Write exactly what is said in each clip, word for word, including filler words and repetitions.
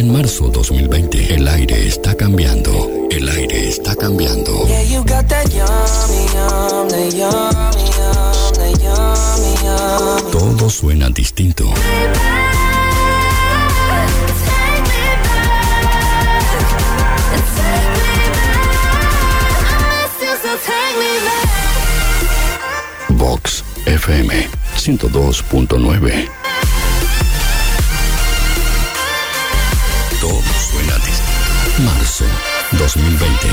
En marzo dos mil veinte, el aire está cambiando. El aire está cambiando. Yeah, you got that yummy, yum, that yummy, yum, that yummy, yummy. Todo suena distinto. Vox F M ciento dos punto nueve. Todo suena distinto. Marzo dos mil veinte.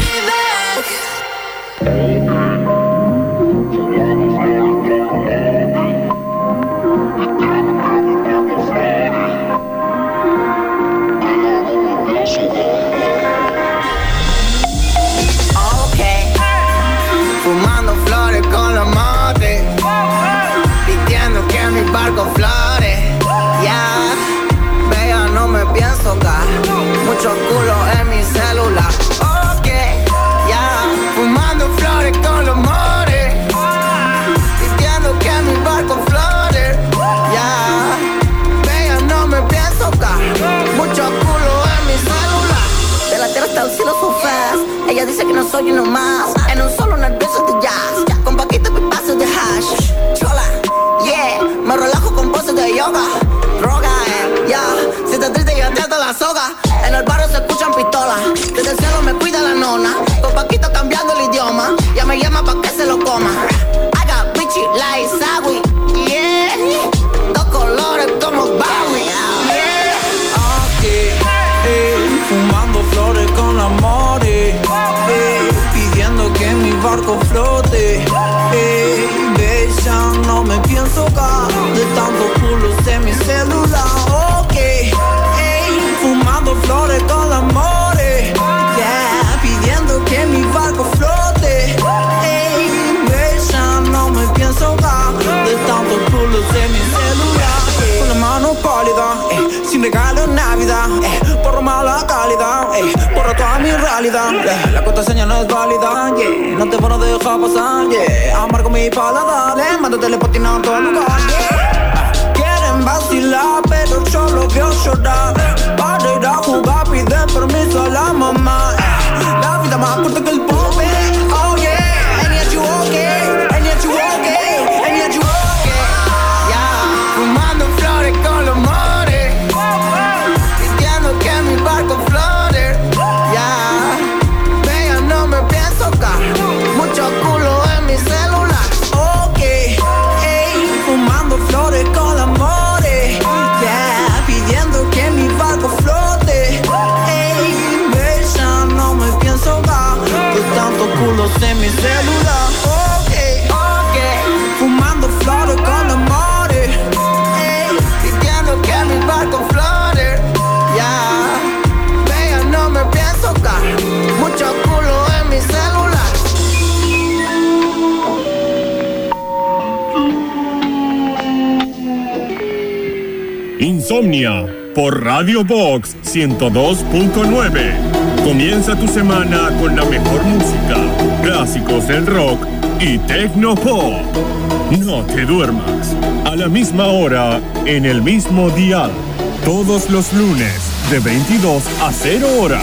Okay, fumando flores con los motes, pidiendo que mi barco flore. Ya, yeah. Vea, no me pienso caer. Mucho culo en mi celular. Ok, ya, yeah. Fumando flores con los mores, pidiendo que mi barco flore. Ya, yeah. Vea, no me pienso caer. Mucho culo en mi celular. De la tierra hasta el cielo so fast. Ella dice que no soy uno más. En un solo nervioso de jazz, con paquitos y pasos de hash. Chola, yeah, me relajo con poses de yoga. Droga, eh, ya, yeah. Si estás triste yo te ato la soga. En el barrio se escuchan pistolas. Desde el cielo me cuida la nona. Con paquito cambiando el idioma. Ya me llama pa' que se lo coma. I got bitchy like Sagui, yeah. Dos colores como Bowie, yeah. Aquí, eh, fumando flores con amores, eh, pidiendo que mi barco flote, eh, bella, no me pienso caer. De tanto culos en mi celular. Ok, eh, fumando flores con amores, yeah, pidiendo que mi barco flote, eh, bella, no me pienso caer. De tanto culos en mi celular. Con la mano pálida, eh, sin regalo en Navidad, eh, por mala calidad, eh, por toda mi realidad, eh, la contraseña no es válida, yeah, no te van a dejar pasar, yeah, amargo mi paladar, eh, mando telepatina a todo lugar, yeah. Quieren vacilar, pero yo lo veo llorar, para ir a jugar pide permiso a la mamá, eh, la vida más corta que el pobre, oh yeah, and yet you okay, and yet you okay, and yet you okay, yeah, fumando flores con los mores, pidiendo que mi barco flore, ya, yeah. Vea, no me pienso caer. Mucho culo en mi celular. Ok, ey, fumando flores con amores, yeah, pidiendo que mi barco flote, ey, bella, no me pienso caer. De tanto culos en mi celular. Ok, ok, fumando flores con amores, ey, pidiendo que mi barco flore, ya, yeah. Vea, no me pienso caer. Mucho culo en mi celular. Insomnia por Radio Vox ciento dos punto nueve. Comienza tu semana con la mejor música, clásicos del rock y techno pop. No te duermas. A la misma hora, en el mismo dial. Todos los lunes, de veintidós a cero horas.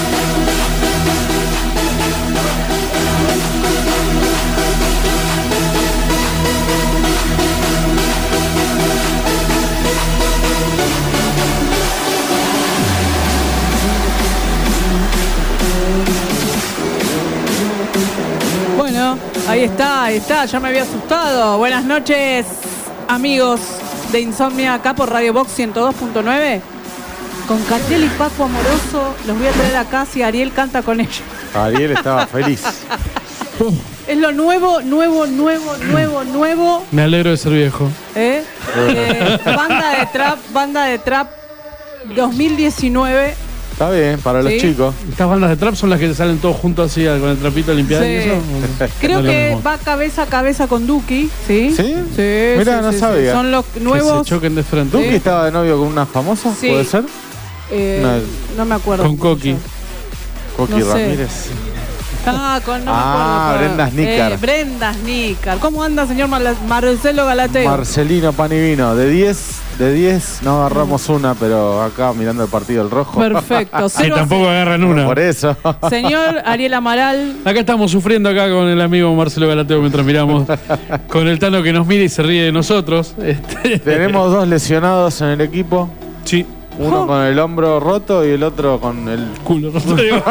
Bueno, ahí está, ahí está, ya me había asustado. Buenas noches, amigos de Insomnia, acá por Radio Vox ciento dos punto nueve. Con Catriel y Paco Amoroso, los voy a traer acá si Ariel canta con ellos. Ariel estaba feliz. Es lo nuevo, nuevo, nuevo, nuevo, nuevo. Me alegro de ser viejo. ¿Eh? Eh, banda de trap, banda de trap dos mil diecinueve. Está bien, para los ¿Sí? chicos. Estas bandas de trap son las que salen todos juntos así con el trapito limpiado Sí. y eso. Creo No es lo que mismo. va cabeza a cabeza con Duki, ¿sí? ¿Sí? Sí. Mirá, sí, no sí, sabía. sí. Son los Que nuevos. se choquen de frente. ¿Duki Sí. estaba de novio con una famosa? Sí. ¿Puede ser? Eh, No. no me acuerdo. Con Coqui. Coqui No sé. Ramírez. Ah, con no Ah, me acuerdo. Brenda Snícar. Eh, Brenda Snícar. ¿Cómo anda, señor Mar- Marcelo Galateo? Marcelino Panivino, de diez, de diez no agarramos una, pero acá mirando el partido del rojo. Perfecto. Sí, Cero a tampoco agarran una. Por eso. cero. Señor Ariel Amaral. Acá estamos sufriendo acá con el amigo Marcelo Galateo mientras miramos con el Tano que nos mira y se ríe de nosotros. Este, Tenemos dos lesionados en el equipo. Sí, Uno Oh. con el hombro roto y el otro con el... culo. Rodrigo.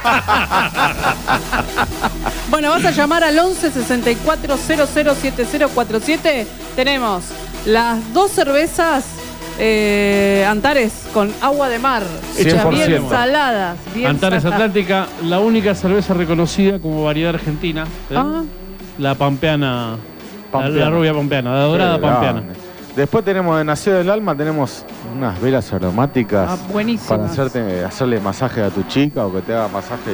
Bueno, vas a llamar al once sesenta y cuatro cero cero siete cero cuatro siete. Tenemos las dos cervezas eh, Antares con agua de mar. cien por Bien ciento. saladas. Bien Antares saladas. Atlántica, la única cerveza reconocida como variedad argentina. ¿eh? Ah. La pampeana, la, Pampeana. la rubia pampeana, la dorada Qué pampeana. grande. Después tenemos de Nació del Alma, tenemos unas velas aromáticas Ah, buenísimas. para hacerte, hacerle masaje a tu chica o que te haga masaje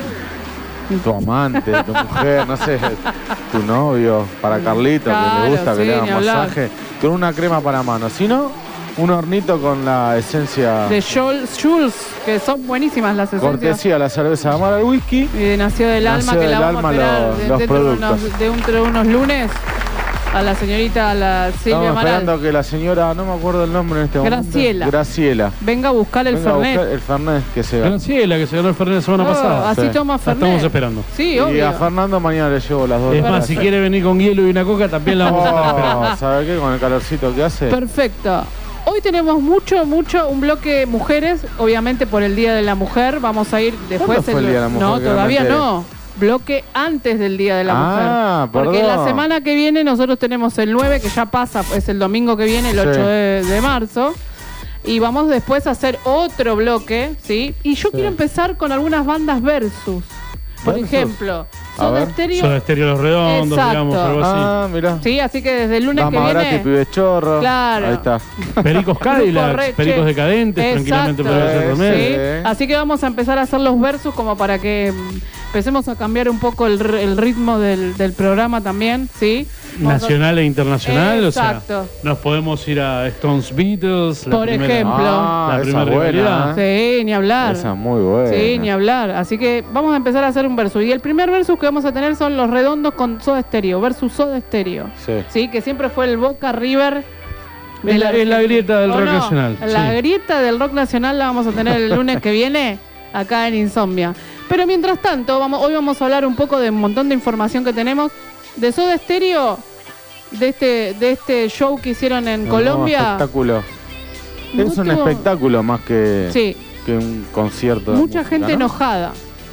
tu amante, tu mujer, no sé, tu novio, para Carlito, que Claro, le gusta que sí, le haga ni hablar. masaje, con una crema para manos. Si no, un hornito con la esencia De Schulz, Schulz, que son buenísimas las esencias. cortesía, la cerveza de amar al whisky. Y de Nació del Nació Alma, que la del vamos Alma, a esperar los- de- los dentro de unos, productos. de un- de unos lunes a la señorita a la Silvia Estamos Amaral. esperando que la señora, no me acuerdo el nombre en este Graciela. momento. Graciela. Venga a buscar el Venga a Fernet. buscar el Fernet que se ganó. Graciela, que se ganó el Fernet la semana Oh, pasada. así Sí. toma La Fernet. estamos esperando. Sí, Y obvio. a Fernando mañana le llevo las dos. Es más, si quiere venir con hielo y una coca, también la vamos a estar esperando. Oh, ¿sabe qué? Con el calorcito que hace. Perfecto. Hoy tenemos mucho, mucho, un bloque mujeres, obviamente por el Día de la Mujer. Vamos a ir después. ¿Cuándo fue el Día de la Mujer? No, Que no me todavía enteré. no. Bloque antes del Día de la Ah, Mujer. Porque perdón. la semana que viene nosotros tenemos el nueve, que ya pasa, es el domingo que viene, el Sí. ocho de, de marzo. Y vamos después a hacer otro bloque, ¿sí? Y yo quiero empezar con algunas bandas versus. Por ¿Versus? ejemplo, A Soda ver. Stereo. Son estéreo los redondos, Exacto. digamos, algo así. Ah, mirá. Sí, así que desde el lunes Dama que gratis, viene. pibe chorro. Claro. Ahí está. Pericos Grupo Cadillacs, Reche. pericos decadentes, tranquilamente Exacto. puede ser Sí. también. Sí. Así que vamos a empezar a hacer los versus como para que mm, empecemos a cambiar un poco el, r- el ritmo del, del programa también, ¿sí? Vamos a- Nacional e internacional, Exacto. o sea, nos podemos ir a Stones Beatles, la Por primera- ejemplo. Ah, La esa primera buena. rivalidad. ¿eh? Sí, ni hablar. Esa es muy buena. Sí, ni hablar. Así que vamos a empezar a hacer un versus. Y el primer versus que vamos a tener son los redondos con Soda Stereo versus Soda Stereo. Sí. Sí, que siempre fue el Boca River. de En la- en la Argentina. grieta del ¿O rock no? nacional, La sí. grieta del rock nacional la vamos a tener el lunes que viene acá en Insomnia. Pero mientras tanto, vamos, hoy vamos a hablar un poco de un montón de información que tenemos de Soda Stereo, de este, de este show que hicieron en Un Colombia. nuevo espectáculo. No es un tuvo- espectáculo más que, Sí, que un concierto. de mucha música, gente ¿no? enojada.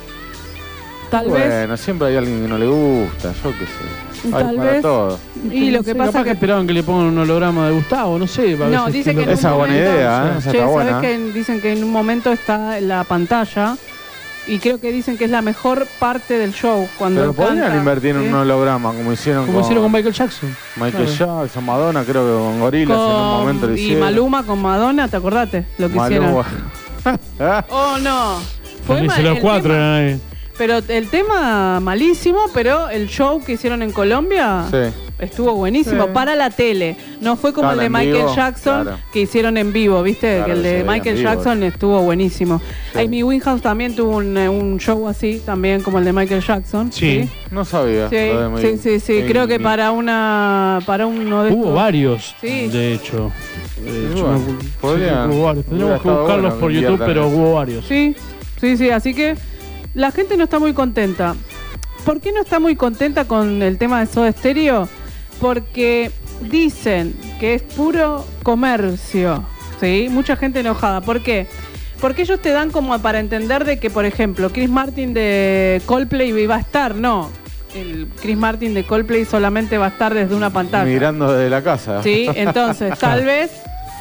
Tal vez. Bueno, siempre hay alguien que no le gusta, yo qué sé. Hay Tal para vez. todo. Y lo que Sí, pasa capaz que. esperaban que le pongan un holograma de Gustavo, no sé. a No, veces dice que en lo- un Esa es buena momento- idea, ¿eh? Esa Che, está ¿sabés buena. que en- dicen que en un momento está la pantalla? Y creo que dicen que es la mejor parte del show cuando Pero él canta, podrían invertir en ¿sí? un holograma, como hicieron Como con, hicieron con Michael Jackson. Michael Claro. Jackson, Madonna, creo que con Gorillaz en un Con- momento lo y hicieron. Maluma con Madonna, ¿te acordaste? Lo que Maluma. hicieron. Oh, no. Fue También ma- se los el cuatro tema- eran ahí. Pero el tema malísimo, pero el show que hicieron en Colombia Sí. estuvo buenísimo Sí. para la tele. No fue como Claro, el de en Michael vivo, Jackson claro. que hicieron en vivo, ¿viste? Claro, que el se de veía en Michael vivo, Jackson estuvo buenísimo. Sí. Amy Winehouse también tuvo un, eh, un show así, también como el de Michael Jackson. Sí. No sabía. Sí, lo de mi- sí, sí, sí. mi- Creo que mi- para una para uno de Hubo estos- varios, Sí. de hecho. Eh, Y yo bueno, me- podrían- sí, hubo varios. hubiera Tenemos que estado buscarlos bueno que por YouTube, inviertan pero en eso. hubo varios. Sí, sí, sí. Así que la gente no está muy contenta. ¿Por qué no está muy contenta con el tema de Soda Stereo? Porque dicen que es puro comercio. ¿Sí? Mucha gente enojada. ¿Por qué? Porque ellos te dan como para entender de que, por ejemplo, Chris Martin de Coldplay iba a estar. No. El Chris Martin de Coldplay solamente va a estar desde una pantalla. Mirando desde la casa. Sí, entonces, tal vez,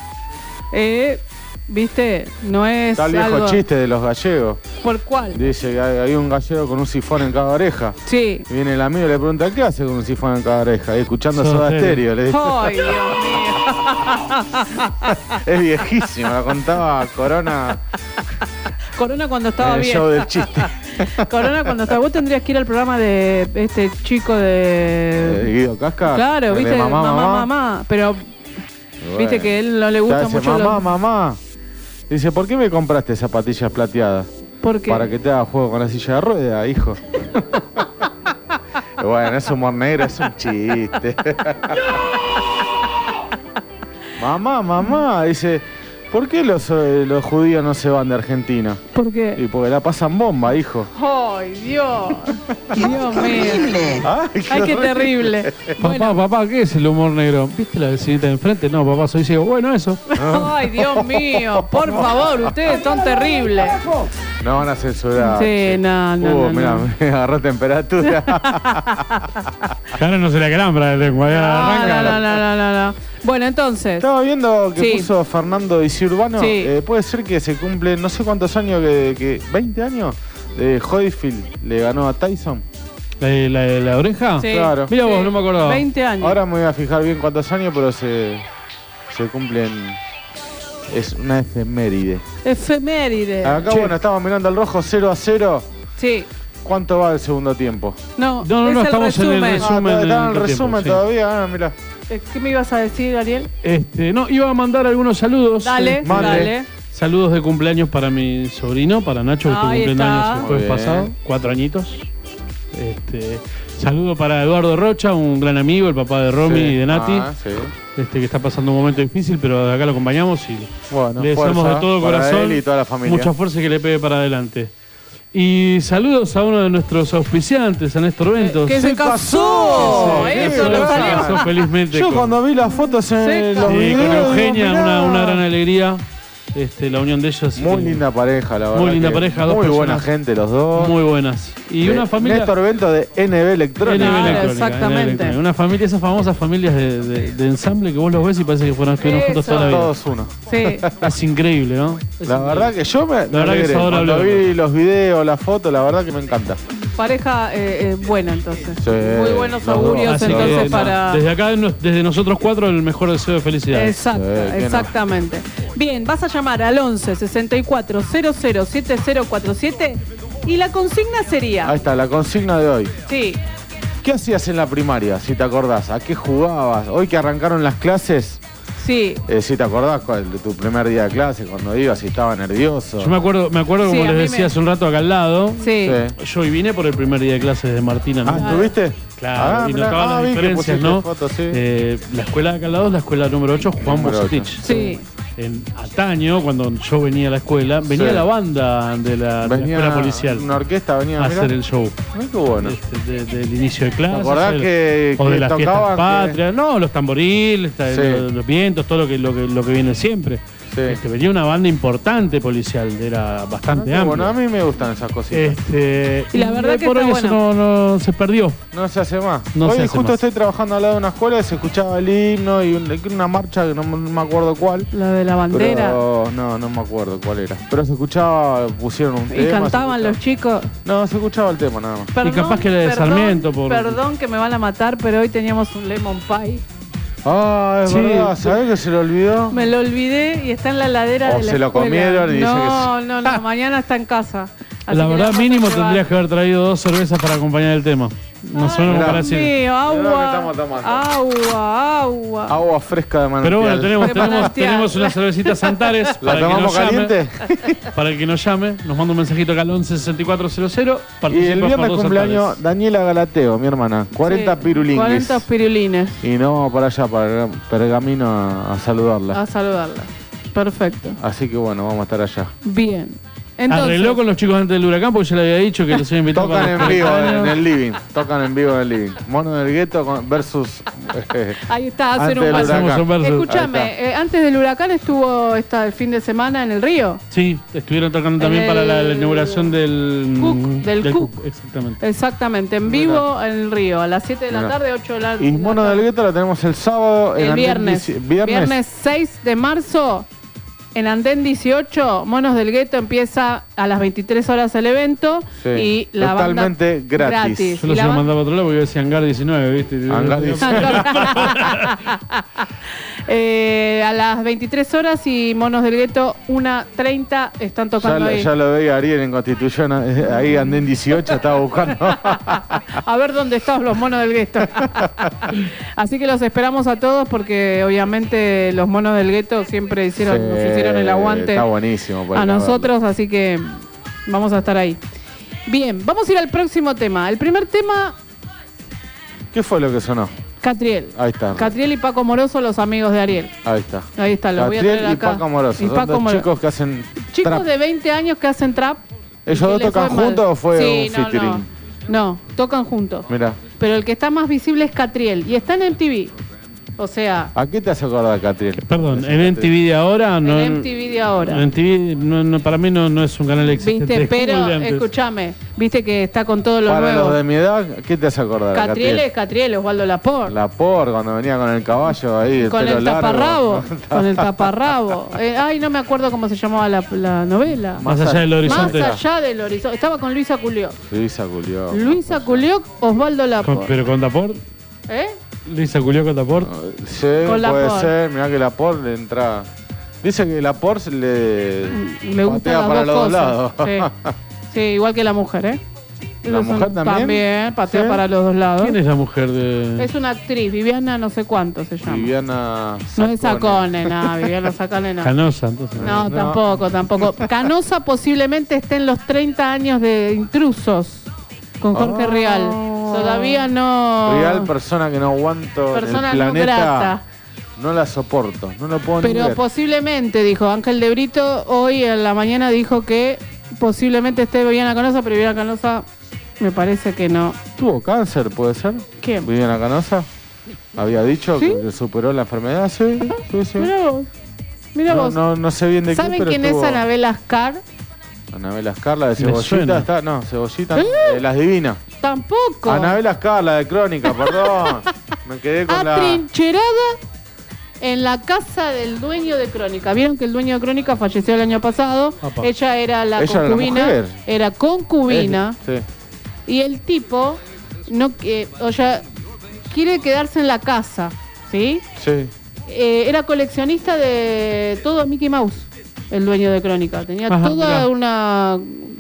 eh, viste, no es Está el viejo algo... chiste de los gallegos. ¿Por cuál? Dice que hay, hay un gallego con un sifón en cada oreja. Sí. Y viene el amigo y le pregunta, ¿qué hace con un sifón en cada oreja? Y escuchando Soda Soda Stereo. Stereo. Le dice, Ay, Dios mío. es viejísimo, la contaba Corona Corona cuando estaba en el bien. show del chiste. Corona cuando estaba... Vos tendrías que ir al programa de este chico Eh, de... Guido Casca. Claro, el de viste, mamá, mamá, mamá, mamá. Pero Bueno. viste que a él no le Ya gusta dice, mucho... mamá, lo- mamá. Dice, ¿por qué me compraste zapatillas plateadas? ¿Por qué? Para que te haga juego con la silla de rueda, hijo. Bueno, es humor negro, es un chiste. Mamá, mamá, dice, ¿por qué los, eh, los judíos no se van de Argentina? ¿Por Y qué? porque la pasan bomba, hijo. ¡Ay, Dios! Dios mío. Ay, ¡Ay, qué terrible! Papá, papá, ¿qué es el humor negro? ¿Viste la vecinita de enfrente? No, papá, soy ciego. Bueno, eso. ¡Ay, Dios mío! Por favor, ustedes son terribles. No van a censurar. Sí, no, no, Uh, no, mira, no. me agarró temperatura. Ahora no se le calambra de lengua, ya No, arranca. no, no, no, no, no. Bueno, entonces. Estaba viendo que Sí. puso Fernando Isi Urbano. Sí. Eh, puede ser que se cumplen no sé cuántos años, que, que ¿veinte años? De Holyfield le ganó a Tyson. ¿La, la, la oreja? Sí. Claro. Mira vos, Sí. no me acordaba. veinte años. Ahora me voy a fijar bien cuántos años, pero se, se cumplen. Es una efeméride. Efeméride. Acá, Che. bueno, estamos mirando el rojo cero a cero. Sí. ¿Cuánto va el segundo tiempo? No, No, no, es no, el estamos en el resumen. resumen. Ah, está en del el tiempo, resumen sí. todavía. Ah, mira. Eh, ¿Qué me ibas a decir, Ariel? Este, no, iba a mandar algunos saludos. Dale, Eh, mande. dale. Saludos de cumpleaños para mi sobrino, para Nacho, que estuvo Ahí cumpliendo está. años el jueves Muy bien. pasado, cuatro añitos. Este, saludo para Eduardo Rocha, un gran amigo, el papá de Romy Sí. y de Nati, Ah, sí. este, que está pasando un momento difícil, pero de acá lo acompañamos y Bueno, le deseamos fuerza de todo para corazón él y toda la familia. mucha fuerza y que le pegue para adelante. Y saludos a uno de nuestros auspiciantes, a Néstor Ventos. Que se casó. Sí, Eso sí, no sí. salió. Casó felizmente Yo con- cuando vi las fotos en Se los casó. Sí, videos, con Eugenia, digo, una, mirá. una gran alegría. Este, la unión de ellos. Muy eh, linda pareja, la verdad. muy linda que pareja, dos Muy buena personas gente los dos. Muy buenas. Y De una familia. Néstor Bento de N B Electrónica. N B Claro, Electrónica, exactamente. N B Electrónica. Una familia, esas famosas familias de, de- de ensamble que vos los ves y parece que fueron estuvieron juntos Eso. toda la vida. Todos uno. Sí. Es increíble, ¿no? Es La increíble. verdad que yo me, me verdad que alegré. es adorable Cuando vi verlo. los videos, las fotos, la verdad que me encanta. Pareja eh, eh, buena, entonces. Sí, Muy buenos los dos. augurios, Así entonces, que, no, para. Desde acá, no- desde nosotros cuatro, el mejor deseo de felicidad. Exacto, Sí, ¿qué no? exactamente. Bien, vas a llamar al once sesenta y cuatro cero cero siete cero cuatro siete y la consigna sería. Ahí está, la consigna de hoy. Sí, ¿Qué hacías en la primaria, si te acordás? ¿A qué jugabas? Hoy que arrancaron las clases, sí. eh, si te acordás cuál- de tu primer día de clase, cuando ibas y estaba nervioso. Yo me acuerdo, me acuerdo Sí, como a les mí decía me- hace un rato acá al lado. Sí. Sí. Yo hoy vine por el primer día de clases de Martina. ¿no? Ah, ¿estuviste? Claro, Ah, y mirá, notaba ah, las vi que diferencias, pusiste ¿no? fotos, sí. Eh, la escuela de acá al lado es la escuela número ocho, Juan Número Bocetich. ocho. Sí. En Ataño, cuando yo venía a la escuela, venía Sí. la banda de la, de la Venía escuela policial una orquesta, venía a mirá. hacer el show. Mirá qué bueno. Este, de- del inicio de clases. acordás el- que- o que de las fiestas tocaban que- patrias. No, los tamboriles, ta- Sí. los, los vientos, todo lo que, lo que, lo que viene siempre. Sí. Este, venía una banda importante policial, era bastante Ah, qué amplia. bueno, a mí me gustan esas cositas. Este, Y la verdad que por está hoy eso bueno. no, no se perdió. No se hace más. No Hoy se hace justo más. estoy trabajando al lado de una escuela y se escuchaba el himno y un- una marcha que no, me- no me acuerdo cuál. La de la bandera. Pero no, no me acuerdo cuál era. Pero se escuchaba, pusieron un tema. Y se cantaban los escuchaba- chicos. No, se escuchaba el tema nada más. Perdón, capaz que era de perdón, Sarmiento, por- Perdón que me van a matar, pero hoy teníamos un lemon pie. Ah, es Sí. verdad. ¿Sabés que se le olvidó? Me lo olvidé y está en la ladera O de la se lo escuela. comieron y dice no, no, no, mañana está en casa. Así La que verdad, vamos a mínimo llevar. tendrías que haber traído dos cervezas para acompañar el tema. Más o menos Mirá. para Dios decir. mío, Mirá lo que agua, estamos tomando. agua, agua. Agua fresca de manantial. Pero bueno, tenemos, De tenemos, manantial. tenemos unas cervecitas Antares. ¿La para el que tomamos nos llame. caliente? Para el que nos llame, nos manda un mensajito acá al once sesenta y cuatro cero cero. Y el viernes cumpleaños Daniela Galateo, mi hermana. cuarenta Sí, pirulingues. cuarenta pirulines. Y nos vamos para allá, para Pergamino, a, a saludarla. A saludarla. Perfecto. Así que bueno, vamos a estar allá. Bien. Entonces, Arregló con los chicos antes del huracán porque yo le había dicho que los iba a invitar Tocan para en los vivo cuarenta en años. el living. Tocan en vivo en el living. Mono del Gueto con- versus. eh, ahí está, Antes hacer un del paso. huracán. Hacemos un verso. Escúchame, Ahí eh, antes del huracán estuvo esta, el fin de semana en el río. Sí, estuvieron tocando también En para la, la el inauguración del Cook, del Cook. Exactamente. Exactamente, en vivo en el río, a las siete de la Mirá. tarde, ocho de la, Y de la Mono tarde. del Gueto la tenemos el sábado en El Andén viernes. dieci- viernes. Viernes. seis de marzo, en Andén dieciocho, Monos del Gueto empieza a las veintitrés horas el evento. Sí, Y la totalmente banda gratis. Yo Y los la iba a ban- mandar para otro lado porque yo decía Hangar diecinueve, ¿viste? Hangar diecinueve. Eh, a las veintitrés horas y Monos del Gueto, una treinta, están Ya, tocando lo- ahí. ya lo veía Ariel en Constitución, eh, ahí Andén dieciocho, estaba buscando. A ver dónde están los Monos del Gueto. Así que los esperamos a todos porque obviamente los Monos del Gueto siempre hicieron, Sí, nos hicieron el aguante Está buenísimo. por a ir verlo. nosotros, así que Vamos a estar ahí. Bien, vamos a ir al próximo tema. El primer tema, ¿Qué fue lo que sonó? Catriel. Ahí está. Catriel y Paco Moroso, los amigos de Ariel. Ahí está. Ahí está, lo voy a Catriel traer y acá. Paco Moroso. Y Son Paco dos Moroso. chicos que hacen Chicos trap. de veinte años que hacen trap. ¿Ellos que dos le tocan fue mal. juntos o fue Sí, un no, featuring? No, no, tocan juntos. Mira, Pero el que está más visible es Catriel. Y está en M T V. O sea, ¿a qué te hace acordar, Catriel? Perdón, en M T V de ahora no. en M T V de ahora. En M T V no, no, para mí no, no es un canal existente. Viste, es como el pero de antes. escúchame, viste que está con todo lo Para nuevo. los de mi edad, ¿qué te hace acordar? Catriel es Catriel, Osvaldo Laporte. La por, cuando venía con el caballo ahí, el Con pelo el largo. taparrabo. Con el taparrabo. Eh, ay, no me acuerdo cómo se llamaba la, la novela. Más allá del horizonte. Más allá del horizonte. Estaba con Luisa Culió. Luisa Culió. Luisa Culió, Osvaldo Con- Laporte. pero con Taport. ¿Eh? Luisa Culió con Taport. Sí, Con puede Laporte. ser. Mirá que la por le entra. Dice que la por se le. Le gustan patea las para dos los dos cosas. lados. Sí. Sí, igual que la mujer, ¿eh? ¿La Ellos son- mujer también? También, patea ¿Sí? para los dos lados. ¿Quién es la mujer de.? Es una actriz, Viviana no sé cuánto se llama. Viviana. No es Sacone, no, Viviana Sacone no. Canosa, entonces. No, No. tampoco, tampoco. Canosa posiblemente esté en los treinta años de Intrusos con Jorge Oh. Rial. Todavía no. Real persona que no aguanto Persona en no el planeta. grata. No la soporto, no lo puedo ni Pero ver. posiblemente, dijo Ángel de Brito, hoy en la mañana dijo que posiblemente esté Viviana Canosa, pero Viviana Canosa me parece que no. ¿Tuvo cáncer, puede ser? ¿Quién? Viviana Canosa. Había dicho ¿Sí? que superó la enfermedad, sí. sí, sí. Mira vos. Mira No, vos. no, no sé bien de qué, ¿Saben pero quién estuvo- es Anabel Ascar? Anabel Ascar, la de Me Cebollita suena. está. No, Cebollita, ¿Eh? eh, Las Divinas. Tampoco. Anabel Ascar, la de Crónica, perdón. Me quedé con la. Atrincherada en la casa del dueño de Crónica. Vieron que el dueño de Crónica falleció el año pasado. Apa. Ella era la Ella era la concubina. mujer. Era concubina. Sí. Y el tipo no que, o sea, quiere quedarse en la casa, ¿sí? Sí. Eh, era coleccionista de todo Mickey Mouse, el dueño de Crónica. Tenía Ajá, toda mirá. una.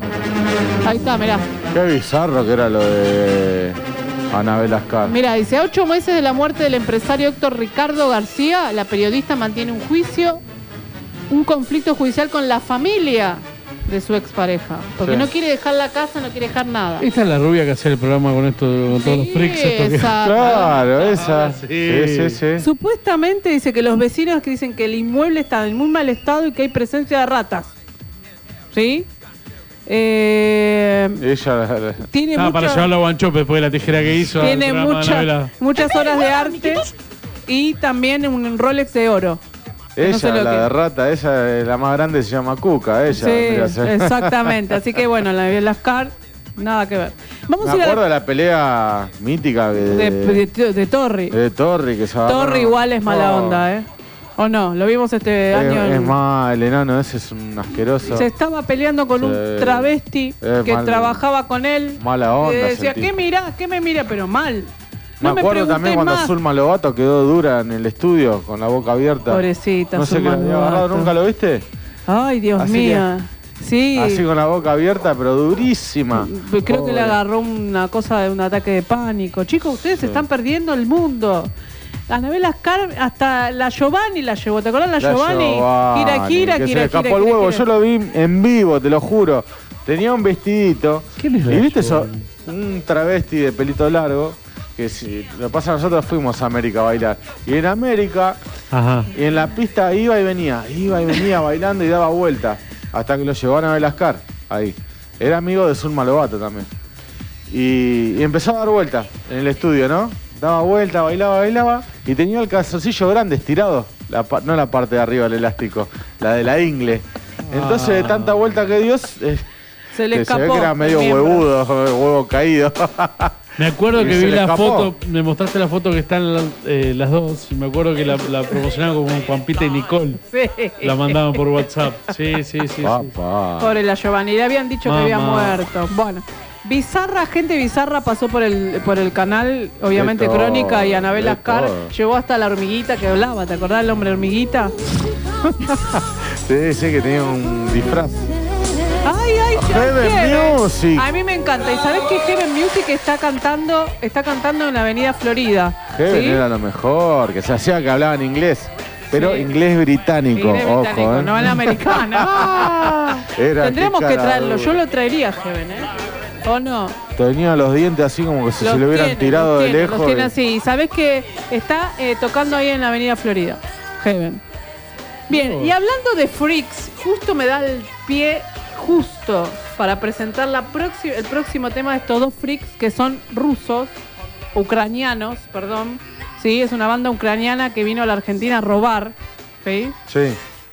Ahí está, mirá. Qué bizarro que era lo de Anabel Ascar. Mira, dice, a ocho meses de la muerte del empresario Héctor Ricardo García, la periodista mantiene un juicio, un conflicto judicial con la familia de su expareja. Porque Sí. no quiere dejar la casa, no quiere dejar nada. Esta es la rubia que hacía el programa con esto, con todos los Sí, freaks. esto que- esa. Claro, esa. Ah, sí. Sí, sí, sí. Supuestamente dice que los vecinos que dicen que el inmueble está en muy mal estado y que hay presencia de ratas. ¿Sí? Eh, Ella. la- la- tiene Ah, para mucho- llevarlo a Guanchope después de la tijera que hizo. al tiene programa de mucha- Anabela. muchas horas de arte y también un Rolex de oro. Ella, No sé lo la que- de rata, ella, eh, la más grande, se llama Cuca, ella. Sí, vendría a ser. exactamente. Así que bueno, la de Lascar, nada que ver. Vamos Me a ir acuerdo a de la pelea mítica de, de, de, de- de Torri. de Torri, que se agarraron. Torri igual es mala Oh, onda, ¿eh? ¿O no? Lo vimos este Es, año. en- es más, el enano ese es un asqueroso. Se estaba peleando con un Sí. travesti Es que mal- trabaja con él. mala onda Y decía, sentí. ¿qué mirá? ¿Qué me mira? Pero mal. Me No me acuerdo pregunté también cuando más. Zulma Lobato quedó dura en el estudio con la boca abierta. Pobrecita, No sé qué Zulma le había agarrado, Lobato. ¿nunca lo viste? Ay, Dios Así mío. Sí. Así con la boca abierta, pero durísima. Creo que Pobre. le agarró una cosa de un ataque de pánico. Chicos, ustedes se están perdiendo el mundo. Anabel Ascar, hasta la Giovanni la llevó. ¿Te acuerdas la, La Giovanni? Giovanni, Gira, gira, que gira, se le escapó gira, el gira, huevo. gira. Yo lo vi en vivo, te lo juro. Tenía un vestidito. ¿Quién es la ¿Y viste eso? Giovanni? Un travesti de pelito largo. Que si lo que pasa, nosotros fuimos a América a bailar. Y en América, Ajá. y en la pista iba y venía. Iba y venía bailando y daba vueltas. Hasta que lo llevó a Anabel Ascar. Ahí. Era amigo de Zulma Lobato también. Y, y empezó a dar vueltas en el estudio, ¿no? Daba vueltas, bailaba, bailaba. Y tenía el calzoncillo grande estirado. La pa- no la parte de arriba del elástico, la de la ingle. Entonces, de tanta vuelta que dio, eh, Se le que se ve escapó. que era medio el miembro. huevudo, huevo caído. Me acuerdo Y que se vi le la escapó. foto, me mostraste la foto que están la- eh, las dos. Y me acuerdo que la, la promocionaban como Juanpita y Nicole. Sí. La mandaban por WhatsApp. Sí, sí, sí. sí. Papá. Pobre la Giovanni, le habían dicho Mamá. que había muerto. Bueno, bizarra, gente bizarra pasó por el por el canal, obviamente De todo, Crónica y Anabel de Ascar. todo. Llegó hasta la hormiguita que hablaba, ¿te acordás del hombre hormiguita? Sí, sí, que tenía un disfraz. Ay, ay, Heaven Heaven. Music. A mí me encanta. ¿Y sabés que Heaven Music está cantando, está cantando en la Avenida Florida? Heaven ¿Sí? era lo mejor, que se hacía que hablaban inglés. Pero Sí. inglés británico, Inglés ojo, británico, ¿eh? no en americana. Ah. Era Tendríamos qué que cara traerlo. dura. Yo lo traería, Heaven, ¿eh? ¿O no? Tenía los dientes así como que si Los se le hubieran tiene, tirado los de tiene, lejos. Los tiene y- así. Y sabés que está eh, tocando ahí en la Avenida Florida. Heaven. Bien, Oh. y hablando de freaks, justo me da el pie justo para presentar la próxima, el próximo tema de estos dos freaks que son rusos, ucranianos, perdón. Sí, es una banda ucraniana que vino a la Argentina a robar. ¿Sí? Sí.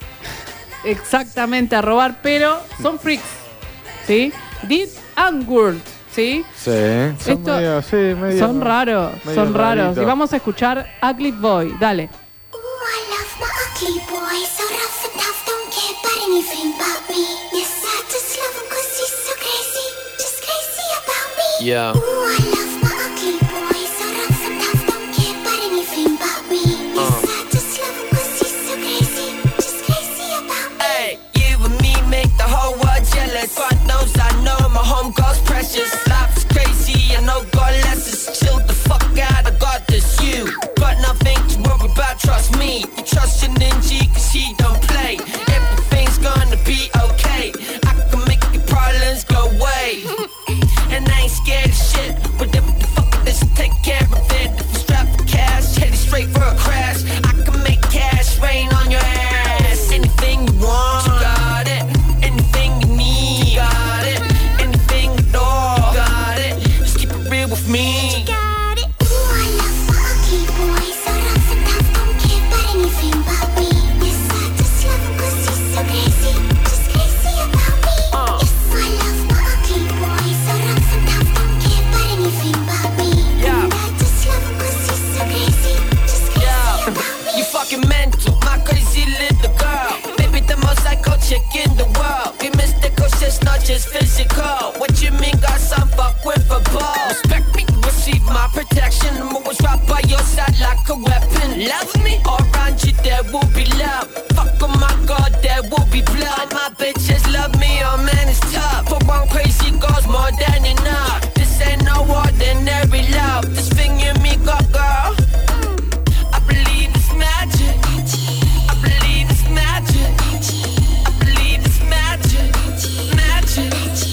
Exactamente, a robar, pero son freaks. ¿Sí? Dead and World. ¿Sí? Sí. Son Esto- medio, sí, medio- Son raros, medio son raros. rarito. Y vamos a escuchar Ugly Boy. Dale. Ooh, I love my ugly boy, so rough and tough, don't care about anything but me. Yes, I just love him cause he's so crazy, just crazy about me. Yeah. Ooh, I love my ugly boy, so rough and tough, don't care about anything but me. Yes, I just love him cause he's so crazy, just crazy about me. Hey, you and me make the whole world jealous. God knows I know my home girl's precious. Life's crazy, I know God lets us chill the fuck out. I got this, you got nothing to worry about. Trust me, you trust your ninja cause he don't play. Everything's gonna be okay. I can make your problems go away. And I ain't scared of shit. Whatever the fuck it is, take care of it. If you strap for cash, headed straight for a crash. I can make cash rain on your ass. Anything you want, you got it. Anything you need, you got it. Anything at all, you got it. Just keep it real with me. Got it. Ooh, I love my ugly boy, so rough and tough, don't care about anything but me. Yes, I just love him cause he's so crazy, just crazy about me. Uh. Yes, I love my ugly boy, so rough and tough, don't care about anything but me. Yeah. And I just love him cause he's so crazy, just crazy Yeah, about me. you fucking mental, my crazy little girl. Maybe the most psycho chick in the world. We mystical, shit's not just physical. What you mean, got some fuck with a ball? Respect me, receive my protection. I'm always right by your side like a weapon. Love me, all around you there will be love. Fuck, oh my God, there will be blood. My bitches love me, oh man, it's tough. For one crazy girl's more than enough. This ain't no ordinary love. This thing you me got, girl. I believe it's magic. I believe it's magic. I believe it's magic. Magic.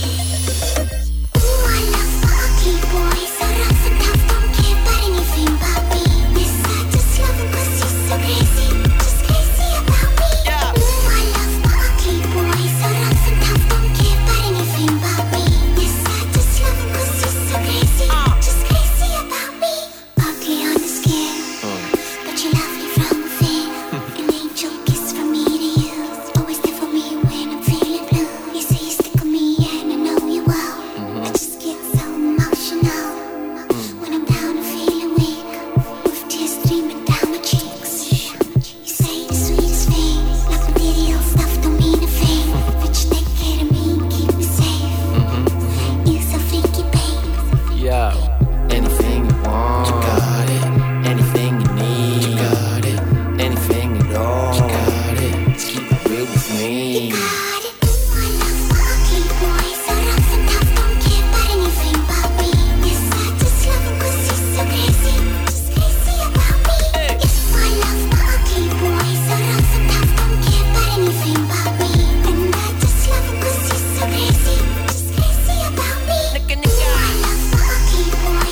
Ooh, I love my ugly boy, so rough and tough, don't care about anything but me. Yes, I just love him cause he's so crazy, just crazy about me. Yeah. Ooh, I love my ugly boy, so rough and tough, don't care about anything but me. Yes, I just love him cause he's so crazy, just crazy about me. Ugly on the skin, but you love me from within. An angel kiss from me to you, always there for me when I'm feeling blue. You say you stick with me and I know you will. I just get so emotional when I'm down and feeling weak, with tears streaming down my cheeks. You say the sweetest thing, like material stuff don't mean a thing, but you take care of me and keep me safe. You're so freaky, babe. Yeah. Anything you want, you got it. Anything you need, you got it. Anything at all, you got it. Just keep it real with me. Got it. Ooh, I love my ugly boy, so rough and tough, don't care about anything but me. Yes, I just love him cause he's so crazy, just crazy about me. Yes, I love my ugly boy, so rough and tough, don't care about anything but me. And I just love him cause he's so crazy, just crazy about me. Nigga, nigga. I love my ugly boy.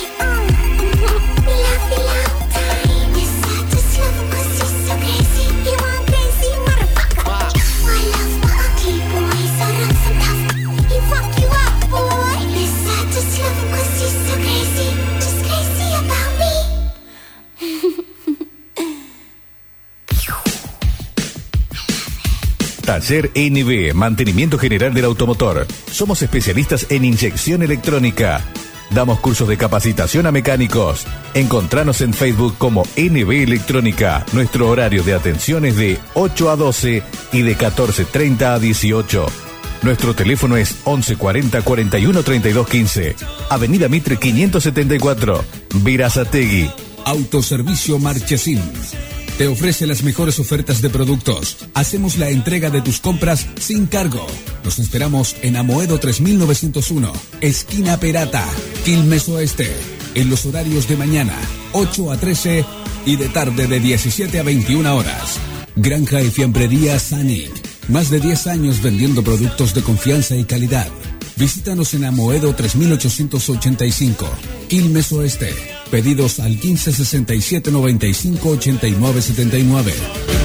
We love you long time. Yes, I just love him cause he's so crazy. You want crazy motherfucker. Wow. I love my ugly boy, so rough and tough. He fuck you up, boy. Yes, I just love him cause he's so crazy, just crazy about me. Taller N B, Mantenimiento General del Automotor. Somos especialistas en inyección electrónica. Damos cursos de capacitación a mecánicos. Encontranos en Facebook como N B Electrónica. Nuestro horario de atención es de ocho a doce y de catorce treinta a dieciocho. Nuestro teléfono es once cuarenta cuarenta y uno treinta y dos quince. Avenida Mitre quinientos setenta y cuatro, Verazategui. Autoservicio Marchesín. Te ofrece las mejores ofertas de productos. Hacemos la entrega de tus compras sin cargo. Nos esperamos en Amoedo tres mil novecientos uno, esquina Perata, Quilmes Oeste. En los horarios de mañana, ocho a trece y de tarde de diecisiete a veintiuna horas. Granja y Fiambrería Sanic. Más de diez años vendiendo productos de confianza y calidad. Visítanos en Amoedo tres mil ochocientos ochenta y cinco, Quilmes Oeste. Pedidos al quince sesenta y siete noventa y cinco ochenta y nueve setenta y nueve.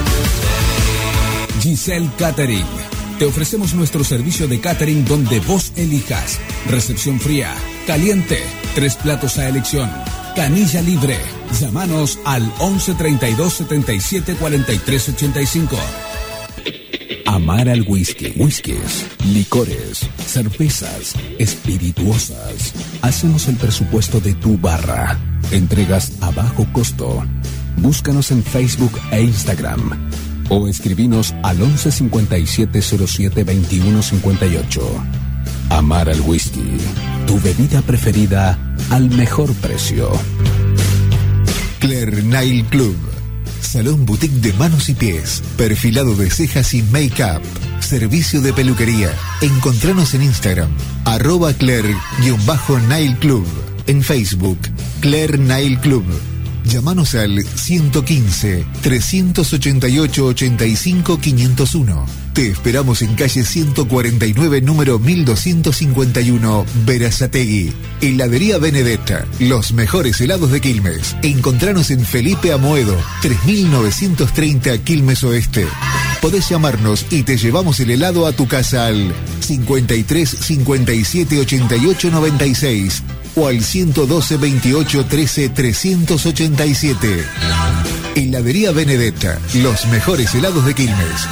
Giselle Catering. Te ofrecemos nuestro servicio de catering donde vos elijas. Recepción fría, caliente, tres platos a elección, canilla libre. Llámanos al once treinta y dos setenta y siete cuarenta y tres ochenta y cinco. Amar al whisky. Whiskies, licores, cervezas, espirituosas. Hacemos el presupuesto de tu barra. Entregas a bajo costo. Búscanos en Facebook e Instagram. O escribinos al once cincuenta y siete cero siete veintiuno cincuenta y ocho. Amar al whisky. Tu bebida preferida al mejor precio. Claire Nail Club. Salón boutique de manos y pies, perfilado de cejas y make-up, servicio de peluquería. Encontranos en Instagram, arroba Claire-Nail Club. En Facebook, Claire Nail Club. Llámanos al ciento quince, trescientos ochenta y ocho, ochenta y cinco, quinientos uno. Te esperamos en calle ciento cuarenta y nueve, número mil doscientos cincuenta y uno, Berazategui. Heladería Benedetta, los mejores helados de Quilmes. Encontranos en Felipe Amoedo, tres mil novecientos treinta, Quilmes Oeste. Podés llamarnos y te llevamos el helado a tu casa al cincuenta y tres, cincuenta y siete, ochenta y ocho, noventa y seis o al ciento doce, veintiocho, trece, trescientos ochenta y siete. Heladería Benedetta, los mejores helados de Quilmes.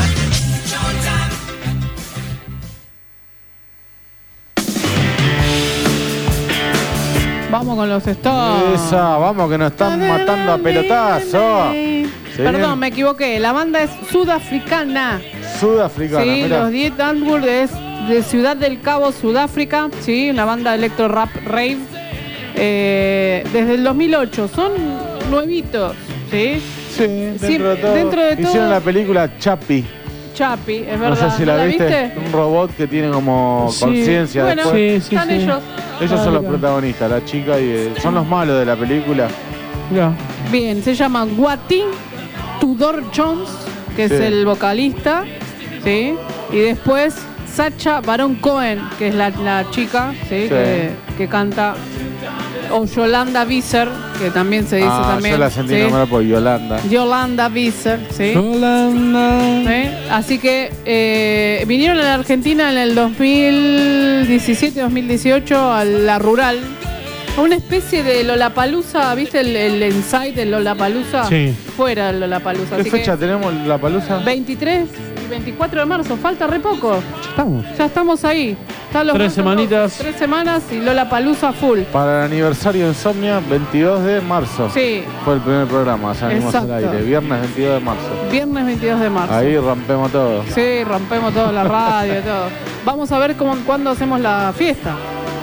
Vamos con los stocks. Esa, vamos que nos están matando a pelotazo. Perdón, me equivoqué. La banda es sudafricana. Sudafricana, Sí, mirá. los Diez Antwoord es de Ciudad del Cabo, Sudáfrica. Sí, una banda de electro rap rave. Eh, desde el dos mil ocho. Son nuevitos. Sí. Sí, dentro Siempre- de todo. dentro de todo- Hicieron la película Chappie. Chapi, es verdad. No sé si la, ¿No viste? Un robot que tiene como Sí. conciencia. Bueno, después. Sí, sí, están sí. ellos. Ellos Ah, son los mira. protagonistas, la chica y eh, son los malos de la película. Mirá. Bien, se llama Watin Tudor Jones, que Sí. es el vocalista, ¿sí? Y después Sacha Baron Cohen, que es la, la chica, ¿sí? Sí. Que, que canta. O Yolanda Visser, que también se dice Ah, también. yo la sentí ¿sí? nombrar por Yolanda. Yolanda Visser, ¿sí? Yolanda. ¿Sí? Así que eh, vinieron a la Argentina en el dos mil diecisiete dos mil dieciocho a la rural. A una especie de Lollapalooza, ¿viste el, el Inside del Lollapalooza? Sí. Fuera del Lollapalooza. ¿Qué Así fecha que tenemos la palusa? veintitrés y veinticuatro de marzo, falta re poco. Estamos. Ya estamos ahí. Están los Tres martes semanitas. dos, Tres semanas y Lollapalooza full. Para el aniversario de Insomnia, veintidós de marzo. Sí, Fue el primer programa, salimos al Exacto. aire. Viernes veintidós de marzo. viernes veintidós de marzo. Ahí rompemos todo. Sí, rompemos todo, la radio, todo. Vamos a ver cómo, cuándo hacemos la fiesta.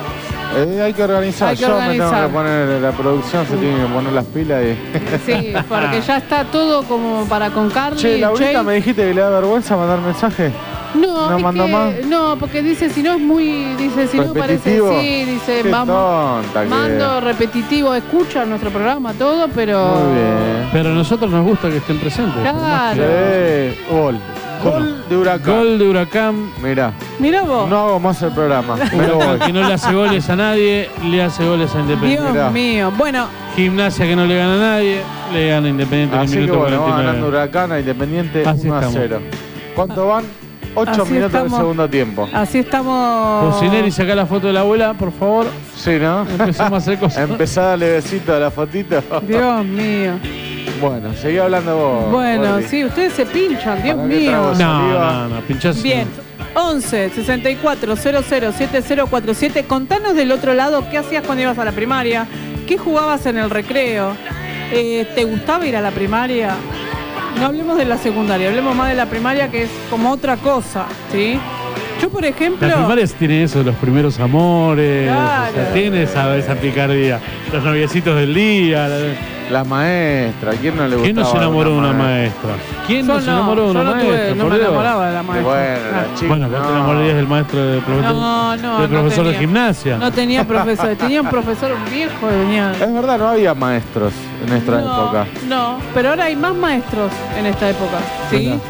Eh, hay que organizar. Hay que Yo me organizar. tengo que poner, la producción se tiene que poner las pilas y... Sí, porque ya está todo como para con Carly. Che, Laurita, Jay. me dijiste que le da vergüenza mandar mensaje. No, ¿No es mandó que- más? no, porque dice si no es muy, dice si no parece ¿Repetitivo? sí, dice Qué vamos, tonta que mando repetitivo, escucha nuestro programa todo, pero Muy bien. Pero a nosotros nos gusta que estén presentes. Claro. Sí, gol. Gol de Huracán. Gol de Huracán. Mirá, mirá vos, no hago más el programa. Me lo Huracán voy. que no le hace goles a nadie, le hace goles a Independiente. Dios mirá. mío. Bueno, Gimnasia que no le gana a nadie, le gana a Independiente en el Así que minuto bueno, va ganando cuarenta y nueve. Huracán a Independiente Así uno a estamos. cero. ¿Cuánto van? ocho Así minutos del estamos. segundo tiempo. así estamos. Cocineri, saca la foto de la abuela, por favor. Sí, ¿no? Empezamos a hacer cosas. Empezá a darle besito a la fotito. Dios mío. Bueno, seguí hablando vos. Bueno, Gordi. sí, ustedes se pinchan, Dios ¿Para qué mío. trago? No, Saliva. no, no, pinchás. Bien, once sesenta y cuatro cero cero siete cero cuatro siete. Contanos del otro lado qué hacías cuando ibas a la primaria, qué jugabas en el recreo, eh, ¿te gustaba ir a la primaria? No hablemos de la secundaria, hablemos más de la primaria, que es como otra cosa, ¿sí? Yo, por ejemplo... Las primarias tienen eso, los primeros amores, Claro. o sea, tiene esa, esa picardía. Los noviecitos del día. La, La maestra, ¿quién no le gustaba? ¿Quién no se enamoró de una maestra? maestra? ¿Quién Yo no se enamoró de yo una no, maestra? tuve, no por me Dios? enamoraba de la maestra. Bueno, Ah. la chica. Bueno, vos te no. enamorarías del maestro de profesor, No, no, del no profesor de tenía. gimnasia. No tenía profesor, tenía un profesor un viejo que venía... Es verdad, no había maestros en nuestra no, época. No, pero ahora hay más maestros en esta época, ¿sí? Mirá.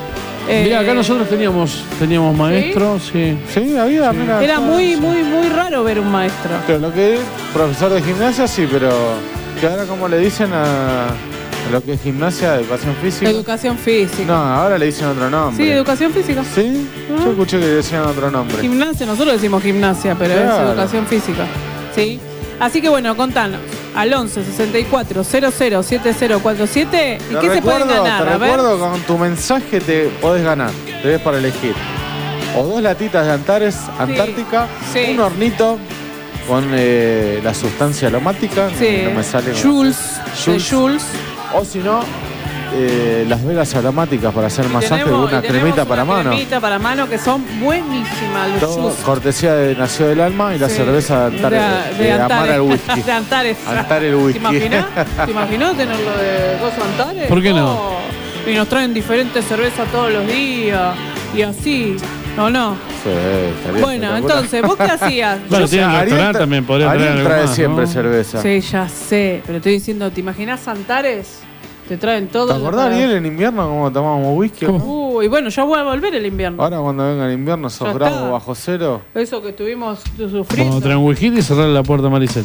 Eh, Mirá, acá nosotros teníamos, teníamos maestros, sí. Sí, había, mira. Era muy, muy, muy raro ver un maestro. Pero lo que es profesor de gimnasia, sí, pero que ahora como le dicen a, a lo que es gimnasia, educación física. Educación física. No, ahora le dicen otro nombre. Sí, educación física. ¿Sí? ¿Ah? Yo escuché que le decían otro nombre. Gimnasia, nosotros decimos gimnasia, pero Claro. es educación física. ¿Sí? Así que bueno, contanos. Al once sesenta y cuatro cero cero siete cero cuatro siete. ¿Y Te qué se pueden recuerdo, ganar? Te A ver. recuerdo, con tu mensaje te podés ganar. Te ves para elegir. O dos latitas de Antares, Antártica, sí. un hornito con eh, la sustancia aromática. Sí. No me sale. Jules. De Jules. O si no, eh, las velas aromáticas para hacer masaje de Tenemos- una y tenemos cremita una para mano. cremita para mano que son buenísimas. Los Todo Jules. cortesía de Nació del Alma y la Sí. cerveza de Antares. De, de de Amar Antares. al whisky. De Antares. Antares el whisky. ¿Te imaginas? ¿Te imaginas tenerlo de Gozo Antares? ¿Por qué no? Oh, y nos traen diferentes cervezas todos los días. Y así. ¿O no? Sí, estaría Bueno, espectacular. entonces, ¿vos qué hacías? Bueno, Yo- tiene un Ariel restaurante tra- también, podría Ariel traer algo trae más, siempre ¿no? cerveza. Sí, ya sé. Pero estoy diciendo, ¿te imaginas Antares? Te traen todo. ¿Te acordás, Ariel, en invierno cómo tomábamos whisky? o no? Uy, bueno, ya voy a volver el invierno. Ahora cuando venga el invierno sos Ya bravo está. bajo cero. Eso que estuvimos Como sufriendo. traer un whisky y cerrar la puerta a Maricel.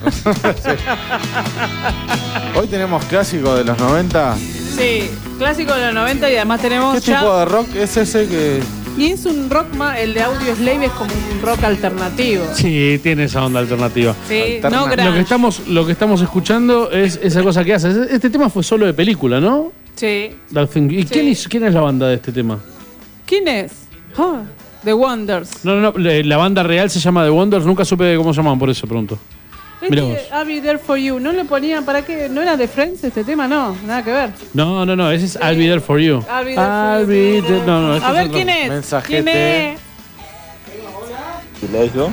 Hoy tenemos clásicos de los noventa. Sí, clásico de los noventa y además tenemos ¿Qué ya... tipo de rock es ese que...? Y es un rock más, el de Audio Slave es como un rock alternativo. Sí, tiene esa onda alternativa. Sí, Alterna- no Lo que grunge. estamos, lo que estamos escuchando es esa cosa que hace. Este tema fue solo de película, ¿no? Sí. Dolphin- ¿Y Sí. quién, hizo- quién es la banda de este tema? ¿Quién es? Ah, The Wonders. No, no, no. le- La banda real se llama The Wonders. Nunca supe cómo se llamaban, por eso pregunto. Mirá vos. Este, I'll Be There For You. ¿No le ponían para qué? ¿No era de Friends este tema? No, nada que ver. No, no, no. Ese es I'll Be There For You. I'll Be There For I'll You. be there- No, no. este A es ver, otro. ¿quién es? Mensajete. ¿Quién es? Silencio.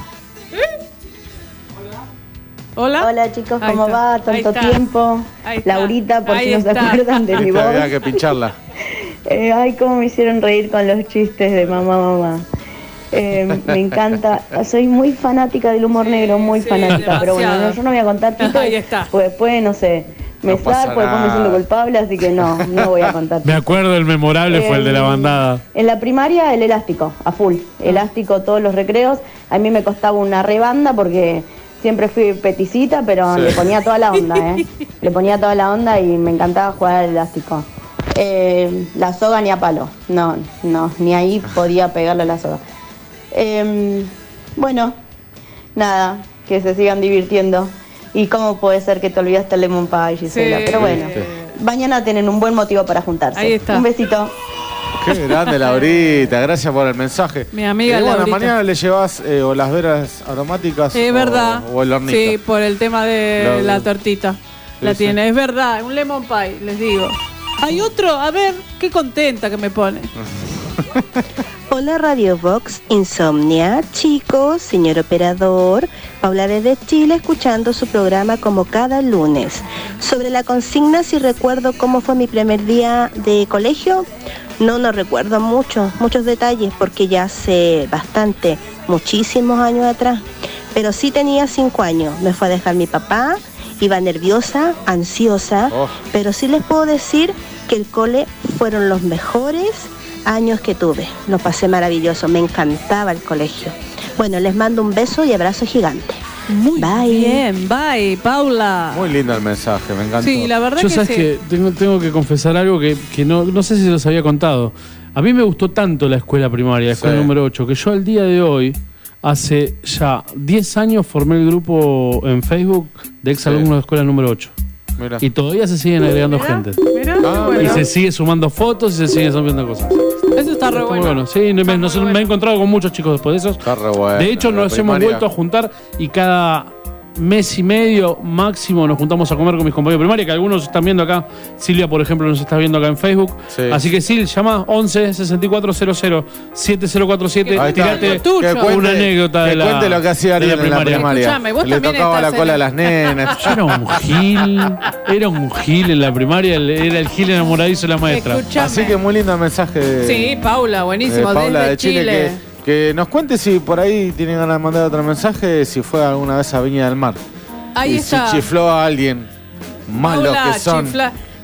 ¿Hola? Hola chicos, Ahí ¿cómo está, va? ahí Tanto está. tiempo. Ahí está, Laurita, por ahí si no se está. acuerdan de mi Viste, voz. había que pincharla. Eh, ay, cómo me hicieron reír con los chistes de mamá, mamá. Eh, me encanta. Soy muy fanática del humor negro, muy Sí, fanática. Pero bueno, demasiado. no, yo no voy a contar chistes. Ahí está. Pues después, no sé, me No pasa zarpo, después me siento nada. culpable, así que no, no voy a contar. Me acuerdo, el memorable fue el de la Eh, bandada. En la primaria, el elástico, a full. Elástico todos los recreos. A mí me costaba una rebanda porque siempre fui peticita, pero Sí. le ponía toda la onda, ¿eh? Le ponía toda la onda y me encantaba jugar al elástico. Eh, la soga ni a palo. No, no, ni ahí podía pegarle a la soga. Eh, bueno, nada, que se sigan divirtiendo. ¿Y cómo puede ser que te olvidaste el Lemon Pie, Gisela? Sí. Pero bueno, Sí. mañana tienen un buen motivo para juntarse. Ahí está. Un besito. Qué grande, Laurita. Gracias por el mensaje. Mi amiga Eh, bueno, Laurita. mañana le llevas eh, o las veras aromáticas Es o, verdad. o el hornito. Sí, por el tema de Lo- la tortita. La sí. tiene, es verdad, un lemon pie, les digo. Hay otro, a ver, qué contenta que me pone. Hola Radio Box Insomnia, chicos, señor operador, Paula desde Chile escuchando su programa como cada lunes. Sobre la consigna, si recuerdo cómo fue mi primer día de colegio, no, no recuerdo mucho, muchos detalles porque ya hace bastante, muchísimos años atrás, pero sí tenía cinco años, me fue a dejar mi papá, iba nerviosa, ansiosa, Oh. pero sí les puedo decir que el cole fueron los mejores años que tuve. Lo pasé maravilloso, me encantaba el colegio. Bueno, les mando un beso y abrazo gigante. Muy Bye. bien, bye, Paula. Muy lindo el mensaje, me encantó. Sí, la verdad Yo que sabes sí. que tengo, tengo que confesar algo que, que no, no sé si se los había contado. A mí me gustó tanto la escuela primaria, la escuela Sí. número ocho, que yo al día de hoy, hace ya diez años, formé el grupo en Facebook de exalumnos Sí. de escuela número ocho. Mira. Y todavía se siguen agregando Mirá, gente. mirá, Ah, qué bueno. Y se sigue sumando fotos y se siguen subiendo cosas. Eso está re Está muy bueno. bueno. Sí, me, Está muy nos- me bueno. he encontrado con muchos chicos después de esos. Está re bueno. De hecho, La nos hemos primaria. vuelto a juntar y cada mes y medio máximo nos juntamos a comer con mis compañeros de primaria, que algunos están viendo acá. Silvia, por ejemplo, nos está viendo acá en Facebook. Sí. Así que Sil, llama once sesenta y cuatro cero cero siete cero cuatro siete. Ahí está. Tirate Tuyo. Que cuente- una anécdota que de la, cuente lo que hacía de Ariel la en la primaria. primaria. Escuchame, vos Le también tocaba la estás cola a en- las nenas. Yo era un gil, era un gil en la primaria, era el gil enamoradizo de la maestra. Escuchame. Así que muy lindo el mensaje de, Sí, Paula, buenísimo, de Paula desde de Chile. Chile. Que, que nos cuente si por ahí tienen ganas de mandar otro mensaje, si fue alguna vez a Viña del Mar. Ahí y está. si chifló a alguien. Malos Paula, que son. chifla-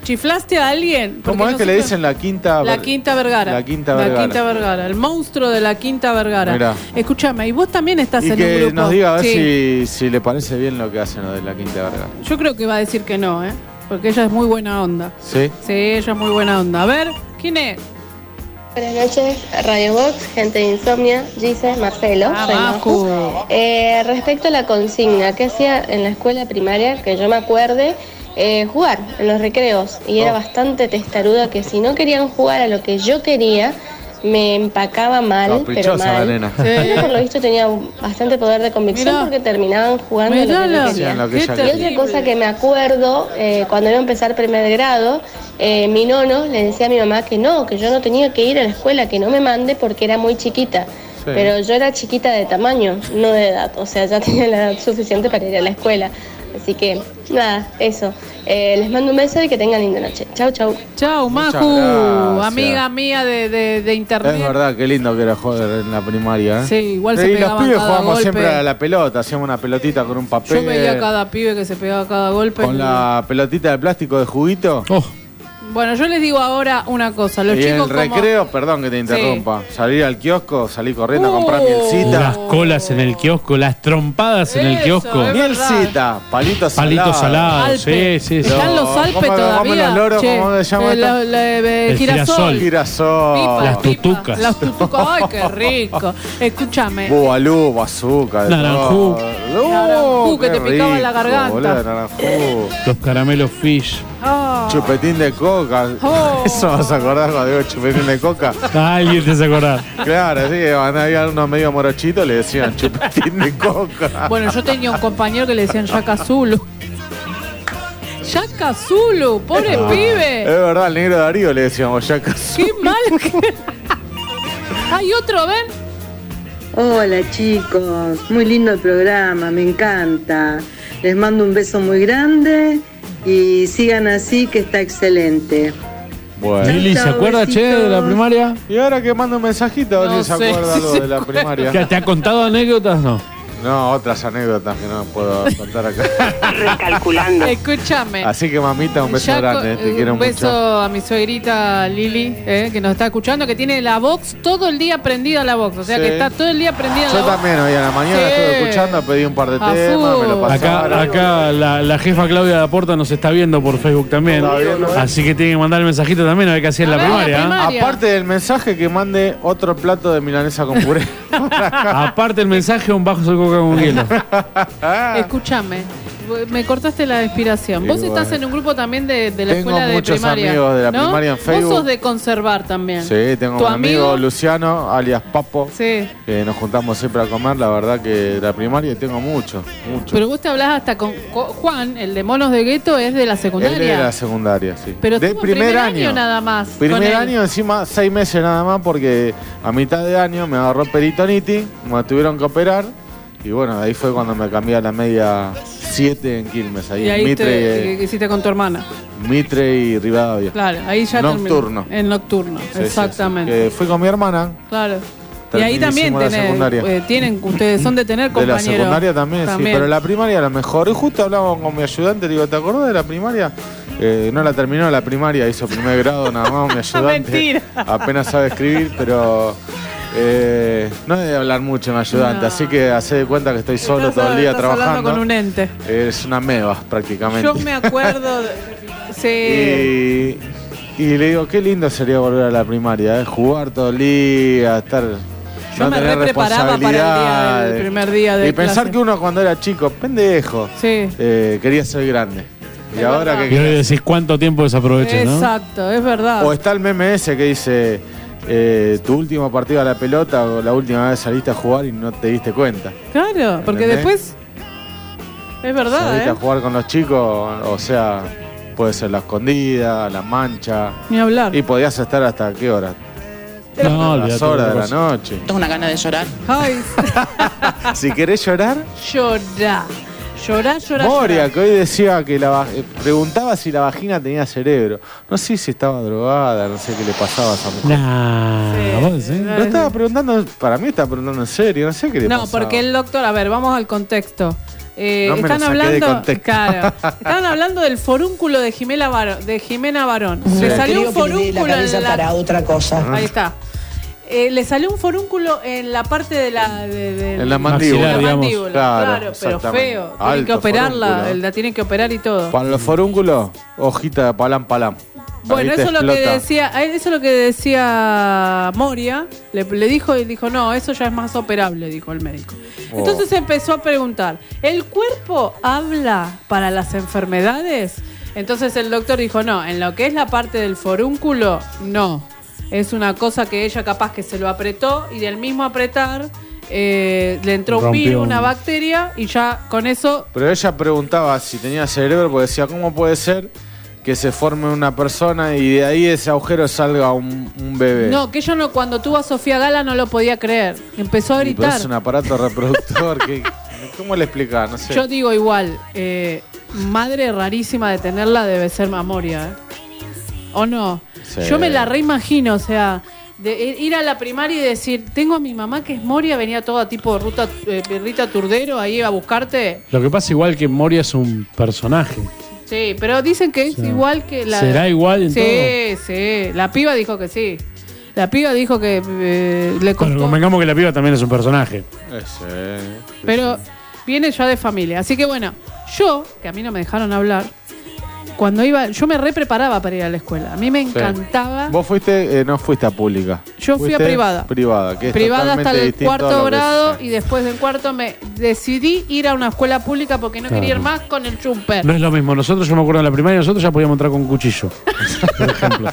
¿Chiflaste a alguien? Porque ¿Cómo es que le nosotros- dicen la quinta? La Quinta Vergara. La Quinta Vergara. La Quinta Vergara. El monstruo de la Quinta Vergara. Mirá. Escúchame, y vos también estás Y en un que grupo. nos diga a ver Sí. si, si le parece bien lo que hacen los de la Quinta Vergara. Yo creo que va a decir que no, ¿eh? Porque ella es muy buena onda. ¿Sí? Sí, ella es muy buena onda. A ver, ¿quién es? Buenas noches, Radio Box, gente de Insomnia, Gise, Marcelo, Ah, soy Maju. Maju. Eh, respecto a la consigna, ¿qué hacía en la escuela primaria? Que yo me acuerde, eh, jugar en los recreos. Y era Oh. bastante testaruda que si no querían jugar a lo que yo quería, me empacaba mal, pero Caprichosa la mal. nena. Pero por lo visto tenía bastante poder de convicción Mirá. porque terminaban jugando a lo que Mirala. yo Hacían quería. lo que ella Y quería. otra cosa que me acuerdo, eh, cuando iba a empezar primer grado, eh, mi nono le decía a mi mamá que no, que yo no tenía que ir a la escuela, que no me mande porque era muy chiquita. Sí. Pero yo era chiquita de tamaño, no de edad. O sea, ya tenía la edad suficiente para ir a la escuela. Así que, nada, eso. Eh, les mando un beso y que tengan linda noche. Chau, chau. Chau, Muchas Maju. gracias. Amiga mía de, de, de internet. Es verdad, qué lindo que era jugar en la primaria. ¿eh? Sí, igual se Y los pegaban pibes cada jugábamos golpe. siempre a la pelota, hacíamos una pelotita con un papel. Yo veía a cada pibe que se pegaba cada golpe. Con la pelotita de plástico de juguito. Oh, Bueno, yo les digo ahora una cosa. Los y en chicos el como- recreo, perdón que te interrumpa, salir al kiosco, salir corriendo a comprar Uh, mielcita. las colas en el kiosco, las trompadas en el Eso, kiosco. es Mielcita, palitos Palitos salados. Alpe. Sí, sí, sí. Están los ¿Cómo- Alpes cómo todavía. los loros? Che, ¿Cómo se llama eh, esto? la- la- eh, El girasol. Girasol. Pipa, Las pipa. tutucas. Las tutucas. Ay, qué rico. Escúchame. Bubalú, bazooka. de Naranjú. todo. Naranjú, que qué te picaba en la rico, garganta. boludo, naranjú. Los caramelos fish. Ah. Chupetín de coca. Oh. Eso vas a acordar cuando digo chupetín de coca. Ah, alguien te hace acordar. Claro, sí, cuando había unos medio morochitos le decían chupetín de coca. Bueno, yo tenía un compañero que le decían Yaka Zulu. Yaka Zulu, pobre Es pibe. verdad, al negro Darío le decíamos ya casi. Qué mal que... Hay otro, ven. Hola chicos, muy lindo el programa, me encanta. Les mando un beso muy grande y sigan así que está excelente. Bueno. Lili, ¿se Chau, acuerda, che, de la besitos. primaria? Y ahora que mando un mensajito a ver No si se sé acuerda si algo se de la acuerda. primaria. ¿Que ¿Te ha contado anécdotas? No. No, otras anécdotas que no puedo contar acá. Recalculando. Escúchame. Así que mamita, un beso Ya grande, co- te quiero un beso mucho. a mi suegrita Lili, eh, que nos está escuchando, que tiene la box todo el día prendida la box. O sea Sí. que está todo el día prendida Yo la box. también hoy a la mañana Sí. estuve escuchando, pedí un par de A temas, me lo full. pasaron. Acá, acá la, la jefa Claudia Laporta nos está viendo por Facebook también. Está viendo, ¿eh? Así que tiene que mandar el mensajito también a ver qué hacía en A la ver, la primaria. ¿eh? primaria. Aparte del mensaje, que mande otro plato de milanesa con puré. Aparte el mensaje, un bajo de coca con hielo. Escúchame, me cortaste la inspiración. Y Vos estás bueno. en un grupo también de, de la Tengo escuela de muchos primaria. amigos de la ¿no? primaria en Facebook. Vos sos de conservar también. Sí, tengo ¿Tu un amigo, amigo? Luciano, alias Papo, Sí. que nos juntamos siempre a comer. La verdad que de la primaria tengo mucho, mucho. Pero vos te hablás hasta con con Juan, el de Monos de Gueto, es de la Él secundaria. de la secundaria, sí. Pero de estuvo en primer año nada más con Primer él. año, encima, seis meses nada más, porque a mitad de año me agarró peritonitis, me tuvieron que operar. Y bueno, ahí fue cuando me cambié a la media siete en Quilmes, ahí, Y en ahí Mitre, te, que hiciste con tu hermana. Mitre y Rivadavia. Claro, ahí ya Nocturno. terminó. En nocturno, Sí, sí, exactamente. sí. Que fui con mi hermana. Claro. Y ahí también Terminísimo la tenés, secundaria. eh, tienen, ustedes son de tener De compañeros. la secundaria también, También. sí, pero la primaria a lo mejor. Y justo hablábamos con mi ayudante, le digo, ¿te acordás de la primaria? Eh, no la terminó la primaria, hizo primer grado nada más, mi ayudante. Mentira. Apenas sabe escribir, pero eh, no debe hablar mucho mi ayudante, No. así que hace de cuenta que estoy solo Estás- todo el día estás hablando trabajando. con un ente. Es una meba prácticamente. Yo me acuerdo. de- sí. Y, y le digo, qué lindo sería volver a la primaria, ¿eh? Jugar todo el día, estar. Yo no me tener re preparaba para el día del responsabilidades. primer día de Y pensar clase. que uno cuando era chico, pendejo, Sí. eh, quería ser grande. Y Es ahora verdad. Y hoy que. decís cuánto tiempo desaproveché, ¿no? Exacto, es verdad. O está el meme ese que dice. eh, tu último partido a la pelota o la última vez saliste a jugar y no te diste cuenta. Claro, porque ¿Entendés? después. Es verdad, Saliste ¿eh? a jugar con los chicos, o sea, puede ser la escondida, la mancha. Ni hablar. Y podías estar hasta qué hora? No, A las olvídate, horas de otra la cosa. noche. Tengo una gana de llorar. Ay, Si querés llorar, llorá. Llorá, llorá. Moria, llorá. que hoy decía que la va- eh, preguntaba si la vagina tenía cerebro. No sé si estaba drogada, no sé qué le pasaba a esa mujer. Nah, Sí. vos, ¿eh? Lo estaba preguntando, para mí estaba preguntando en serio, no sé qué le No, pasaba. porque el doctor, a ver, vamos al contexto. Eh, No me lo están saqué de hablando, contexto. claro, estaban hablando del forúnculo de Jimena Barón, de Jimena Barón. Sí. Le salió Creo un que le dé la forúnculo cabeza en la... para otra cosa. Ahí está. Eh, le salió un forúnculo en la parte de la de, de- En la mandíbula, de la digamos. mandíbula, Claro, claro, pero exactamente. feo. Tienen Alto que operarla, forúnculo. la tienen que operar y todo. Para los forúnculos, hojita de palam palam. Bueno, Ahí te eso es lo que explota. decía, eso es lo que decía Moria, le, le dijo y dijo, no, eso ya es más operable, dijo el médico. Oh. Entonces empezó a preguntar, ¿el cuerpo habla para las enfermedades? Entonces el doctor dijo, no, en lo que es la parte del forúnculo, no. Es una cosa que ella capaz que se lo apretó y del mismo apretar eh, le entró un Rompió virus, un- una bacteria y ya con eso... Pero ella preguntaba si tenía cerebro, porque decía, ¿cómo puede ser que se forme una persona y de ahí de ese agujero salga un, un bebé? No, que ella no, cuando tuvo a Sofía Gala no lo podía creer. Empezó a Y, pero gritar. es un aparato reproductor. que, ¿Cómo le explicaba? No sé. Yo digo igual, eh, madre rarísima de tenerla debe ser Moria, ¿eh? ¿O no? Sí. Yo me la reimagino, o sea, de ir a la primaria y decir, tengo a mi mamá que es Moria, venía toda tipo Ruta, eh, Rita Turdero ahí a buscarte. Lo que pasa igual que Moria es un personaje. Sí, pero dicen que es Sí. igual que la... ¿Será igual en sí, todo? Sí, la piba dijo que sí. La piba dijo que eh, le costó... Bueno, convengamos que la piba también es un personaje. Ese, Pero viene ya de familia. Así que bueno, yo, que a mí no me dejaron hablar, cuando iba, yo me re preparaba para ir a la escuela. A mí me Sí. encantaba. Vos fuiste, eh, no fuiste a pública. Yo fui a Fuiste privada. Privada, que es Privada hasta totalmente el distinto a cuarto lo que grado es- y después del cuarto me decidí ir a una escuela pública porque no Claro. quería ir más con el chumper. No es lo mismo. Nosotros, yo me acuerdo en la primaria, nosotros ya podíamos entrar con un cuchillo. Por ejemplo.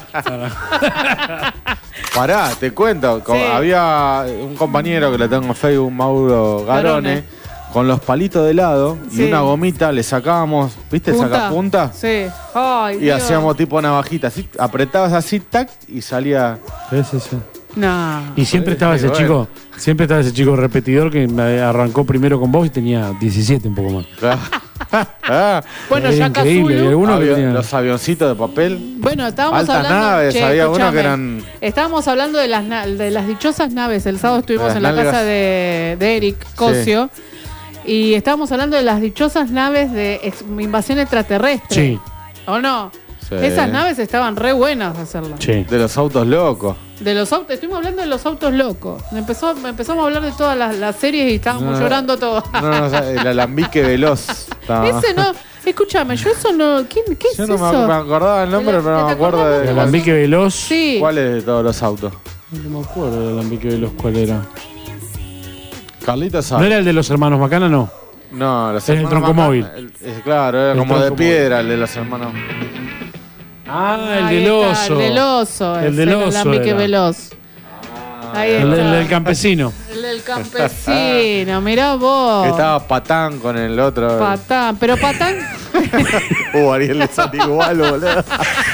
Pará, te cuento. co- Sí. Había un compañero que le tengo en Facebook, Mauro Garone, Garone. con los palitos de helado Sí. y una gomita, le sacábamos, ¿viste? Saca punta. Sí. Ay, Y Dios. hacíamos tipo navajita, así, apretabas así, tac, y salía. Sí, sí, sí. No. Y siempre estaba ese Bueno. chico, siempre estaba ese chico repetidor que me arrancó primero con vos y tenía diecisiete, un poco más. Ah, Bueno, Era Yaka increíble, Zulu. y algunos que Avio- tenían- los avioncitos de papel. Bueno, estábamos Altas hablando. naves, che, había unos escuchame, que eran- Estábamos hablando de las, na- de las dichosas naves. El sábado estuvimos Las en la nalgas. casa de, de Eric Cosio. Y estábamos hablando de las dichosas naves de ex- invasión extraterrestre. Sí. ¿O no? Sí. Esas naves estaban re buenas de hacerlas. Sí. De los autos locos. De los autos, estuvimos hablando de los autos locos. Me empezó, me empezamos a hablar de todas las, las series y estábamos No, llorando todos. No, no, o sea, el alambique veloz. estaba- Ese no, escúchame, yo eso no. ¿Quién, ¿Qué es Yo no me, eso? ac- me acordaba el nombre, pero no me acuerdo de. El alambique veloz. Sí. ¿Cuál es de todos los autos? No me acuerdo del alambique veloz cuál era. Carlitos ¿No sabe. era el de los hermanos Macana? No. No, los Es el hermanos troncomóvil. Macana, el- es- claro, era El como de troncomóvil. piedra el de los hermanos. Ah, el Ahí del está, oso. El del oso. El es del oso alambique era. veloz. Ahí El, está. el del campesino. El del campesino, mirá vos. Que estaba Patán con el otro. Patán, pero Patán. Uh, Ariel le salió igual, boludo.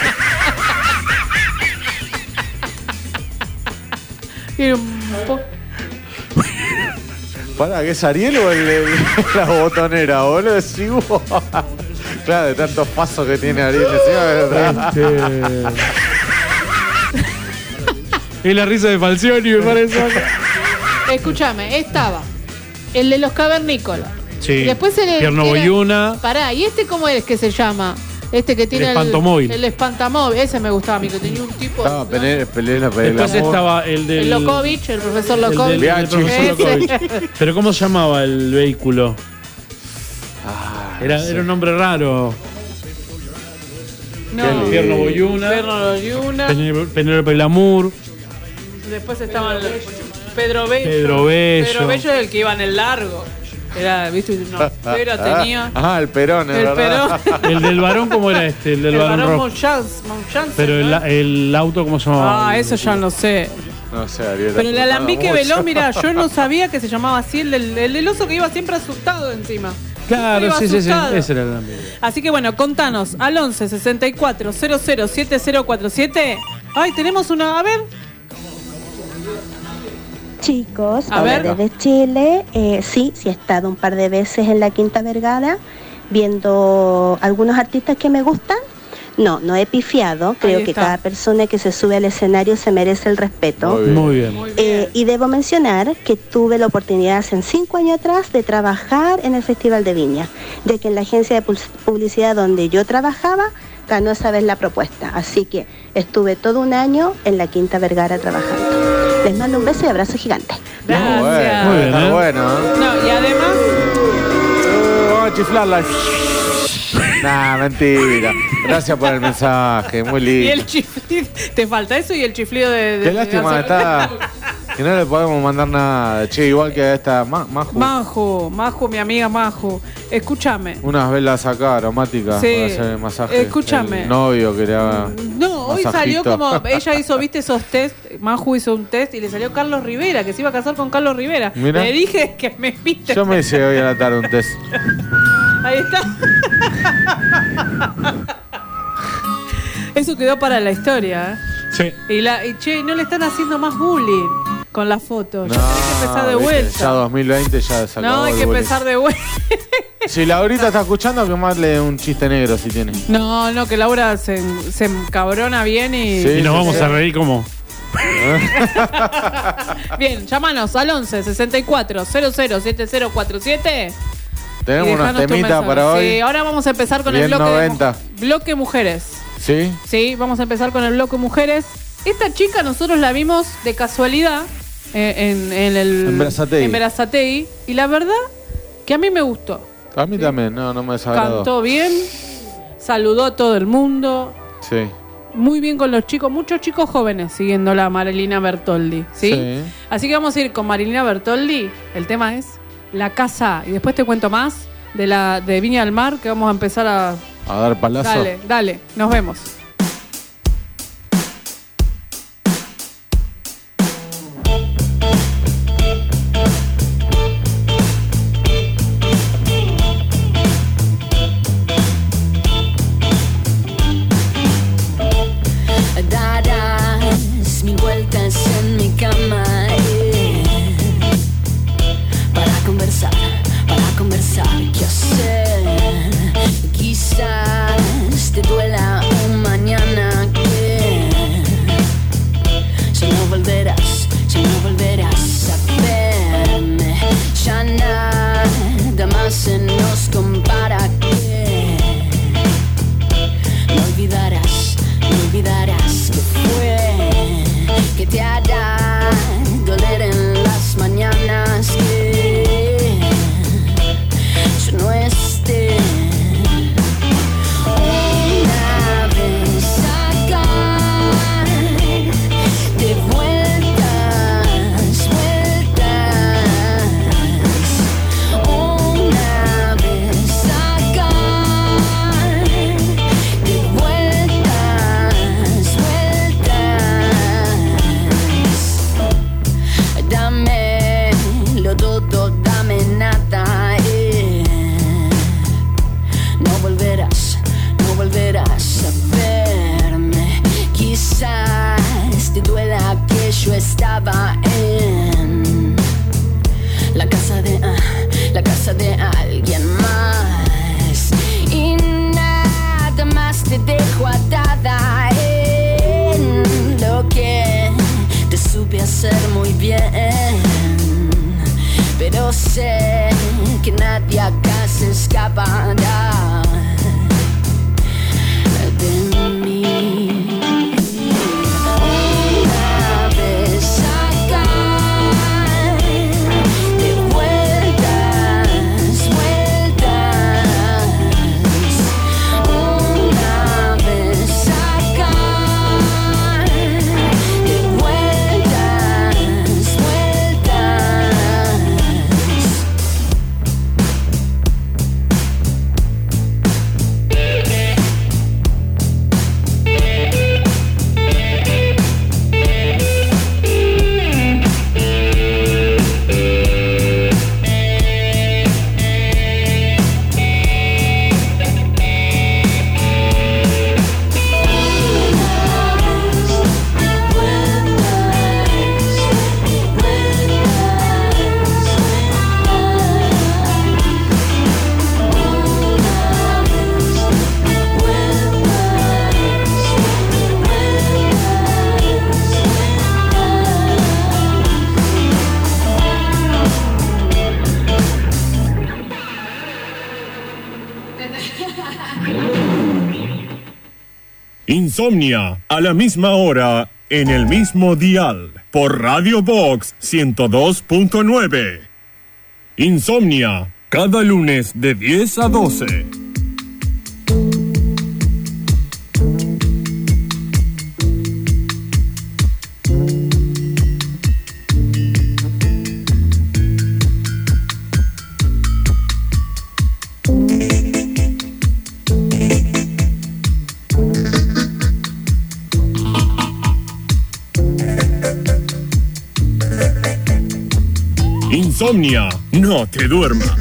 Tiene un po- Pará, ¿que es Ariel o el, el- la botonera, boludo? Sí, vos. Claro, de tantos pasos que tiene Ariel encima. Este... Es la risa de Falcioni, me parece. Escúchame, estaba el de los cavernícolas. Sí. Y después el Pierno era- Boyuna. Pará, ¿y este cómo es que se llama? Este que tiene espantomóvil. El espantamóvil. Ese me gustaba a mí, que tenía un tipo. Estaba Pelé, Pelé, la Pelé. Después estaba el del. El Lokovic, el profesor el del- Lokovic. el profesor Ese. Lokovic. Pero ¿cómo se llamaba el vehículo? Era, no sé. era un nombre raro. No. Pierno Boyuna. Pierno Boyuna. Penélope Penélope Glamour. Después estaban los- Pedro Bello. Pedro Bello. Pedro Bello es el que iba en el largo. Era, viste, una pera tenía. Ah, el Perón, es El verdad. El del varón, ¿cómo era este? El del El varón varón rojo. Monchans, Monchans, Pero el, ¿no? el auto, ¿cómo se llamaba? Ah, eso ya no sé. No sé, Ariel. Pero el la alambique mucho. veloz, mirá, yo no sabía que se llamaba así, el del, el del oso que iba siempre asustado encima. Claro, Iba sí, sí, sí. asustado. Ese era el alambique. Así que bueno, contanos al once sesenta y cuatro cero cero siete cero cuatro siete. Ay, tenemos una, a ver. Chicos, A hola ver. desde Chile. Eh, sí, sí he estado un par de veces en la Quinta Vergara viendo algunos artistas que me gustan. No, no he pifiado. Creo que cada persona que se sube al escenario se merece el respeto. Muy bien. Muy bien. Muy bien. Eh, y debo mencionar que tuve la oportunidad hace cinco años atrás de trabajar en el Festival de Viña, ya que en la agencia de pul- publicidad donde yo trabajaba ganó esa vez la propuesta. Así que estuve todo un año en la Quinta Vergara trabajando. Les mando un beso y abrazo gigante. Gracias. Bueno, Muy bien, está ¿eh? bueno, ¿eh? No, y además, Uh, vamos a chiflarla. Nah, mentira. Gracias por el mensaje, muy y lindo. el chiflido, te falta eso y el chiflido de... de Qué lástima de- está que no le podemos mandar nada. Che, igual que a esta Ma- Maju. Maju, Maju, mi amiga Maju, escúchame. Unas velas acá aromáticas Sí. para hacer el masaje. Escúchame. El novio que le haga. No, hoy masajito. salió como, ella hizo, viste, esos test, Maju hizo un test y le salió Carlos Rivera, que se iba a casar con Carlos Rivera. Mirá. Le dije que me viste. Yo me hice hoy a la tarde un test. Ahí está. Eso quedó para la historia, ¿eh? Sí. Y, la, y che, no le están haciendo más bullying con las fotos. No, ya tenés que empezar de viste, vuelta. Ya dos mil veinte ya se acabó No, hay el que bullying. empezar de vuelta. Si Laurita está escuchando, que más le dé un chiste negro si tiene. No, no, que Laura se, se encabrona bien y... Sí. Y nos vamos sí. a reír como. Bien, llámanos al once sesenta y cuatro cero cero siete cero cuatro siete. Tenemos unos temitas para hoy. Sí, ahora vamos a empezar con el Bien bloque de noventa. mu- bloque mujeres. ¿Sí? Sí, vamos a empezar con el bloque mujeres. Esta chica nosotros la vimos de casualidad eh, en, en el En Berazategui. en Berazategui, y la verdad que a mí me gustó. A mí también, no, no me desagradó. Cantó bien, saludó a todo el mundo, Sí. muy bien con los chicos, muchos chicos jóvenes siguiéndola a Marilina Bertoldi, ¿sí? Sí. Así que vamos a ir con Marilina Bertoldi. El tema es La Casa, y después te cuento más de la de Viña del Mar, que vamos a empezar a... A dar palazo. Dale, dale, nos vemos. Darás mil vueltas en mi cama eh, para conversar, para conversar qué hacer. Quizás te duela un mañana que ya no volverás, ya no volverás a verme. Ya nada más se nos compara que no olvidarás, no olvidarás que fue, que te hará doler en las mañanas que yo no esté. Una vez acá, de vueltas, vueltas. Una vez acá, de vueltas, vueltas. Dámelo todo, dame nada. eh. No volverás, no volverás a verme. Quizás te duela que yo estaba en la casa de, ah, la casa de alguien más. Y nada más te dejo atada en lo que te supe hacer muy bien. Pero sé que nadie acá se escapará de mí. Una vez acá, de vueltas, vueltas. Una vez acá, de vueltas, vueltas. Insomnia, a la misma hora, en el mismo dial, por Radio Box ciento dos punto nueve. Insomnia, cada lunes de diez a doce. Insomnia, no te duermas.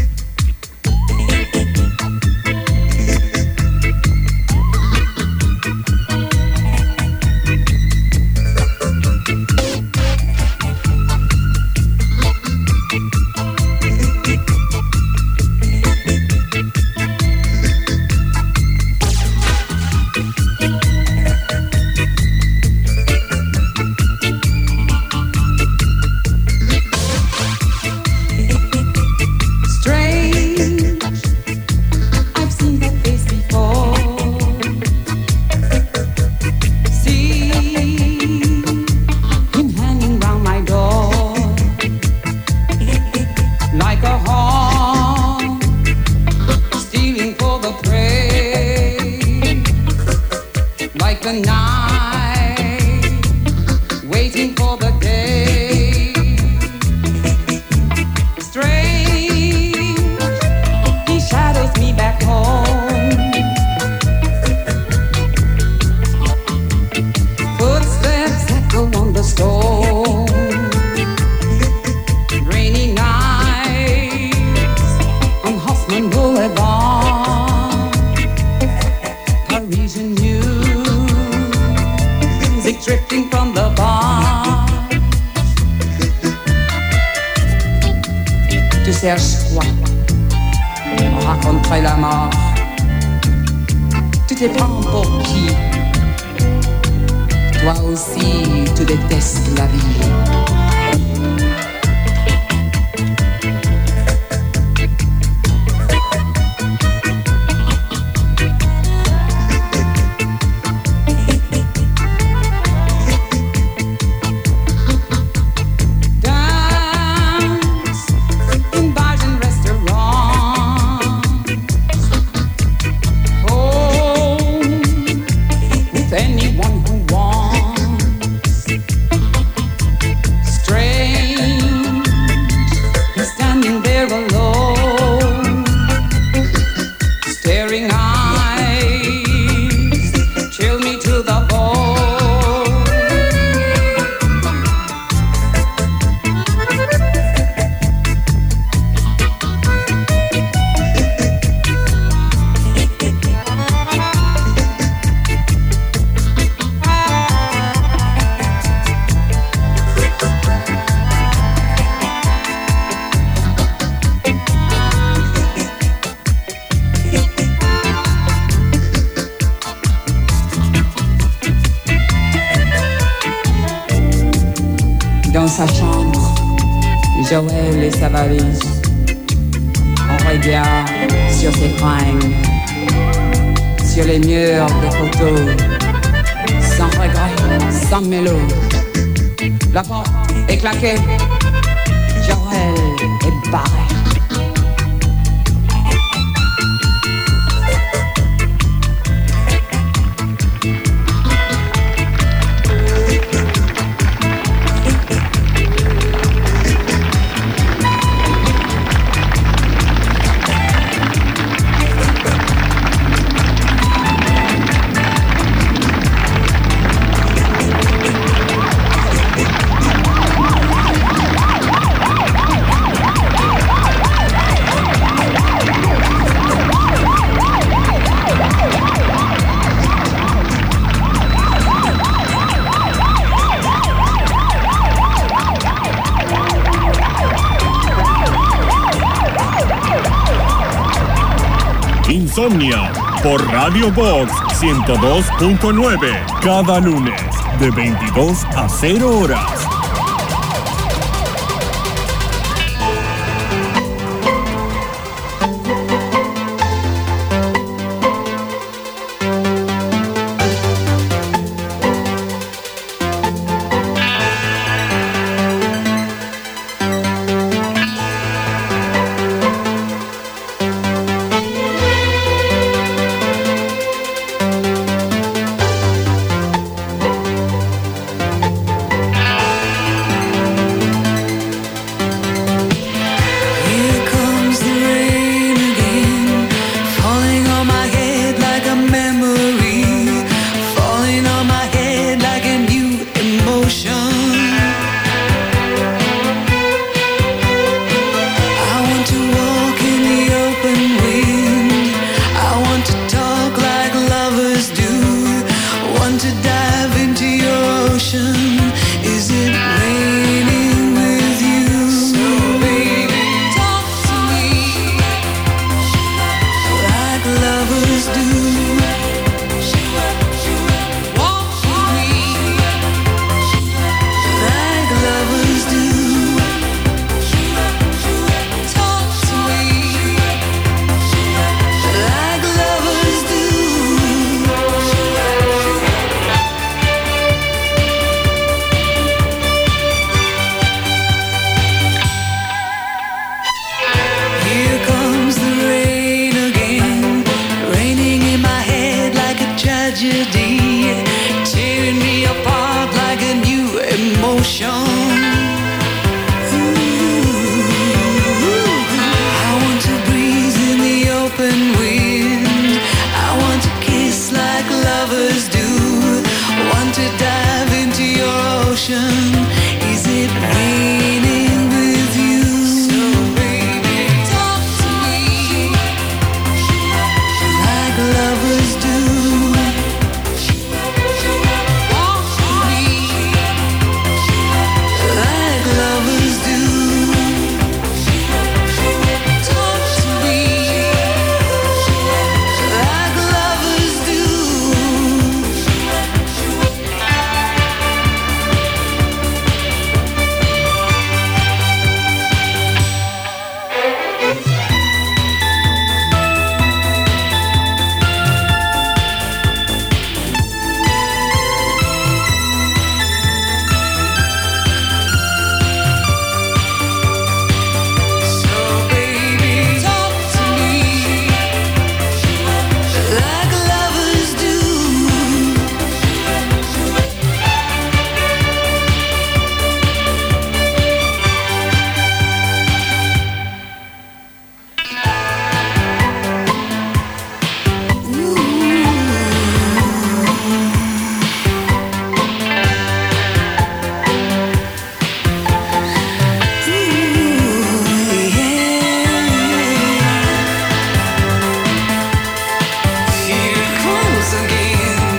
Dans sa chambre, Joël et sa valise. On regarde sur ses fringues, sur les murs des photos, sans regret, sans mélo. La porte est claquée, Joël est barré. Insomnia por Radio Box ciento dos punto nueve, cada lunes de veintidós a cero horas. tragedy, tearing me apart like a new emotion. I want to breathe in the open wind. I want to kiss like lovers do. Want to dive into your ocean. Is it raining with you? So baby, talk to me like lovers do. Walk with me like lovers do. Talk to me like lovers do. So baby, talk to me like lovers do. Here it comes again.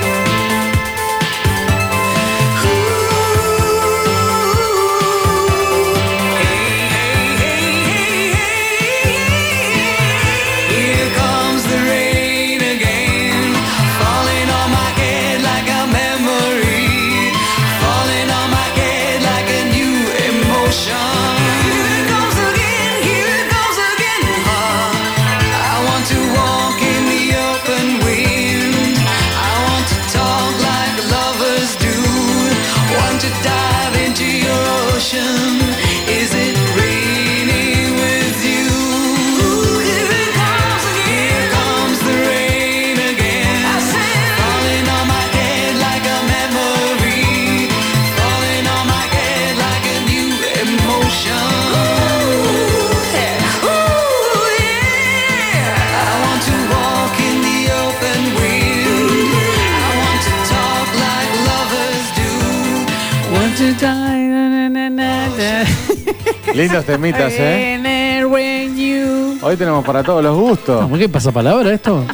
Here comes the rain again, falling on my head like a memory, falling on my head like a new emotion. Here it comes again, here it comes again. I want to walk in the open wind. I want to talk like lovers do. Want to dive into your ocean. Is it raining with you? Here it comes again. Here comes the rain again. Falling on my head like a memory, falling on my head like a new emotion. Ooh, yeah. I want to walk in the open wind. I want to talk like lovers do. Want to die. Na, na, na, na. Lindos temitas, ¿eh? Again, when you- Hoy tenemos para todos los gustos. ¿Qué pasa palabra esto?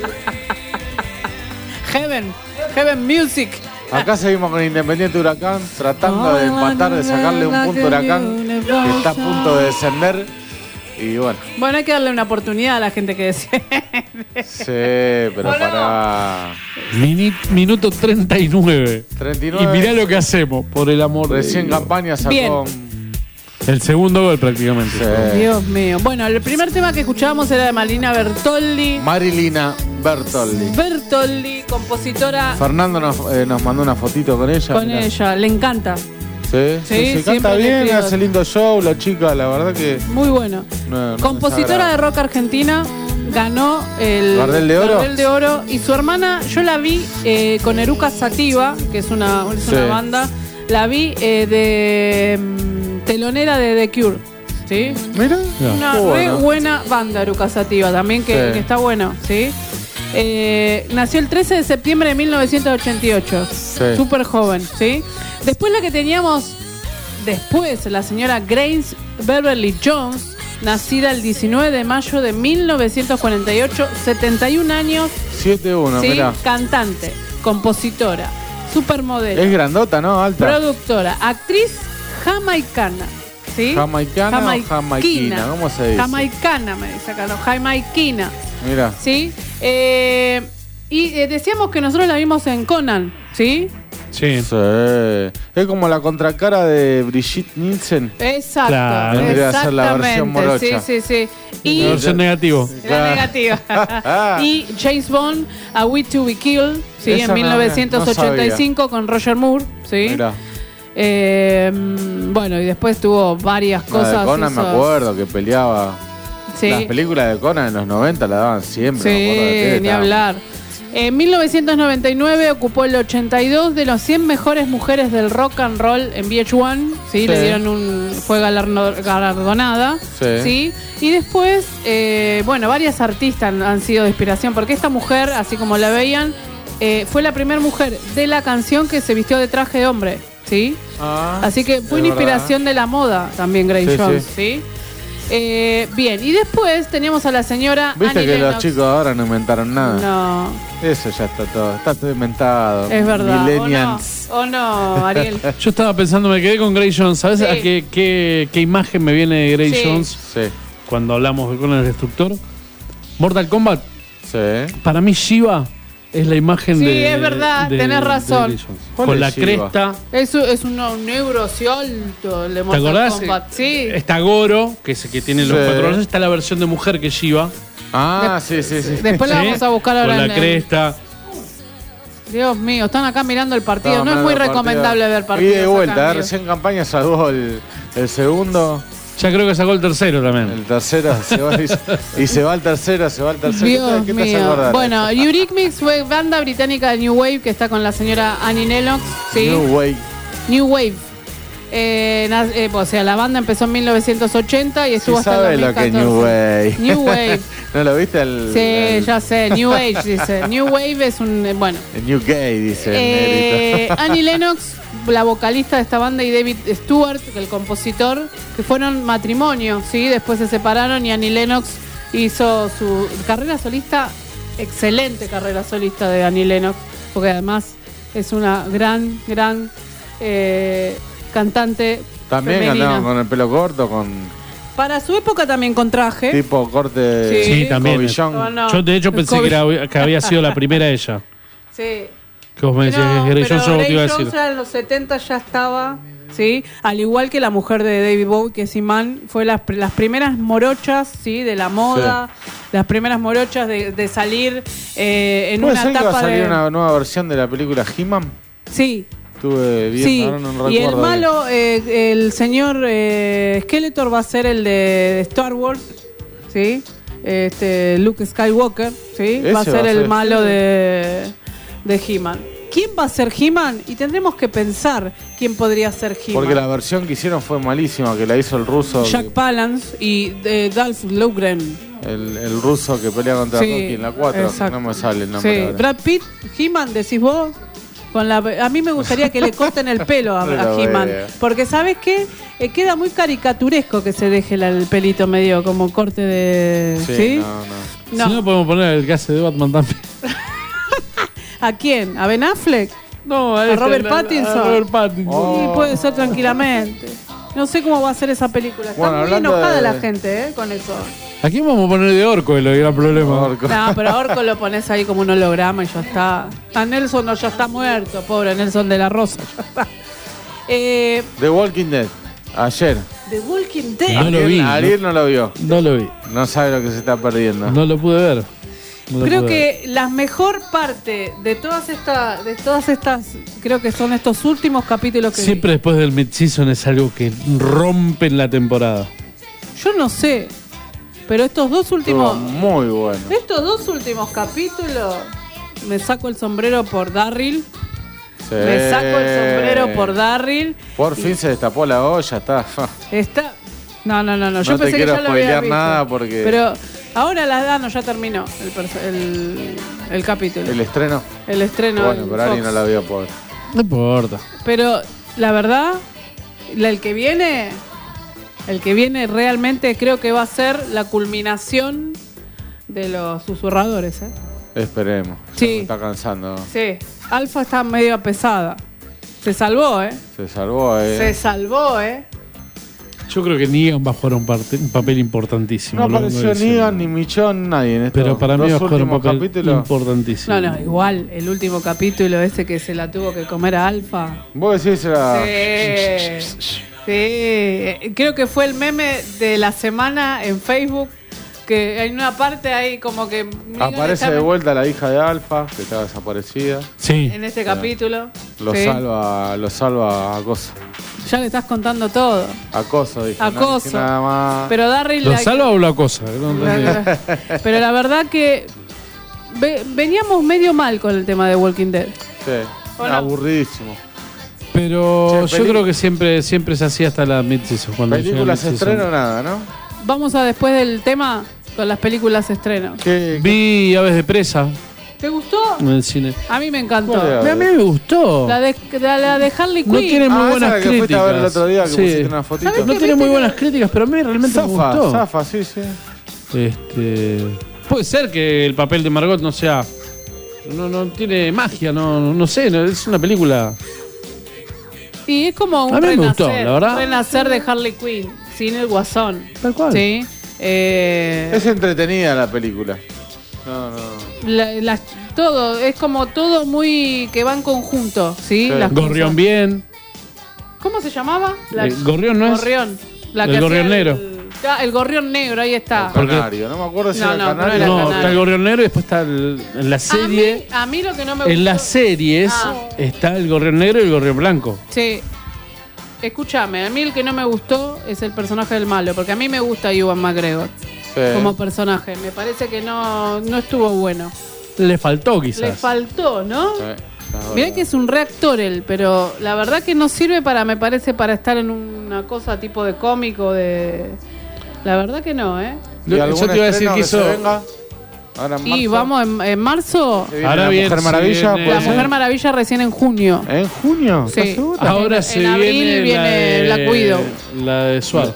Heaven, Heaven Music. Acá seguimos con Independiente Huracán, tratando de empatar, de sacarle un punto a Huracán, que está a punto de descender. Y bueno, Bueno, hay que darle una oportunidad a la gente que decide. sí, pero para... Mini- minuto treinta y nueve. treinta y Y nueve. mirá lo que hacemos, por el amor de Recién Dios. campaña sacó... Bien. El segundo gol prácticamente. Dios mío. Bueno, el primer tema que escuchábamos era de Marina Bertoldi. Marilina Bertoldi. Bertoldi, compositora Fernando nos, eh, nos mandó una fotito con ella. con mirá. ella. Le encanta. Sí, Sí, sí, sí, siempre canta le bien, escribo. hace lindo show, la chica, la verdad que... Muy bueno. no- no Compositora de desagrada. rock argentina. Ganó el ¿Gardel de Oro? Gardel de Oro. Y su hermana, yo la vi eh, con Eruca Sativa, que es una, es una Sí. banda. La vi eh, de mm, telonera de The Cure. ¿Sí? Mira, Una qué re bueno. buena banda, Eruca Sativa, también que, Sí. que está bueno, ¿sí? Eh, nació el trece de septiembre de mil novecientos ochenta y ocho. Sí. Súper joven, ¿sí? Después la que teníamos después, la señora Grace Beverly Jones, nacida el diecinueve de mayo de mil novecientos cuarenta y ocho, setenta y un años, siete uno, ¿sí? mirá. Cantante, compositora, supermodelo, Es grandota, ¿no? Alta. productora, actriz jamaicana. ¿Sí? ¿Jamaicana o jamaiquina? ¿Cómo se dice? Jamaicana, me dice acá, no, jamaiquina. Mira. ¿Sí? Eh, y eh, decíamos que nosotros la vimos en Conan, ¿sí? Sí. Sí. Es como la contracara de Brigitte Nielsen. Exacto. Claro. Vendría a ser la versión Exactamente, morocha. sí, sí, sí. Y La versión negativo. la negativa. Y James Bond, A Way to Be Killed, ¿sí? Esa En no- mil novecientos ochenta y cinco con Roger Moore, ¿sí? Mira. Eh, bueno, y después tuvo varias La cosas. de Conan me hizo- acuerdo que peleaba. Sí. Las películas de Conan en los noventa la daban siempre. me acuerdo de Sí, tele, ni estaba- hablar. En mil novecientos noventa y nueve ocupó el ochenta y dos de los cien mejores mujeres del rock and roll en V H uno, ¿sí? Sí. Le dieron un... fue galardo- galardonada, Sí. ¿sí? Y después, eh, bueno, varias artistas han, han sido de inspiración, porque esta mujer, así como la veían, eh, fue la primera mujer de la canción que se vistió de traje de hombre, ¿sí? Ah, Así que fue es una verdad. inspiración de la moda también, Grace Sí, Jones, sí. ¿sí? Eh, bien, y después teníamos a la señora Viste Annie que Lennox. los chicos ahora no inventaron nada. No, Eso ya está todo. Está todo inventado. es verdad. Millennials. ¿O no, ¿O no, Ariel? Yo estaba pensando, me quedé con Grace Jones. ¿Sabes Sí. a qué, qué, qué imagen me viene de Grace Sí. Jones Sí. cuando hablamos de Conan el Destructor? Mortal Kombat. Sí. Para mí, Shiva es la imagen Sí, de. es verdad, de- tenés de razón. Grace Jones. ¿Cuál Con es la Shiva? cresta. Es, es un, un negro así alto, el de ¿Te Mortal acordás? Kombat. Sí. Está Goro, que es el que tiene los Sí. cuatro brazos. Está la versión de mujer que es Shiva. Ah, sí, sí, sí. Después la ¿Sí? vamos a buscar ahora Con la en el- cresta. Dios mío, están acá mirando el partido. Estaba No es muy mirando el recomendable ver partido. partidos. Y de vuelta, acá en eh, vivo. recién campaña salvó el, el segundo. Ya creo que sacó el tercero también. El tercero se va y, y se va el tercero, se va el tercero. Dios ¿Qué te hace mío. acordar? Bueno, Eurythmics fue banda británica de New Wave que está con la señora Annie Lennox. ¿sí? New Way. New Wave. Eh, na- eh, o sea, la banda empezó en mil novecientos ochenta y Sí estuvo hasta sabe el lo dos que mil es New catorce. Wave. New Wave. ¿No lo viste? El, Sí, el- ya sé. New Age, dice. New Wave es un... eh, Bueno. el New Gay, dice el Eh, negrito. Annie Lennox, la vocalista de esta banda, y David Stewart, el compositor, que fueron matrimonio, ¿sí? Después se separaron y Annie Lennox hizo su carrera solista, excelente carrera solista de Annie Lennox, porque además es una gran, gran eh, cantante También femenina. andaban con el pelo corto, con Para su época también con traje. tipo corte Sí. Sí, también. cobillón. Oh, no. Yo de hecho pensé que, era- que había sido la primera ella. Sí. Que vos me decías No, que es Grace pero Jones, yo te iba a Grace decir. Jones en los setenta ya estaba, ¿sí? Al igual que la mujer de David Bowie, que es Iman, fue las, las primeras morochas, ¿sí? De la moda, las primeras morochas de, de salir eh, en ¿Puede una ser que va a etapa salir de... una nueva versión de la película He-Man? Sí, Estuve viendo, sí. ahora no Y el recuerdo malo, eh, el señor eh, Skeletor va a ser el de, de Star Wars, ¿sí? Este, Luke Skywalker, ¿sí? Ese Va a ser va a el ser. malo de, de He-Man. ¿Quién va a ser He-Man? Y tendremos que pensar quién podría ser bien. Porque la He-Man. versión que hicieron fue malísima, que la hizo el ruso. Jack Palance y eh, Dolph Lundgren. El, el ruso que pelea contra Sí, Rocky en la cuatro. exacto. No me sale el nombre. Sí. ahora. Brad Pitt, He-Man, decís vos. Con la, a mí me gustaría que le corten el pelo a, No a lo He-Man. veo. Porque, ¿sabes qué? Eh, queda muy caricaturesco que se deje la- el pelito medio como corte de. ¿Sí? Sí, no, no. No. Si no, podemos poner el que hace de Batman también. ¿A quién? ¿A Ben Affleck? No, ¿A este, Robert la- Pattinson? a Robert Pattinson. Oh. Sí, puede ser tranquilamente. No sé cómo va a ser esa película. Está Bueno, muy hablando enojada de- la gente, ¿eh? Con eso. ¿A quién vamos a poner de orco? Es el gran problema. Orco. No, pero a Orco lo pones ahí como un holograma y ya está. A Nelson no, ya está muerto, pobre Nelson de la Rosa, ya está. Eh, The Walking Dead. Ayer. The Walking Dead. No lo Ariel- vi, ¿no? Ariel no lo vio. No lo vi. No sabe lo que se está perdiendo. No lo pude ver. No lo Creo pude ver. que la mejor parte de todas estas, de todas estas, creo que son estos últimos capítulos que vi. Siempre después del mid-season es algo que rompe en la temporada. Yo no sé, pero estos dos Estuvo últimos, muy bueno. estos dos últimos capítulos, me saco el sombrero por Darryl, Sí. me saco el sombrero por Darryl. Por fin se destapó la olla, está. Está, no, no, no, no, yo No te pensé que quiero ya lo había spoilear visto. nada porque- Pero ahora la ah, no, ya terminó el, perso- el, el capítulo, El estreno. el estreno. Bueno, en pero Ari Fox. no la vio por. No importa. Pero la verdad, la- el que viene, el que viene realmente creo que va a ser la culminación de los susurradores, ¿eh? Esperemos. Ya Sí. me está cansando. Sí, Alfa está medio pesada. Se salvó, ¿eh? Se salvó, eh. Se salvó, ¿eh? Yo creo que Negan va a jugar un, parte- un papel importantísimo. No lo vengo apareció diciendo. Negan ni Michón, nadie en estos Pero para mí dos va a jugar un últimos papel capítulos. importantísimo. No, no, igual, el último capítulo ese que se la tuvo que comer a Alfa. Vos decís era. Sí, sí. Creo que fue el meme de la semana en Facebook. Que hay una parte ahí como que Negan Aparece está de vuelta la hija de Alfa, que estaba desaparecida. Sí. en este capítulo. Lo Sí. salva, lo salva a Acoso. Ya le estás contando todo. Acoso, dije. no Acoso. dije nada más. Pero Darryl ¿Lo la- salva o lo acosa? No entendí. Pero la verdad que ve- veníamos medio mal con el tema de Walking Dead. Sí, ¿O no? aburridísimo. Pero Che, yo peli- creo que siempre siempre se hacía hasta la mid-season. cuando llega Películas mid-season. estreno nada, ¿no? Vamos a después del tema con las películas estreno. ¿Qué, Vi Aves de Presa ¿Te gustó? en el cine. A mí me encantó. ¿Cuál era? A mí me gustó. La de, la, la de Harley Quinn. No tiene muy Ah, esa buenas es la que fuiste a ver el críticas. otro día, que Sí. pusiste una fotito. ¿Sabes No qué? tiene muy ¿Viste buenas que- críticas, pero a mí realmente me Zafa, gustó. zafa, sí, sí. Este, puede ser que el papel de Margot no sea. No, no tiene magia, no, no sé, no, es una película. Y es como un A mí me renacer, gustó, la verdad. renacer de Harley Quinn, sin el guasón. Tal cual. Sí. Eh, Es entretenida la película. No, no. la- las- todo, es como todo muy que va en conjunto, ¿sí? Sí. Las Gorrión cosas. bien. ¿Cómo se llamaba? La- Eh, Gorrión, ¿no es? Gorrión. La El que hacía gorrión el- negro. Ah, el gorrión negro, ahí está. El canario, no me acuerdo si No, era el no, pero canario. era No, Canario. está el Gorrión Negro y después está el- en la A mí, serie. a mí lo que no me gustó. En las series Ah. está el Gorrión Negro y el Gorrión Blanco. Sí. Escúchame, a mí el que no me gustó es el personaje del malo, porque a mí me gusta Ewan McGregor Sí. como personaje. Me parece que no, no estuvo bueno. Le faltó quizás. Le faltó, ¿no? Sí, la Mirá verdad. que es un reactor él, pero la verdad que no sirve para, me parece, para estar en una cosa tipo de cómico, de... La verdad que no, ¿eh? ¿Y algún Yo te iba a decir estreno que se hizo. venga? Ahora en Y marzo. vamos, en, en marzo, Se viene Ahora la bien, Mujer se Maravilla. viene- ¿puede la ser? Mujer Maravilla recién en junio. ¿En junio? ¿Estás Sí. segura? Ahora En- se en abril viene, viene la de, Black Widow. La de Suar.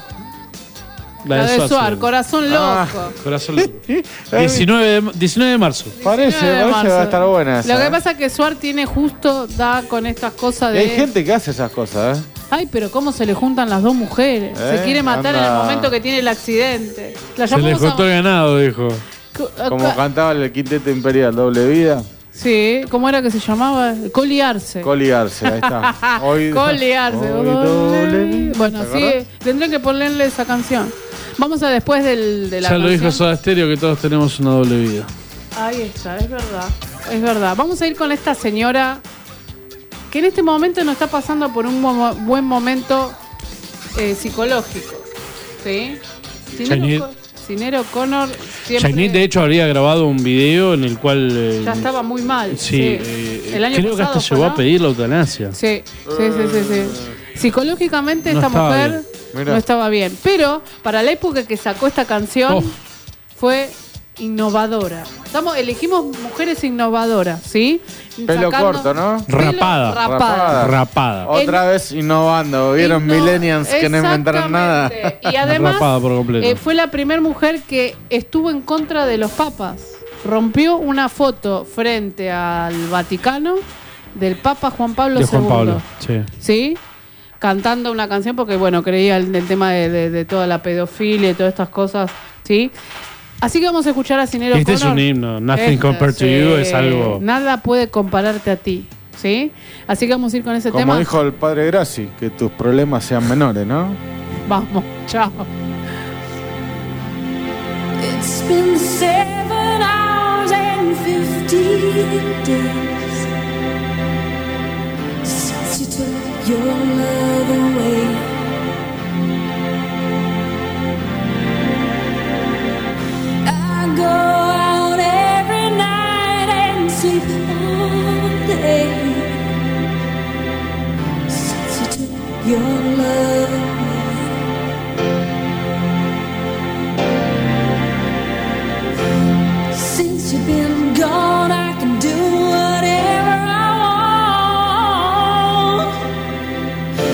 La de Suar, Suar, sí. Corazón Loco. Ah. Corazón loco. diecinueve, de, diecinueve de marzo. Parece, diecinueve de parece que va a marzo. estar buena esa. Lo que ¿eh? pasa es que Suar tiene justo, da con estas cosas Y de... hay gente que hace esas cosas, ¿eh? Ay, pero cómo se le juntan las dos mujeres. Eh, Se quiere matar en anda. el momento que tiene el accidente. La Se le llamamos cortó el a... ganado, dijo. Co- Como ca- cantaba el quinteto imperial, doble vida. Sí, ¿cómo era que se llamaba? Coliarse. Coliarse, ahí está. Hoy, Coliarse. hoy doble vida. Bueno, ¿Te sí, acordás? tendré que ponerle esa canción. Vamos a después del, de la Ya lo canción. dijo Soda Stereo que todos tenemos una doble vida. Ahí está, es verdad. Es verdad. Vamos a ir con esta señora que en este momento no está pasando por un mo- buen momento eh, psicológico. ¿Sí? Janet. Cinero Connor siempre Janet, de hecho, habría grabado un video en el cual. eh, ya estaba muy mal. Sí, eh, El año creo que pasado hasta fue, llegó ¿no? a pedir la eutanasia. Sí, sí, sí, sí, sí. Psicológicamente No esta estaba mujer bien. Mirá. no estaba bien. Pero para la época que sacó esta canción Oh. fue innovadora. Estamos, elegimos mujeres innovadoras, ¿sí? Pelo Sacando- corto, ¿no? Pelo Rapada. rapada. Rapada. Otra vez innovando. ¿Vieron Inno- Millennials que no inventaron nada? Exactamente. Y además Rapada por completo. eh, fue la primera mujer que estuvo en contra de los papas. Rompió una foto frente al Vaticano del Papa Juan Pablo de Juan segundo. Pablo. Sí. ¿Sí? Cantando una canción porque, bueno, creía en el tema de, de- de toda la pedofilia y todas estas cosas, ¿sí? Así que vamos a escuchar a Cinero Este es Connor. un himno. Nothing Este, compared to sí. you es algo. Nada puede compararte a ti, ¿sí? Así que vamos a ir con ese Como tema. dijo el padre Graci, que tus problemas sean menores, ¿no? Vamos, chao. It's been seven hours and fifteen days since you took your love away. I go out every night and sleep all day since you took your love away. Since you've been gone, I can do whatever I want.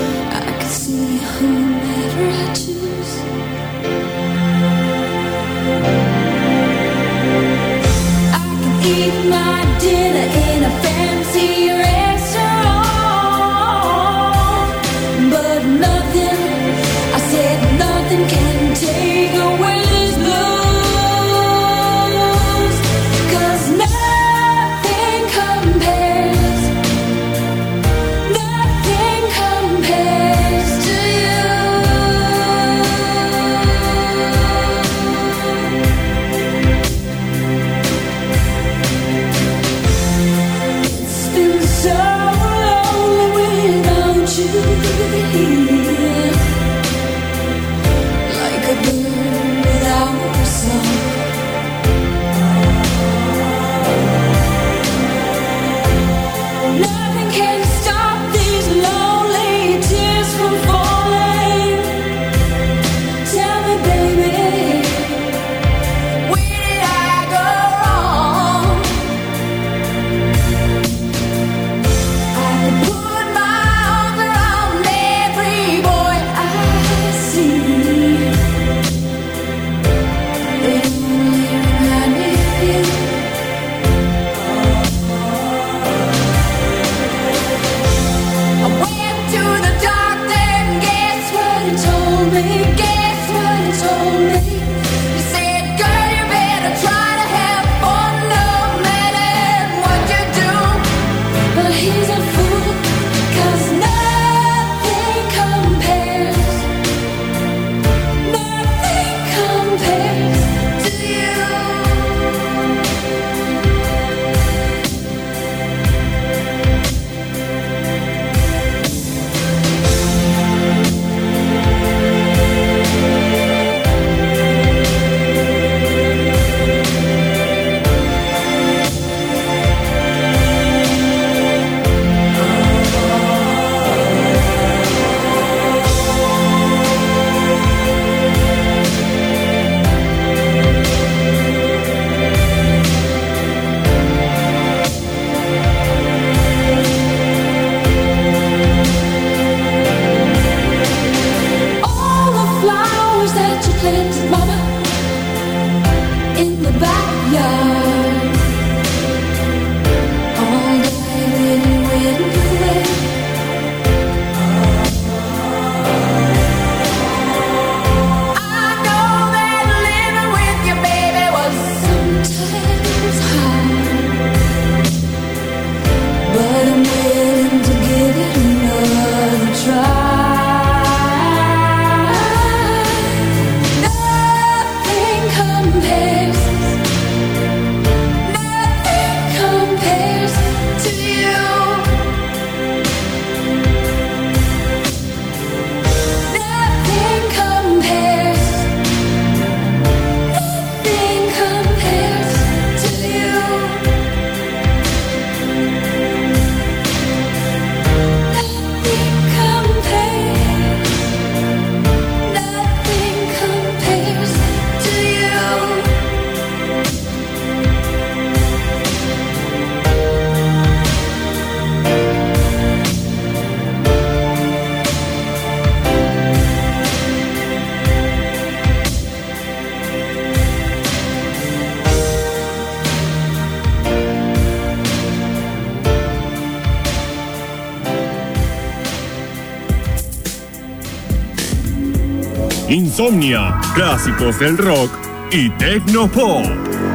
Insomnia, clásicos del rock y Tecnopop.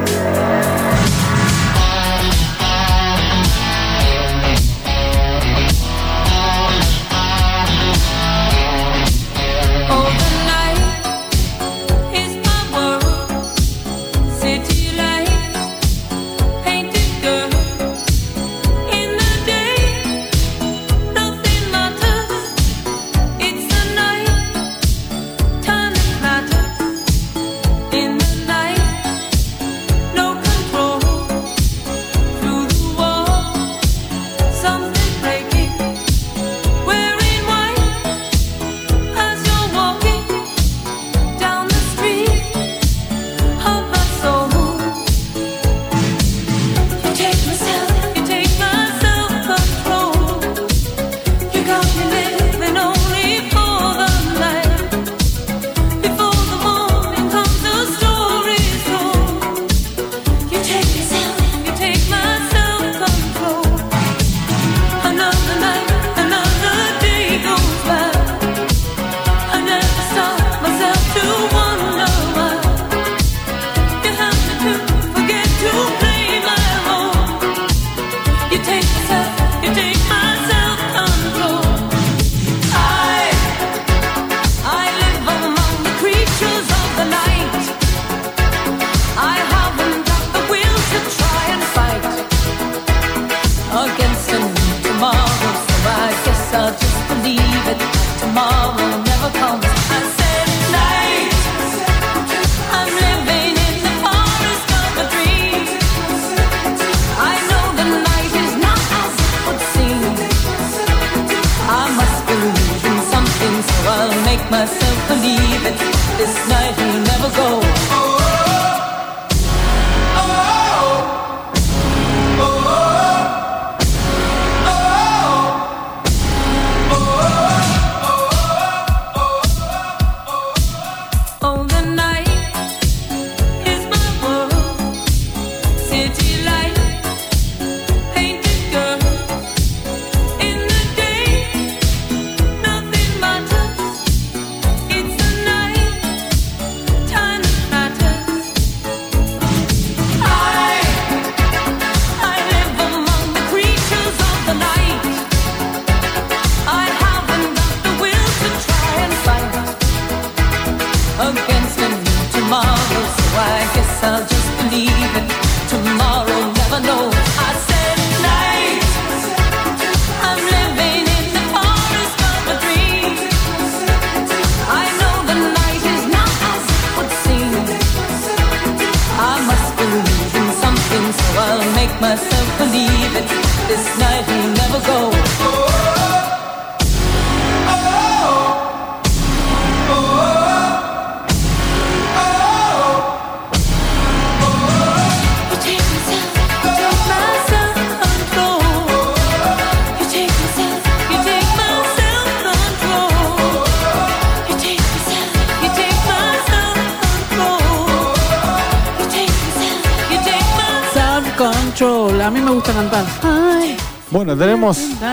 A mí me gusta cantar. Ay. Bueno, tenemos.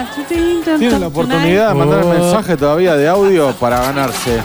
Tienen la oportunidad de mandar un mensaje todavía de audio para ganarse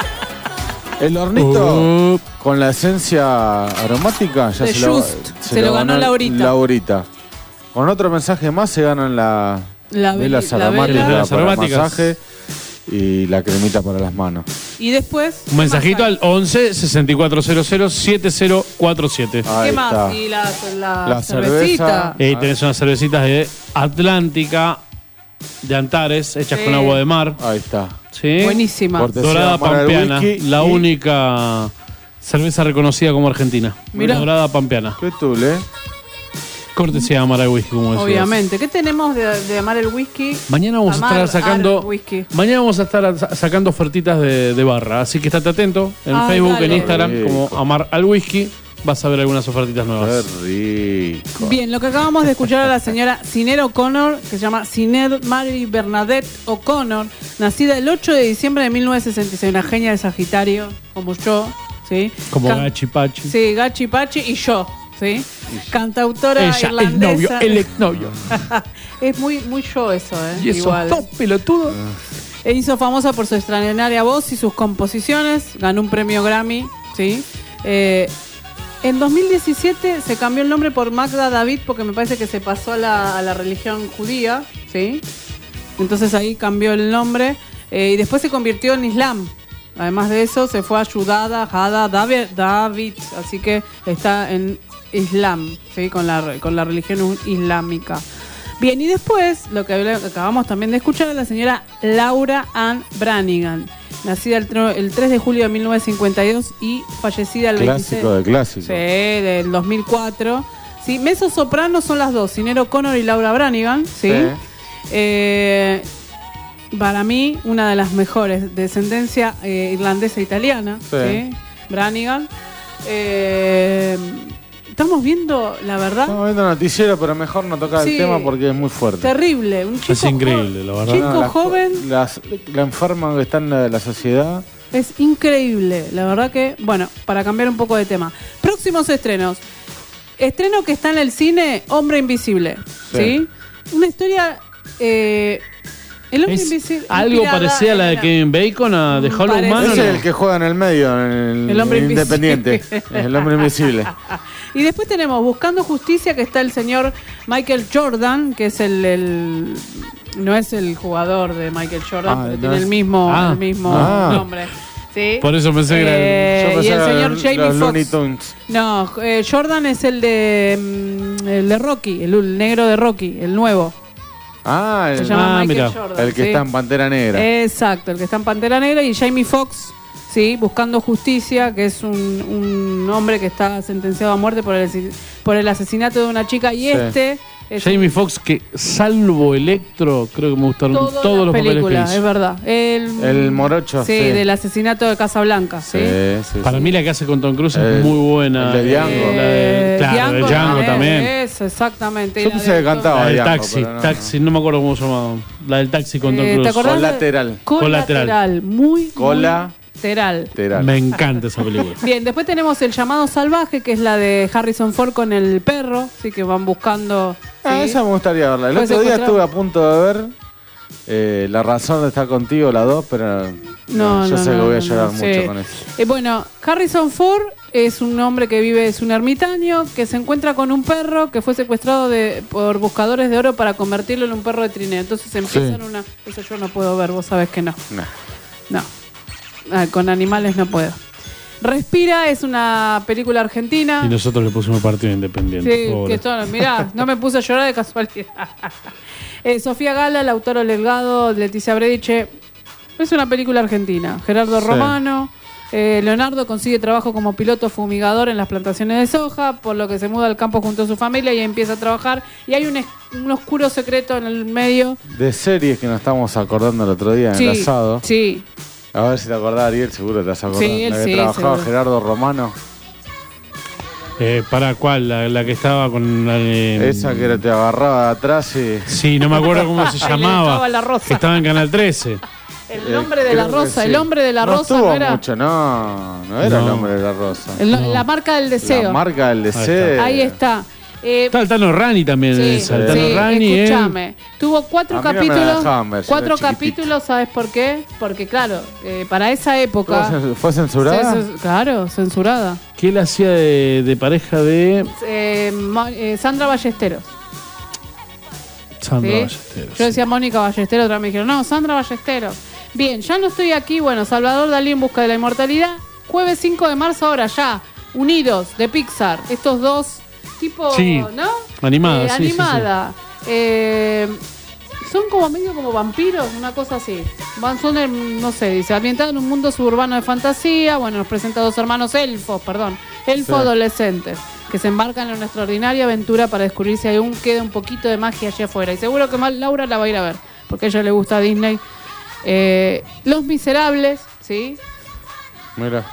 el hornito con la esencia aromática. Ya de se, lo, se, se lo lo ganó Laurita. Laurita. Con otro mensaje más se ganan la, la velas la aromáticas velas para aromáticas. el masaje y la cremita para las manos. Y después. Un mensajito al once sesenta y cuatro cero cero setenta cuarenta y siete. ¿Qué más? Y la, la, la cervecita. cerveza. Y ahí tenés unas cervecitas de Atlántica, de Antares, hechas Sí. con agua de mar. Ahí está. ¿Sí? Buenísima. Cortesía Dorada Mar del Pampeana, Whisky la y- única cerveza reconocida como argentina. Mirá. Dorada Pampeana. ¿Qué tú, le? Cortesía de Amar el Whisky, como decías. Obviamente. ¿Qué tenemos de, de amar el whisky? Mañana vamos Amar a estar sacando. al whisky. Mañana vamos a estar a- sacando ofertitas de, de barra. Así que estate atento en Ay, Facebook, dale. en Instagram, Qué como rico. Amar al Whisky. Vas a ver algunas ofertitas nuevas. Qué rico. Bien, lo que acabamos de escuchar a la señora Sinead O'Connor, que se llama Sinead Mary Bernadette O'Connor, nacida el ocho de diciembre de mil novecientos sesenta y seis, una genia de Sagitario, como yo, ¿sí? Como Can- Gachi Pachi. Sí, Gachi Pachi y yo, ¿sí? Cantautora Ella, el irlandesa. novio, el exnovio. Es muy, muy yo eso, ¿eh? Y eso, Igual. top pelotudo. E hizo famosa por su extraordinaria voz y sus composiciones. Ganó un premio Grammy, ¿sí? Eh, en dos mil diecisiete se cambió el nombre por Magda David porque me parece que se pasó a la, a la religión judía, ¿sí? Entonces ahí cambió el nombre. Eh, y después se convirtió en Islam. Además de eso, se fue ayudada Hada David, David, así que está en Islam, ¿sí? Con la, con la religión islámica. Bien, y después, lo que acabamos también de escuchar es la señora Laura Ann Branigan, nacida el, el tres de julio de mil novecientos cincuenta y dos y fallecida el Clásico veintiséis de clásico. Sí, del dos mil cuatro. Sí, mezzo soprano son las dos, Sinéad O'Connor y Laura Branigan, ¿sí? Sí. Eh, para mí, una de las mejores, descendencia eh, irlandesa e italiana, Sí. ¿sí? Branigan. Eh, estamos viendo, la verdad, Estamos viendo noticiero, pero mejor no tocar Sí. el tema porque es muy fuerte. terrible. Un chico Es increíble, la verdad. Chico No, la- joven. las- la enferma que está en la, la sociedad. Es increíble, la verdad que, bueno, para cambiar un poco de tema. Próximos estrenos. Estreno que está en el cine, Hombre Invisible, ¿sí? Sí. Una historia... Eh, el Hombre Es Invisible... algo inspirada parecido a la de en- Kevin Bacon, a de Hollow Parece. Man. ¿o Ese no? es el que juega en el medio, en el, El hombre el independiente. invisible. El hombre invisible. Y después tenemos Buscando Justicia, que está el señor Michael Jordan, que es el... el- no es el jugador de Michael Jordan, Ah, pero no tiene es- el mismo, Ah. el mismo Ah. nombre. ¿Sí? Por eso pensé que era el- Eh, Yo pensé y el que señor eran Jamie los Looney Foxx. Tunes. No, eh, Jordan es el de mm, el de Rocky, el, el negro de Rocky, el nuevo. Ah, el, Se llama Ah, Michael mira. Jordan. el que ¿sí? está en Pantera Negra. Exacto, el que está en Pantera Negra, y Jamie Foxx, sí, Buscando Justicia, que es un, un hombre que está sentenciado a muerte por el, por el asesinato de una chica, y Sí. este es Jamie Foxx, que salvo Electro, creo que me gustaron todas todos las los papeles que películas, es hizo. verdad. El, El morocho, sí, sí. del asesinato de Casablanca, sí. Sí, sí, Para sí. mí la que hace con Tom Cruise El- es muy buena. el de Django. La de- Eh, claro, de Django eh, también. Eso, exactamente. Y Yo la pensé de- que cantaba La del Django, taxi, pero no. taxi, no me acuerdo cómo se llamaba. La del taxi con Tom Eh, ¿te Cruise. acordás? Colateral. Colateral, muy Cola. Colateral. Lateral. Me encanta esa película. Bien, después tenemos El Llamado Salvaje, que es la de Harrison Ford con el perro, así que van buscando... Ah, ¿sí? esa me gustaría verla. El Fue otro día secuestrado. estuve a punto de ver eh, La razón de estar contigo, la dos, pero No, yo no, sé no, que voy a no, llorar no, mucho sí. con eso. Eh, bueno, Harrison Ford es un hombre que vive, es un ermitaño, que se encuentra con un perro que fue secuestrado de, por buscadores de oro para convertirlo en un perro de trineo. Entonces empiezan Sí. una... Eso yo no puedo ver, vos sabés que no. Nah. No. Ah, con animales no puedo. Respira es una película argentina. Y nosotros le pusimos partido independiente. Sí, pobre. que esto, mirá, no me puse a llorar de casualidad. Eh, Sofía Gala, Lautaro Delgado, Leticia Brediche. Es una película argentina. Gerardo Sí. Romano. eh, Leonardo consigue trabajo como piloto fumigador en las plantaciones de soja, por lo que se muda al campo junto a su familia y empieza a trabajar. Y hay un, es- un oscuro secreto en el medio. De series que nos estábamos acordando el otro día en Sí, el asado. sí. A ver si te acordás, Ariel, seguro te vas a acordar. Sí, él la que sí, trabajaba seguro. Gerardo Romano. Eh, ¿Para cuál? La, la que estaba con la de- Esa que era- te agarraba de atrás y. Sí, no me acuerdo cómo se Le llamaba. echaba la rosa. Que estaba en Canal trece. El Eh, nombre de creo la que rosa, sí. el hombre de la no rosa estuvo no era. mucho, no. No era No. el hombre de la rosa. El- No. La marca del deseo. La marca del deseo. Ahí está. Eh, Está el Tano Rani también. Sí, esa, el Tano sí, Rani, él. escúchame. Tuvo cuatro A mí no me capítulos. dejaban ver, yo cuatro era chiquitito. capítulos, ¿sabes por qué? Porque, claro, eh, para esa época. ¿Fue cens- ¿Fue censurada? se- se- claro, censurada. Que él hacía de, de pareja de Eh, Mo- eh, Sandra Ballesteros. Sandra ¿sí? Ballesteros. Yo decía Mónica Ballesteros, otra vez me dijeron, no, Sandra Ballesteros. Bien, ya no estoy aquí. Bueno, Salvador Dalí en busca de la inmortalidad. Jueves cinco de marzo, ahora ya. Unidos, de Pixar. Estos dos, tipo, Sí, ¿no? animada, Eh, sí, sí, sí. animada. Eh, son como medio como vampiros, una cosa así. Van, son, en, no sé, dice, ambientado en un mundo suburbano de fantasía. Bueno, nos presenta dos hermanos elfos, perdón, elfos Sí. adolescentes, que se embarcan en una extraordinaria aventura para descubrir si aún queda un poquito de magia allá afuera. Y seguro que más Laura la va a ir a ver, porque a ella le gusta Disney. Eh, Los Miserables, ¿sí? Mira.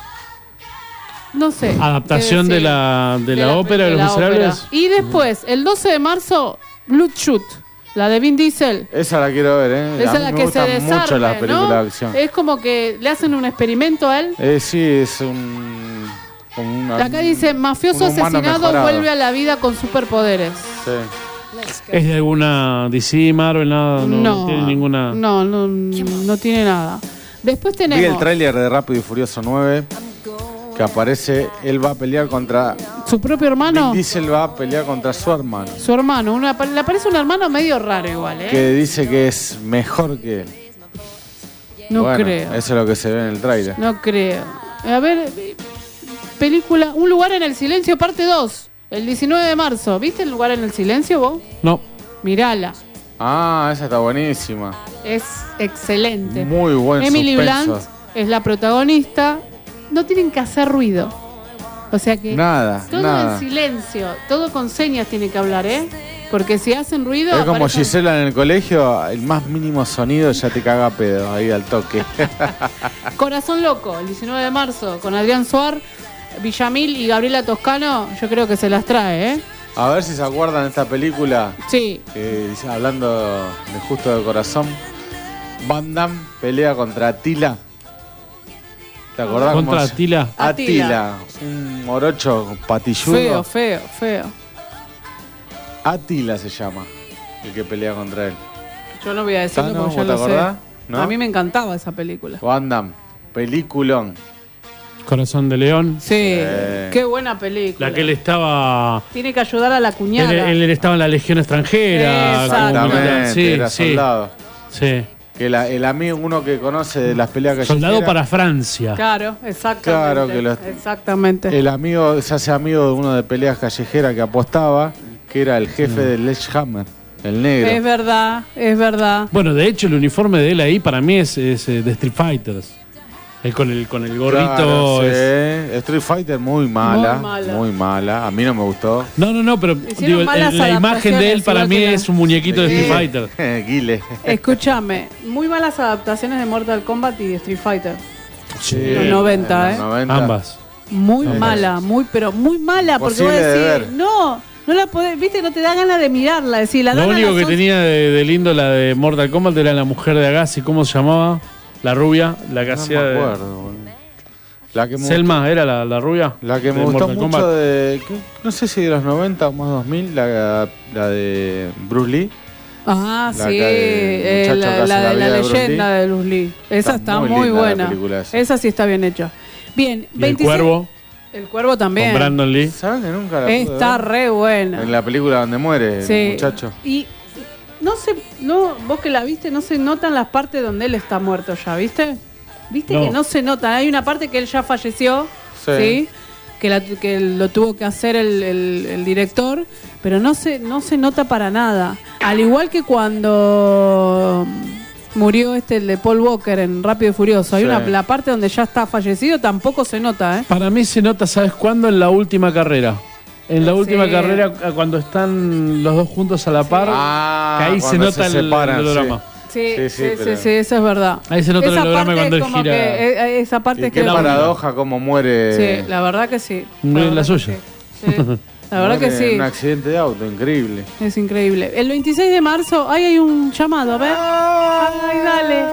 No sé. Adaptación qué de decir. la, de la ópera de, Los la Miserables. ópera. Y después, el doce de marzo, Bloodshot, la de Vin Diesel. Esa la quiero ver, ¿eh? Esa A es mí la me que se gustan mucho desarme, las películas ¿no? de acción. Es como que le hacen un experimento a él. Eh, sí, es un. como una- Acá dice, mafioso un humano asesinado mejorado. vuelve a la vida con superpoderes. Sí. ¿Es de alguna D C, Marvel, nada? No, No, tiene ninguna. No, no, no tiene nada. Después Vi el tenemos tráiler de Rápido y Furioso nueve, que aparece, él va a pelear contra... su propio hermano, Vin Diesel va a pelear contra su hermano, su hermano. Una, le aparece un hermano medio raro igual, ¿eh? que dice que es mejor que él. No Bueno, creo. Eso es lo que se ve en el tráiler. No creo. A ver, eh, película Un lugar en el silencio, parte dos. El diecinueve de marzo. ¿Viste El lugar en el silencio vos? No. Mirala. Ah, esa está buenísima. Es excelente. Muy buen Emily suspenso. Blunt es la protagonista. No tienen que hacer ruido. O sea que Nada, todo nada. en silencio, todo con señas tiene que hablar, ¿eh? Porque si hacen ruido... Es como aparecen- Gisela en el colegio, el más mínimo sonido ya te caga pedo, ahí al toque. Corazón Loco, el diecinueve de marzo, con Adrián Suar, Villamil y Gabriela Toscano, yo creo que se las trae, ¿eh? A ver si se acuerdan de esta película. Sí. Que dice- hablando de Justo de Corazón, Van Damme pelea contra Atila. ¿Te acordás? ¿Contra cómo se- Atila? Atila, un morocho patilludo. Feo, feo, feo. Atila se llama, el que pelea contra él. Yo no voy a decirlo Ah, ¿no? porque ya ¿Vos te lo sé. acordás? ¿No? A mí me encantaba esa película. Van Damme, peliculón. Corazón de León. Sí, qué buena película. La que él estaba. Tiene que ayudar a la Él, cuñada. él estaba en la Legión Extranjera. como Exactamente, militar. Sí, era sí. soldado. Sí. Que la- el amigo, uno que conoce de las peleas callejeras. Soldado para Francia. Claro, exactamente. Claro que lo- Exactamente. El amigo se hace amigo de uno de peleas callejeras que apostaba, que era el jefe de Sledgehammer, el negro. Es verdad, es verdad. Bueno, de hecho, el uniforme de él ahí para mí es, es, eh, de Street Fighters. El con el, con el gorrito. Claro, sí. es- Street Fighter muy mala, Muy mala. muy mala. A mí no me gustó. No, no, no, pero digo, el- malas la imagen de él para adaptaciones, mí igual que es un muñequito de Sí. Street Fighter. Guile. Escúchame, muy malas adaptaciones de Mortal Kombat y de Street Fighter. Sí, Los noventa, en ¿eh? los noventa. Ambas. Muy Ambas. mala, muy, pero muy mala. Porque vos Imposible de decís, ver. no, no la podés, viste, no te da ganas de mirarla. Decir, la Lo dan a único las que once. tenía de, de lindo la de Mortal Kombat era la mujer de Agassi, ¿cómo se llamaba? La rubia, la que No hacía me de- acuerdo, boludo. La que me Selma, ¿era la, la rubia? La que de me gustó Mortal mucho Kombat. de. que- No sé si de los noventa o más dos mil, la, la de Bruce Lee. Ah, La sí, que el eh, muchacho la, que hace la la de la vida de Bruce leyenda Lee. de Bruce Lee. Esa Está está, muy muy, linda la buena. película esa. Esa sí está bien hecha. Bien, Y el veintiséis cuervo, El cuervo también. con Brandon Lee. ¿Sabes que nunca la pude Está ver? re buena. En la película donde muere Sí. el muchacho. Y no sé, no, vos que la viste, no se notan las partes donde él está muerto ya, ¿viste? ¿Viste No. que no se notan? Hay una parte que él ya falleció, ¿sí? Sí. Que, la- que lo tuvo que hacer el, el- el director, pero no se, no se nota para nada. Al igual que cuando murió este el de Paul Walker en Rápido y Furioso. Hay Sí. una la parte donde ya está fallecido, tampoco se nota, ¿eh? Para mí se nota, ¿sabes cuándo? En la última carrera. En la última Sí. carrera, a- cuando están los dos juntos a la par, Ah, que ahí se cuando nota se el, separan, el holograma. Sí, sí, Sí, sí, sí, sí, pero- eso es verdad. Ahí se nota el Esa holograma parte cuando es él como gira. que, eh, esa parte Y es qué que paradoja cómo muere. Sí, la verdad que sí. No es la suya. Sí. La verdad que muere sí. en un accidente de auto, increíble. Es increíble. El veintiséis de marzo, ahí hay un llamado, a ver. Ay, dale.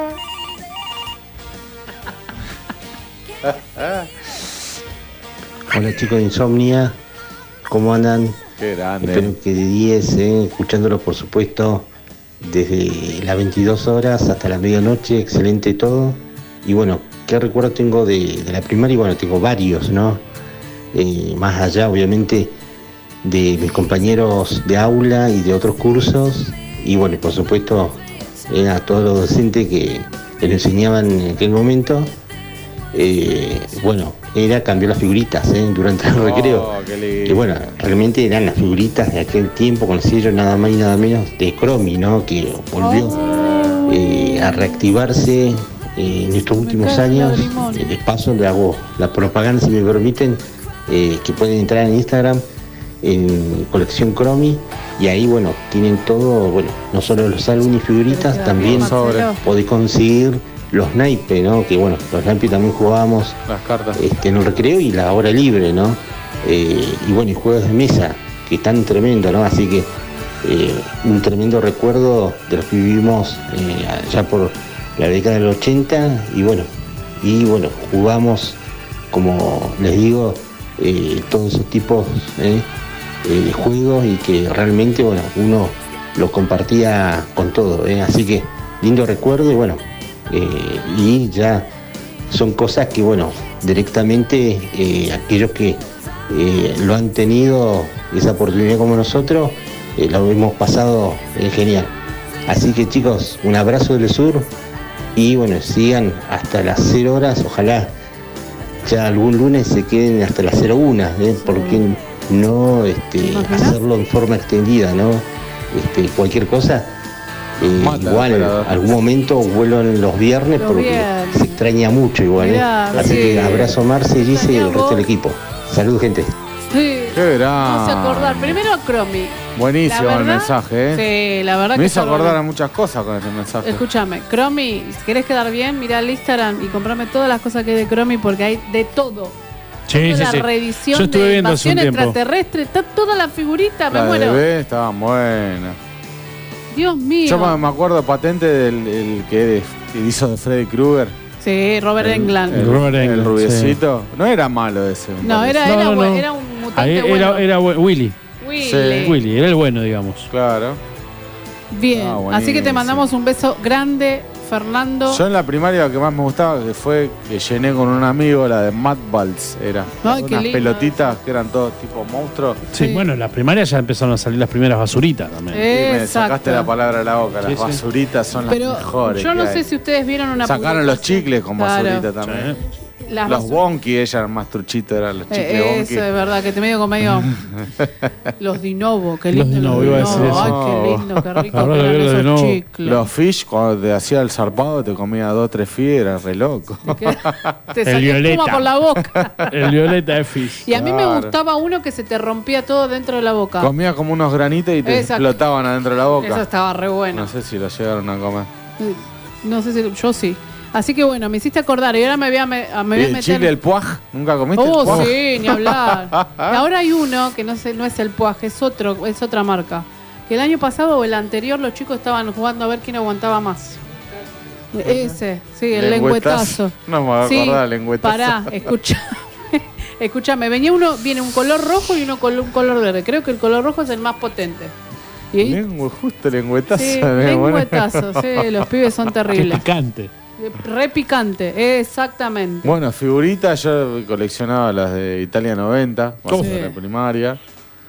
Hola chicos de Insomnia, ¿cómo andan? Qué grande. Espero que de diez, eh, escuchándolos por supuesto, desde las veintidós horas hasta la medianoche, excelente todo. Y bueno, ¿qué recuerdo tengo de, de la primaria? Bueno, tengo varios, ¿no? Eh, más allá, obviamente, de mis compañeros de aula y de otros cursos. Y bueno, y por supuesto, eh, a todos los docentes que, que nos enseñaban en aquel momento. Eh, bueno, era cambiar las figuritas ¿eh? durante el Oh, recreo. qué lindo. Y bueno, realmente eran las figuritas de aquel tiempo con el sello nada más y nada menos de Cromi, ¿no? Que volvió eh, a reactivarse eh, en estos últimos cae el años. lagrimón. Eh, de paso le hago la propaganda, si me permiten, eh, que pueden entrar en Instagram en colección Cromi y ahí bueno tienen todo, bueno, no solo los álbumes y figuritas, también Marcelo. podés conseguir los naipes, ¿no? Que bueno, los naipes también jugábamos Las cartas. este, en el recreo y la hora libre, ¿no? Eh, y bueno, y juegos de mesa, que están tremendos, ¿no? Así que eh, un tremendo recuerdo de los que vivimos eh, allá por la década del ochenta y bueno, y bueno, jugamos, como les digo, eh, todos esos tipos ¿eh? eh, de juegos y que realmente, bueno, uno lo compartía con todo, ¿eh? Así que lindo recuerdo y bueno, eh, y ya son cosas que, bueno, directamente eh, aquellos que eh, lo han tenido esa oportunidad como nosotros, eh, lo hemos pasado eh, genial. Así que chicos, un abrazo del sur y bueno, sigan hasta las cero horas, ojalá ya algún lunes se queden hasta las cero una, ¿eh? Porque no este, hacerlo en forma extendida, ¿no? Este, cualquier cosa, eh, Mata, igual pero- algún momento vuelvan los viernes Los porque viernes. se extraña mucho igual, ¿eh? Mirá, Así sí. que abrazo a Marce, Gise y el resto del equipo. Salud, gente. Sí. Qué Vamos a grande. acordar. Primero a Cromi. Buenísimo La el verdad- mensaje, ¿eh? Sí, la verdad Me que hizo está acordar bueno. a muchas cosas con ese mensaje. Escúchame, Cromi, si querés quedar bien, mirá el Instagram y comprame todas las cosas que hay de Cromi porque hay de todo. Sí, Toda sí, la sí. reedición Yo estuve de viendo hace un invasión tiempo. extraterrestre, está toda la figurita, me La de muero. bebé estaban buenas. Dios mío. Yo me, me acuerdo patente del el que, que hizo de Freddy Krueger. Sí, Robert El- Englund. El, Robert el Englund, rubiecito. No era malo ese. me No, parece. era, No, era, no, bu- no. era un mutante Ahí bueno. era, era bu- Willy. Willy. Sí. Willy, era el bueno, digamos. Claro. Bien, Ah, así que te buenísimo. mandamos un beso grande, Fernando. Yo en la primaria lo que más me gustaba que fue que llené con un amigo la de Mad Balls. Era Ay, qué unas lindo pelotitas que eran todos tipo monstruos. Sí, Sí. bueno, en la primaria ya empezaron a salir las primeras basuritas también. Y me Exacto. sacaste la palabra de la boca. Las Sí, sí. basuritas son las Pero mejores. yo no que sé hay. si ustedes vieron una Sacaron los publicación. chicles con Claro. basurita también. Las Los basu- Bonky, ella era más truchito, eran los chicles Eh, Bonky. eso es verdad, que te medio con medio. Los Dinovo, qué Los lindo. Dinovo, iba a decir Dinovo. eso. Ay, qué lindo, qué rico Ahora que lo eran veo los esos Dinovo. chicles. Los Fish, cuando te hacía el zarpado, te comía dos, tres fish, era re loco. Te El salía violeta. espuma por la boca. El violeta de Fish. Y a mí me Claro. gustaba uno que se te rompía todo dentro de la boca. Comía como unos granitos y te Exacto. explotaban adentro de la boca. Eso estaba re bueno. No sé si lo llegaron a comer. No sé si yo sí. Así que bueno, me hiciste acordar y ahora me voy a, me, a- me voy ¿Y a el meter. chile, el puaj? ¿Nunca comiste Oh, el puaj? sí, ni hablar. Y ahora hay uno que no sé, no es el Puaje, es otro, es otra marca. Que el año pasado o el anterior los chicos estaban jugando a ver quién aguantaba más. Ese, sí, el lengüetazo. No me voy a Sí, acordar del lengüetazo. Pará, escucha. Escúchame, venía uno, viene un color rojo y uno con un color verde. Creo que el color rojo es el más potente. Y ahí, Lengua, justo lengüetazo. sí, eh, bueno. lengüetazo, sí, los pibes son Qué terribles. picante. Re picante, exactamente. Bueno, figuritas, yo coleccionaba las de Italia noventa, cuando Sí. era en la primaria.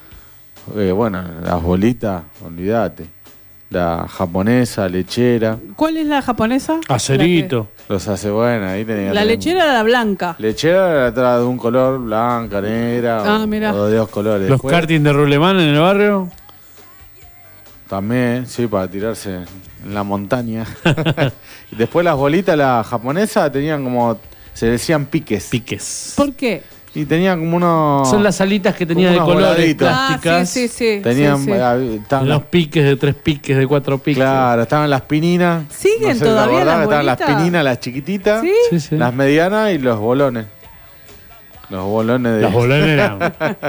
Eh, bueno, las bolitas, olvídate. La japonesa, lechera. ¿Cuál es la japonesa? Acerito. Los hace bueno, ahí tenía. La lechera era la blanca. Lechera era atrás de un color, blanca, negra, Ah, o- mirá. o de dos colores. Los Después, karting de Rulemán en el barrio. También, sí, para tirarse en la montaña. Y después las bolitas, la japonesa, tenían como, se decían piques. Piques. ¿Por qué? Y tenían como unos... Son las alitas que tenía de unos colores voladitos. plásticas. Ah, sí, sí, sí. Tenían, sí, sí. eh, estaban Los las- piques de tres piques, de cuatro piques. claro, estaban las pininas. ¿Siguen sé, ¿te todavía acordás las que estaban las bolitas? pininas, las chiquititas, ¿Sí? Sí, sí. las medianas y los bolones. Los bolones de... Los bolones eran.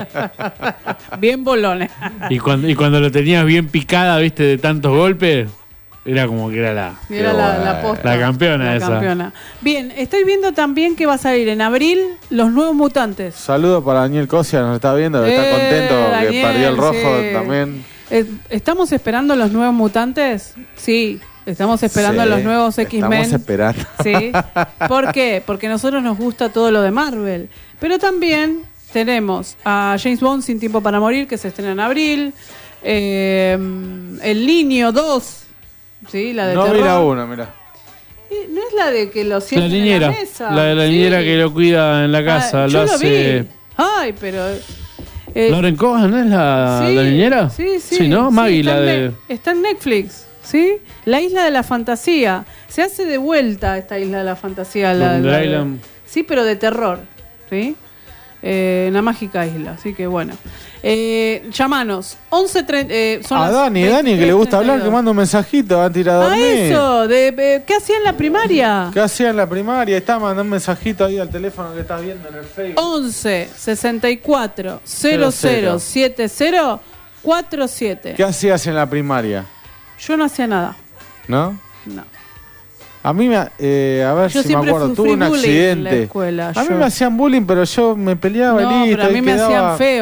Bien bolones. Y cuando, y cuando lo tenías bien picada, viste, de tantos golpes, era como que era la, Era la, la posta. la campeona La esa. campeona. Bien, estoy viendo también que va a salir en abril Los Nuevos Mutantes. Saludos para Daniel Cosia, nos está viendo, está Eh, contento que Daniel, perdió el rojo sí. también. Eh, ¿Estamos esperando Los Nuevos Mutantes? Sí, estamos esperando Sí, Los Nuevos X-Men. Estamos esperando. Sí. ¿Por qué? Porque a nosotros nos gusta todo lo de Marvel. Pero también tenemos a James Bond Sin Tiempo para Morir, que se estrena en abril. Eh, El Niño dos. ¿Sí? La de No terror. vi la uno, mirá. Eh, ¿No es la de que lo La sienten niñera. en la mesa? La de la Sí. niñera que lo cuida en la casa. Ah, lo yo lo hace. vi. Ay, pero... eh, Lauren Cohan, ¿no es la, sí, la niñera? Sí, sí. Sí, ¿no? Sí, Maggie, está la en de. Ne- Está en Netflix, ¿sí? La Isla de la Fantasía. Se hace de vuelta esta Isla de la Fantasía. La, Wonder la de- Island. Sí, pero de terror, ¿sí? Eh, una mágica isla, así que bueno. Eh, llamanos. once treinta, eh, son A las Dani, Dani, que le gusta hablar, que veintitrés treinta y dos. manda un mensajito, va a tirar a Ah, dormir. eso. De, eh, ¿Qué hacía en la primaria? ¿Qué hacía en la primaria? Está mandando un mensajito ahí al teléfono que estás viendo en el Facebook. once sesenta y cuatro cero cero siete cero cuatro siete. ¿Qué hacías en la primaria? Yo no hacía nada. ¿No? No. A mí, me, eh, a ver Yo si me siempre acuerdo, sufrí tuve un bullying en la accidente. escuela, a mí yo. me hacían bullying, pero yo me peleaba No, y listo. pero a mí y me quedaba- hacían feo.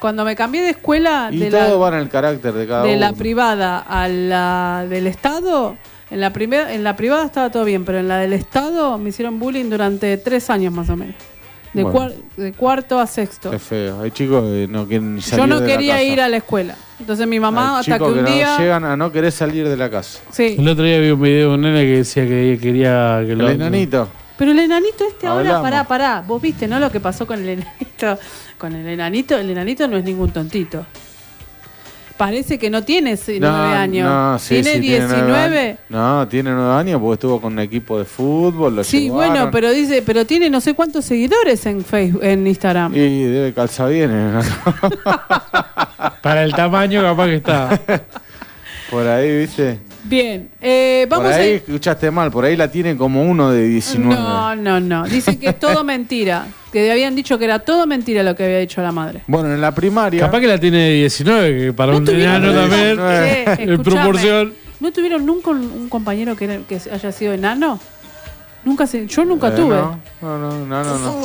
cuando me cambié de escuela Y de todo la, va en el carácter de cada de uno. la privada a la del Estado, en la primera, en la privada estaba todo bien, pero en la del Estado me hicieron bullying durante tres años más o menos. De, Bueno. cuar- de cuarto a sexto. Es feo. Hay chicos que no quieren ni salir Yo no de la quería casa. ir a la escuela. Entonces mi mamá Hay hasta que chicos un que no día... llegan a no querer salir de la casa. Sí. El otro día vi un video de un nene que decía que quería que El lo. enanito. Pero el enanito este ahora, Hablamos. pará, pará. Vos viste, ¿no? Lo que pasó con el enanito. Con el enanito, el enanito no es ningún tontito. Parece que no tiene nueve No, años. no, sí, ¿Tiene sí, tiene nueve diecinueve? años. No, tiene nueve años porque estuvo con un equipo de fútbol. Lo Sí, llevaron. bueno, pero dice, pero tiene no sé cuántos seguidores en Facebook, en Instagram. Y debe calzar bien. ¿no? Para el tamaño, capaz que está. Por ahí, ¿viste? Bien, eh, vamos por ahí a... escuchaste mal. Por ahí la tiene como uno de diecinueve. No, no, no. Dicen que es todo mentira. Que habían dicho que era todo mentira lo que había dicho la madre. Bueno, en la primaria. Capaz que la tiene diecinueve, que para No un tuvieron- enano también. Che, En escuchame, proporción. ¿No tuvieron nunca un, un compañero que, era- que haya sido enano? Nunca se, yo nunca Eh, tuve. No, no, no, no. no,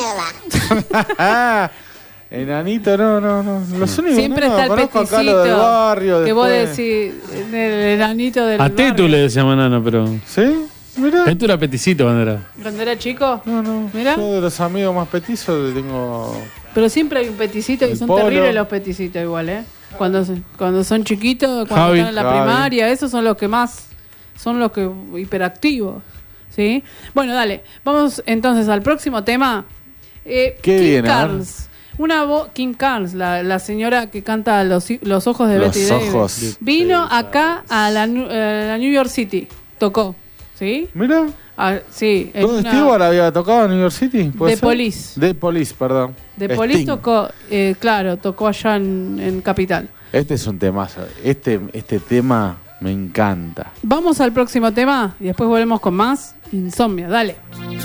no. Enanito, no, no, no. Los únicos Siempre enanos está el conozco acá lo del barrio. que vos después. decís, el enanito del A Tetu barrio. le decíamos enano, pero. ¿Sí? Mirá. Tetu era peticito cuando era. Cuando era chico. No, no. Mirá. Yo de los amigos más petizos tengo. Pero siempre hay un peticito y El son polo. terribles los peticitos igual, ¿eh? Cuando, se- cuando son chiquitos, cuando Javi. están en la Javi. primaria, esos son los que más, son los que hiperactivos, ¿sí? Bueno, dale, vamos entonces al próximo tema. Eh, ¿Qué Kim viene? A ver. Carnes. Una voz, Kim Carnes, la, la señora que canta Los, los ojos de Los Betty Davis. ojos. Vino acá a la, Nu- eh, la New York City, tocó, ¿sí? Mira. Ah, sí, en ¿Dónde una- Stewart había tocado en New York City? ¿Puede The ser? Police. The Police, perdón. De Police Sting. tocó, eh, claro, tocó allá en, en Capital. Este es un temazo. Este, este tema me encanta. Vamos al próximo tema y después volvemos con más Insomnia. Dale.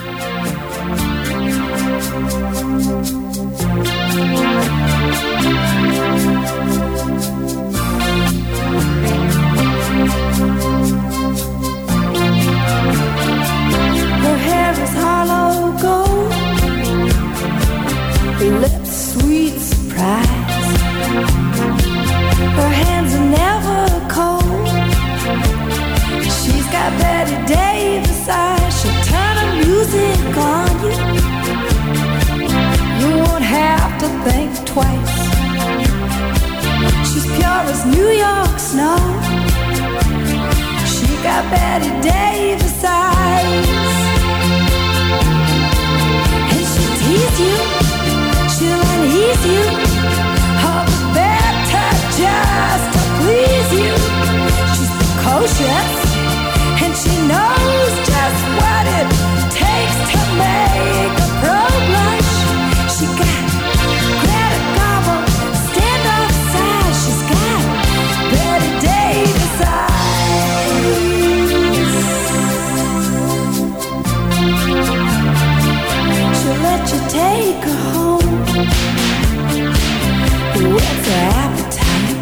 Her hair is hollow gold, her lips sweet surprise. Her hands are never cold. She's got Betty Davis eyes. She'll turn the music on you. You won't have to think twice. She's pure as New York snow. She got Betty Davis eyes. And she'll tease you, she'll unease you, all the better just to please you. She's precocious, and she knows just what it takes to make a pro blush. She got Greta Garbo, stand outside. She's got Betty Davis eyes. She'll let you take her home. What's her appetite?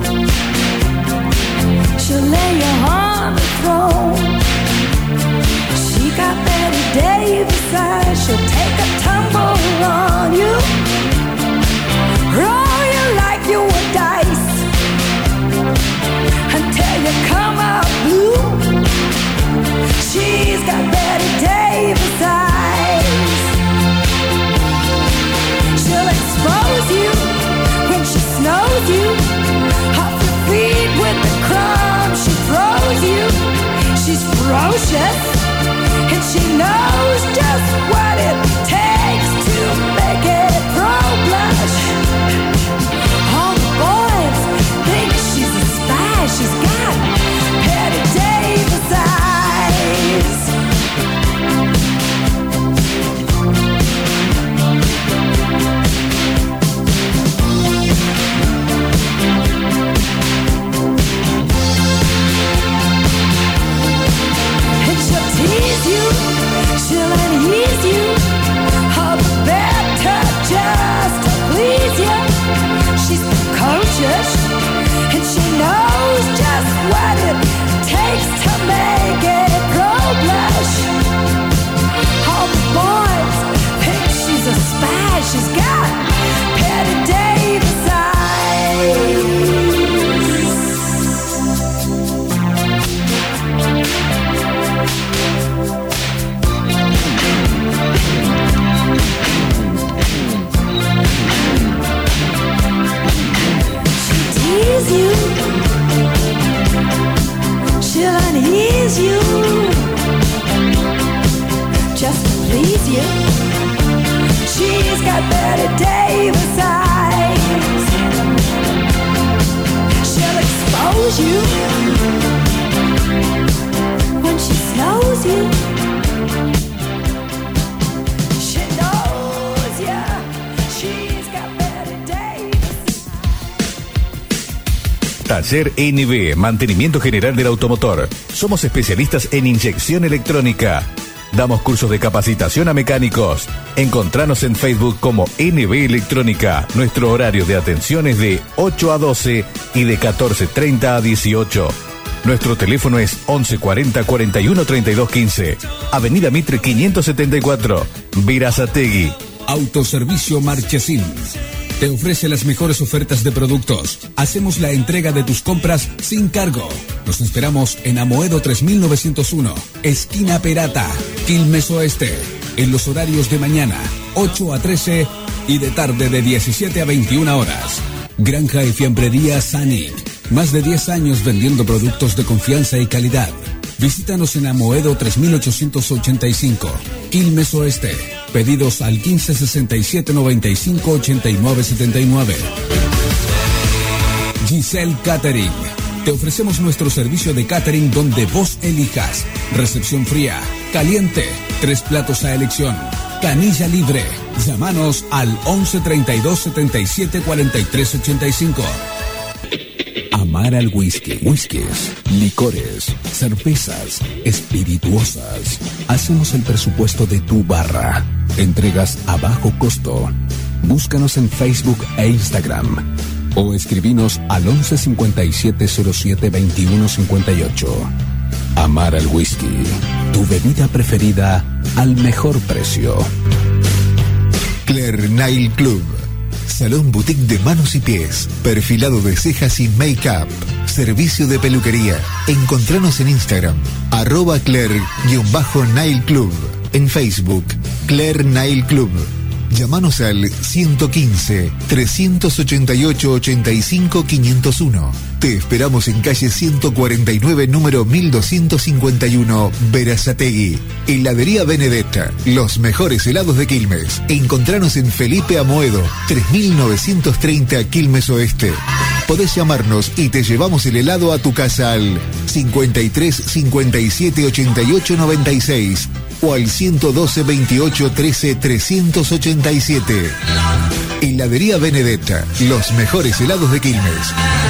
She'll lay you on the throne. She got Betty Davis eyes. She'll take a tumble on you, roll you like you were dice until you come out blue. She's got Betty Davis eyes. She'll expose you when she snows you, off your feet with the crumbs she throws you. She's ferocious, and she knows just what it takes to make it pro blush. All the boys think she's a spy. She's got Betty Davis eyes. And she'll tease you, she'll unease you, knows you. When she slows you, she knows ya. She's got better days. Taller N B, Mantenimiento General del Automotor. Somos especialistas en inyección electrónica. Damos cursos de capacitación a mecánicos. Encontranos en Facebook como N B Electrónica. Nuestro horario de atención es de ocho a doce y de catorce treinta a dieciocho. Nuestro teléfono es once cuarenta cuarenta y uno treinta y dos quince. Avenida Mitre quinientos setenta y cuatro, Berazategui. Autoservicio Marchesín te ofrece las mejores ofertas de productos. Hacemos la entrega de tus compras sin cargo. Nos esperamos en Amoedo tres mil novecientos uno, esquina Perata, Quilmes Oeste, en los horarios de mañana, ocho a trece y de tarde de diecisiete a veintiuna horas. Granja y Fiambrería Sanic. Más de diez años vendiendo productos de confianza y calidad. Visítanos en Amoedo tres mil ochocientos ochenta y cinco, Quilmes Oeste. Pedidos al quince sesenta y siete noventa y cinco ochenta y nueve setenta y nueve. Giselle Catering. Te ofrecemos nuestro servicio de catering donde vos elijas. Recepción fría, caliente, tres platos a elección, canilla libre. Llámanos al once treinta y dos setenta y siete cuarenta y tres ochenta y cinco. Amar al whisky. Whiskies, licores, cervezas, espirituosas. Hacemos el presupuesto de tu barra. Entregas a bajo costo. Búscanos en Facebook e Instagram. O escribinos al once cincuenta y siete cero siete veintiuno cincuenta y ocho. Amar al whisky. Tu bebida preferida al mejor precio. Claire Nail Club. Salón boutique de manos y pies, perfilado de cejas y make-up, servicio de peluquería. Encontranos en Instagram, arroba Claire-Nail Club, en Facebook, Claire Nail Club. Llámanos al ciento quince, trescientos ochenta y ocho, ochenta y cinco, quinientos uno. Te esperamos en calle ciento cuarenta y nueve, número mil doscientos cincuenta y uno, Berazategui. Heladería Benedetta, los mejores helados de Quilmes. Encontranos en Felipe Amoedo, tres mil novecientos treinta, Quilmes Oeste. Podés llamarnos y te llevamos el helado a tu casa al cincuenta y tres cincuenta y siete ochenta y ocho noventa y seis o al ciento doce veintiocho trece trescientos ochenta y siete. Heladería Benedetta, los mejores helados de Quilmes.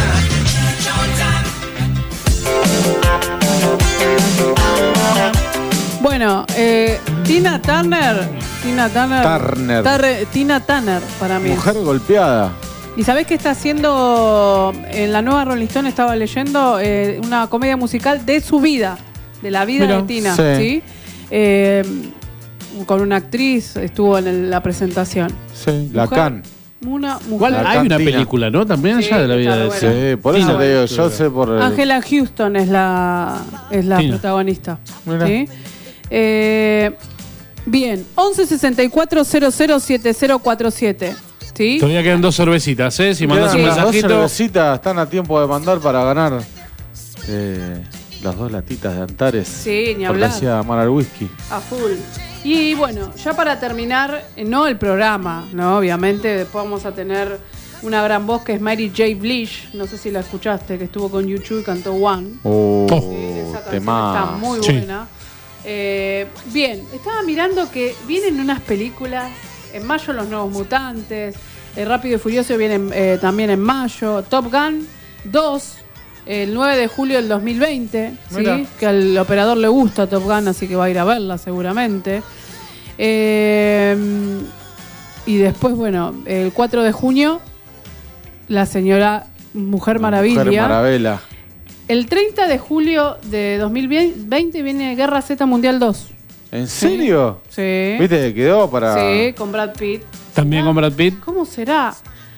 Bueno, eh, Tina Turner. Tina Turner. Turner. Tar- Tina Turner, para mí. Mujer golpeada. ¿Y sabés qué está haciendo en la nueva Rolling Stone? Estaba leyendo eh, una comedia musical de su vida, de la vida Mirá, de Tina, sí. ¿sí? Eh, con una actriz estuvo en el- la presentación. Sí, la Mujer- Can. Una mujer. Igual La hay una cantina. película, ¿no? También Sí, allá de la vida está de buena. ese. Sí, por eso Tina. te digo, yo sé por... el- Angela Houston es la, es la Tina. protagonista. Mirá. ¿Sí? Eh, bien, once sesenta y cuatro cero cero siete cero cuatro siete. ¿Sí? Todavía quedan dos cervecitas, ¿eh? Si mandas Quedan un las dos mensajito. cervecitas, están a tiempo de mandar para ganar eh, las dos latitas de Antares. Sí, ni Porque hablar. hacía amar al whisky. A full. Y bueno, ya para terminar, eh, no el programa, ¿no? Obviamente, después vamos a tener una gran voz que es Mary J. Blige. No sé si la escuchaste, que estuvo con YouTube y cantó One. Oh, Esa canción tema. está muy Sí. buena. Eh, bien, estaba mirando que vienen unas películas. En mayo Los Nuevos Mutantes. eh, Rápido y Furioso viene eh, también en mayo. Top Gun dos, el nueve de julio del dos mil veinte. Mira. ¿sí? Que al operador le gusta Top Gun, así que va a ir a verla seguramente. Eh, y después, bueno, el cuatro de junio, la señora Mujer Maravilla. Mujer Maravilla. El treinta de julio de dos mil veinte viene Guerra Z Mundial dos. ¿En serio? Sí. ¿Viste que quedó para...? Sí, con Brad Pitt. También con Brad Pitt. ¿Cómo será?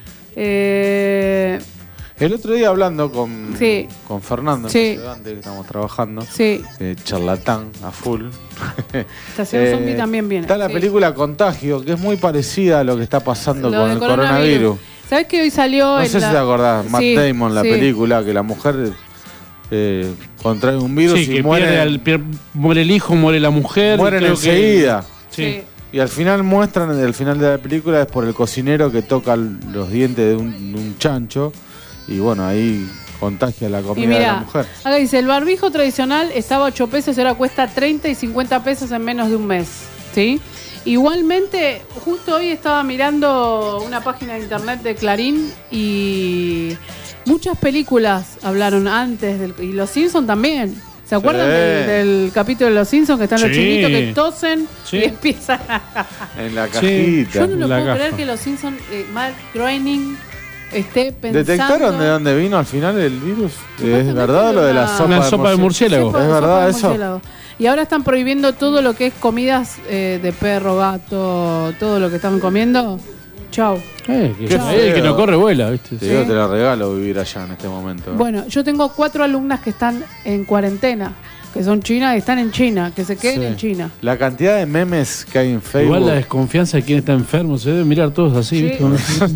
Eh, El otro día hablando con, Sí. con Fernando, en Sí. Sedante, que estamos trabajando, Sí. eh, charlatán a full. Estación Eh, Zombie también viene. Está la Sí. película Contagio, que es muy parecida a lo que está pasando Lo con del el coronavirus. ¿Sabes que hoy salió No en sé si la- te acordás, Matt Sí, Damon, la sí. película, que la mujer eh, contrae un virus Sí, y que muere, pierde al- pier- muere el hijo, muere la mujer. mueren creo enseguida. Que, sí. Y al final muestran, el final de la película es por el cocinero que toca l- los dientes de un, de un chancho. Y bueno, ahí contagia la comida Y de la mira, mujer. acá dice, el barbijo tradicional estaba a ocho pesos y ahora cuesta treinta y cincuenta pesos en menos de un mes. ¿Sí? Igualmente, justo hoy estaba mirando una página de internet de Clarín y muchas películas hablaron antes, del, y Los Simpsons también. ¿Se acuerdan Sí. del, del capítulo de Los Simpsons que están los Sí. chinitos que tosen Sí. y empiezan a... En la Sí. cajita. Yo no lo La puedo caja. creer que Los Simpsons, eh, Matt Groening esté pensando... ¿Detectaron de dónde vino al final el virus? ¿Es Supuestamente verdad lo de la una- sopa, Una sopa de murciélago. Sopa- ¿Es sopa verdad de eso? murciélago. Y ahora están prohibiendo todo lo que es comidas eh, de perro, gato, todo lo que están comiendo. Chau. Eh, que, Qué eh, el que feo. no corre vuela, ¿viste? Te digo, te lo regalo vivir allá en este momento. Bueno, yo tengo cuatro alumnas que están en cuarentena, que son chinas y están en China, que se queden Sí. en China. La cantidad de memes que hay en Facebook. Igual la desconfianza de quien está enfermo, se debe mirar todos así, Sí. ¿viste?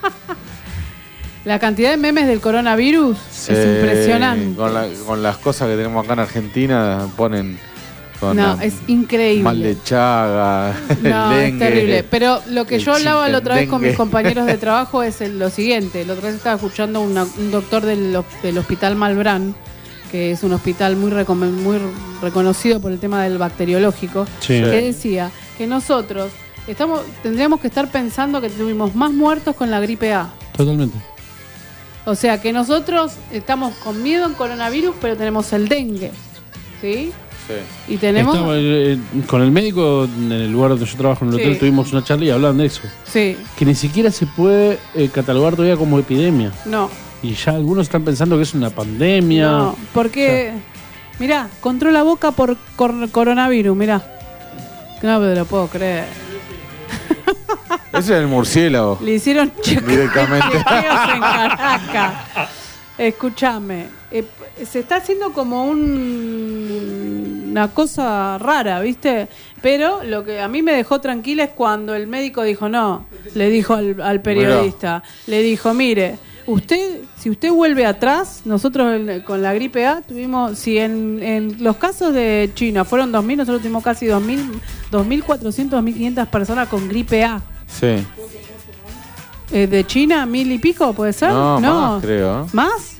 La cantidad de memes del coronavirus Sí, es impresionante. Con, la- con las cosas que tenemos acá en Argentina, ponen con No, la- es increíble. mal de Chaga, No, el es dengue. terrible. Pero lo que el yo hablaba la otra vez con mis chicken compañeros de trabajo es el- lo siguiente. La otra vez estaba escuchando una- un doctor del, ho- del Hospital Malbrán, que es un hospital muy, recome- muy reconocido por el tema del bacteriológico, Sí. que decía que nosotros estamos tendríamos que estar pensando que tuvimos más muertos con la gripe A. Totalmente. O sea, que nosotros estamos con miedo en coronavirus, pero tenemos el dengue. ¿Sí? Sí. Y tenemos... Estaba, eh, con el médico en el lugar donde yo trabajo, en el Sí. hotel, tuvimos una charla y hablaban de eso. Sí, Que ni siquiera se puede eh, catalogar todavía como epidemia. no. Y ya algunos están pensando que es una pandemia. No, porque, mirá, controla boca por cor- coronavirus, mirá. No me lo puedo creer. Ese es el murciélago. Le hicieron che- Directamente. chequeos en Caracas. Escúchame, eh, se está haciendo como un, una cosa rara, ¿viste? Pero lo que a mí me dejó tranquila es cuando el médico dijo no, le dijo al, al periodista, le dijo, mire, usted, si usted vuelve atrás, nosotros en- con la gripe A tuvimos, si en, en los casos de China fueron dos mil, nosotros tuvimos casi dos mil, dos mil cuatrocientas, dos mil quinientas personas con gripe A. Sí. Eh, ¿De China mil y pico puede ser? No, más, creo. ¿Más?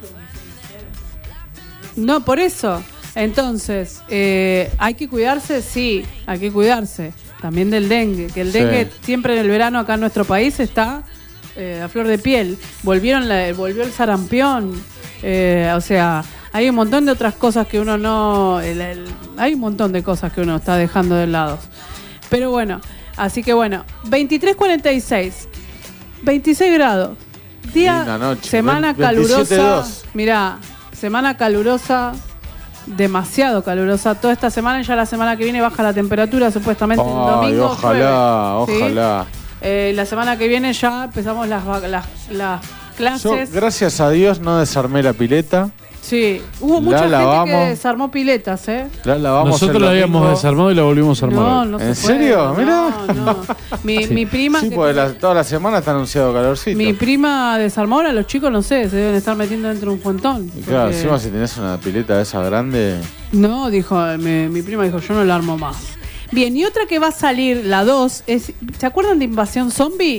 No, por eso. Entonces, eh, ¿hay que cuidarse? Sí, hay que cuidarse. También del dengue, que el Sí. dengue siempre en el verano acá en nuestro país está eh, a flor de piel. Volvieron la- volvió el sarampión. eh, o sea, hay un montón de otras cosas que uno no... el- el- hay un montón de cosas que uno está dejando de lado. Pero bueno, así que bueno, veintitrés cuarenta y seis. veintiséis grados. Día, Linda noche. semana Ve- veintisiete calurosa. dos. Mirá, semana calurosa, demasiado calurosa. Toda esta semana y ya la semana que viene baja la temperatura, supuestamente el Ay, domingo. ojalá, llueve, ¿sí? ojalá. Eh, la semana que viene ya empezamos las, va- las, las Yo, clases. gracias a Dios, no desarmé la pileta. Sí, hubo La mucha gente lavamos. que desarmó piletas, ¿eh? La lavamos Nosotros el la habíamos domingo. desarmado y la volvimos a armar. No, hoy. no ¿En se puede. serio? Mirá. No, no. Mi, Sí. mi prima Sí, que- porque la- toda la semana está anunciado calorcito. mi prima desarmó, ahora los chicos no sé, se deben estar metiendo dentro de un fontón. Y claro, porque- encima si tenés una pileta de esa grande. No, dijo, mi, mi prima dijo, yo no la armo más. Bien, y otra que va a salir, la dos, es, ¿se acuerdan de Invasión Zombie?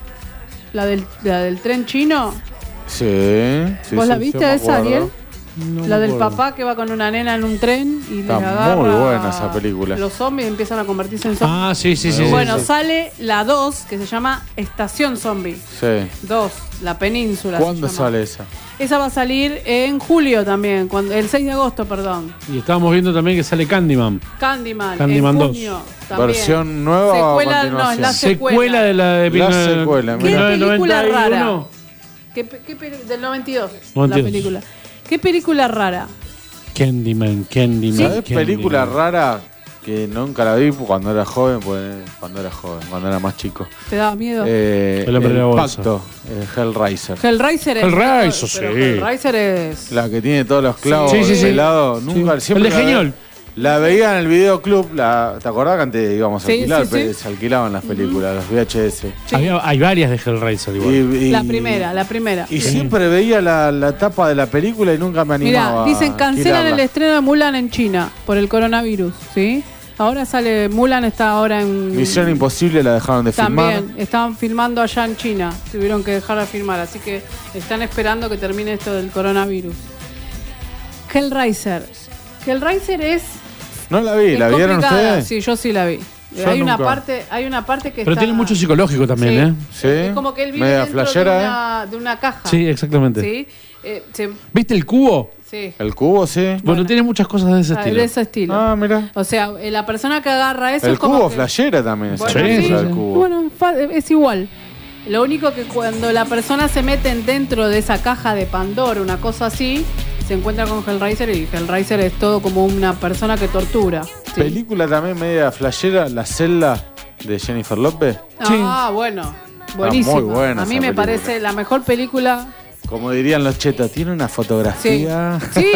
La del, la del tren chino. Sí. sí, ¿Vos sí, la yo viste me esa, acuerdo. Ariel? No la me del acuerdo. papá que va con una nena en un tren y Está les agarra... muy buena esa película. Los zombies empiezan a convertirse en zombies. Ah, sí, sí, sí. sí, Bueno, sí. sale la dos, que se llama Estación Zombie. Sí. dos, la península. ¿Cuándo se llama. sale esa? Esa va a salir en julio también, cuando, el seis de agosto, perdón. Y estábamos viendo también que sale Candyman. Candyman, Candyman en dos. junio también. ¿Versión nueva o Secuela, no, es continuación? la secuela. Secuela de la de La mil- secuela, ¿Qué mira. película noventa y rara? uno. ¿Qué, pe- qué peli- del noventa y dos, noventa y dos. la película. ¿Qué película rara? Candyman, Candyman. ¿Sabes Candyman. película rara que nunca la vi cuando era joven? Pues cuando era joven, cuando era más chico. ¿Te daba miedo? Eh, El hombre de la bolsa. Pacto, eh, Hellraiser. Hellraiser es... Hellraiser, pero sí. Hellraiser es... La que tiene todos los clavos Sí, sí, sí. de lado. Nunca, Sí. siempre El de la ve- Geniol. La veía en el videoclub. La, ¿Te acordás que antes íbamos a Sí, alquilar? sí, Pero sí. se alquilaban las películas, los V H S. Sí. Había- hay varias de Hellraiser igual. Y, y- La primera, la primera. Y siempre veía la, la tapa de la película y nunca me animaba. Mira, dicen a cancelan el alquilarla. estreno de Mulan en China por el coronavirus, ¿sí? Ahora sale, Mulan está ahora en... Misión Imposible la dejaron de filmar. También, estaban filmando allá en China. Tuvieron que dejar de filmar, así que están esperando que termine esto del coronavirus. Hellraiser. Hellraiser es... No la vi, es ¿la vieron complicada. ustedes? Sí, yo sí la vi. Yo hay, una nunca. parte, hay una parte que Pero está... tiene mucho psicológico también, Sí. ¿eh? Es como que él vive Media dentro flashera, de, una, de una caja. Sí, exactamente. ¿Sí? Eh, se- ¿Viste el cubo? sí. El cubo, sí. Bueno, tiene muchas cosas de ese Ah, estilo. de ese estilo. Ah, mira. O sea, eh, la persona que agarra eso El es como cubo que- flashera también. Bueno, esa sí, película sí. del cubo. Bueno, fa- es igual. Lo único que cuando la persona se mete dentro de esa caja de Pandora, una cosa así, se encuentra con Hellraiser y Hellraiser es todo como una persona que tortura. Sí. Película también media flashera, La celda de Jennifer López. Ah, bueno. Buenísimo. muy buena A mí esa me película. parece la mejor película. Como dirían los chetos, tiene una fotografía. Sí,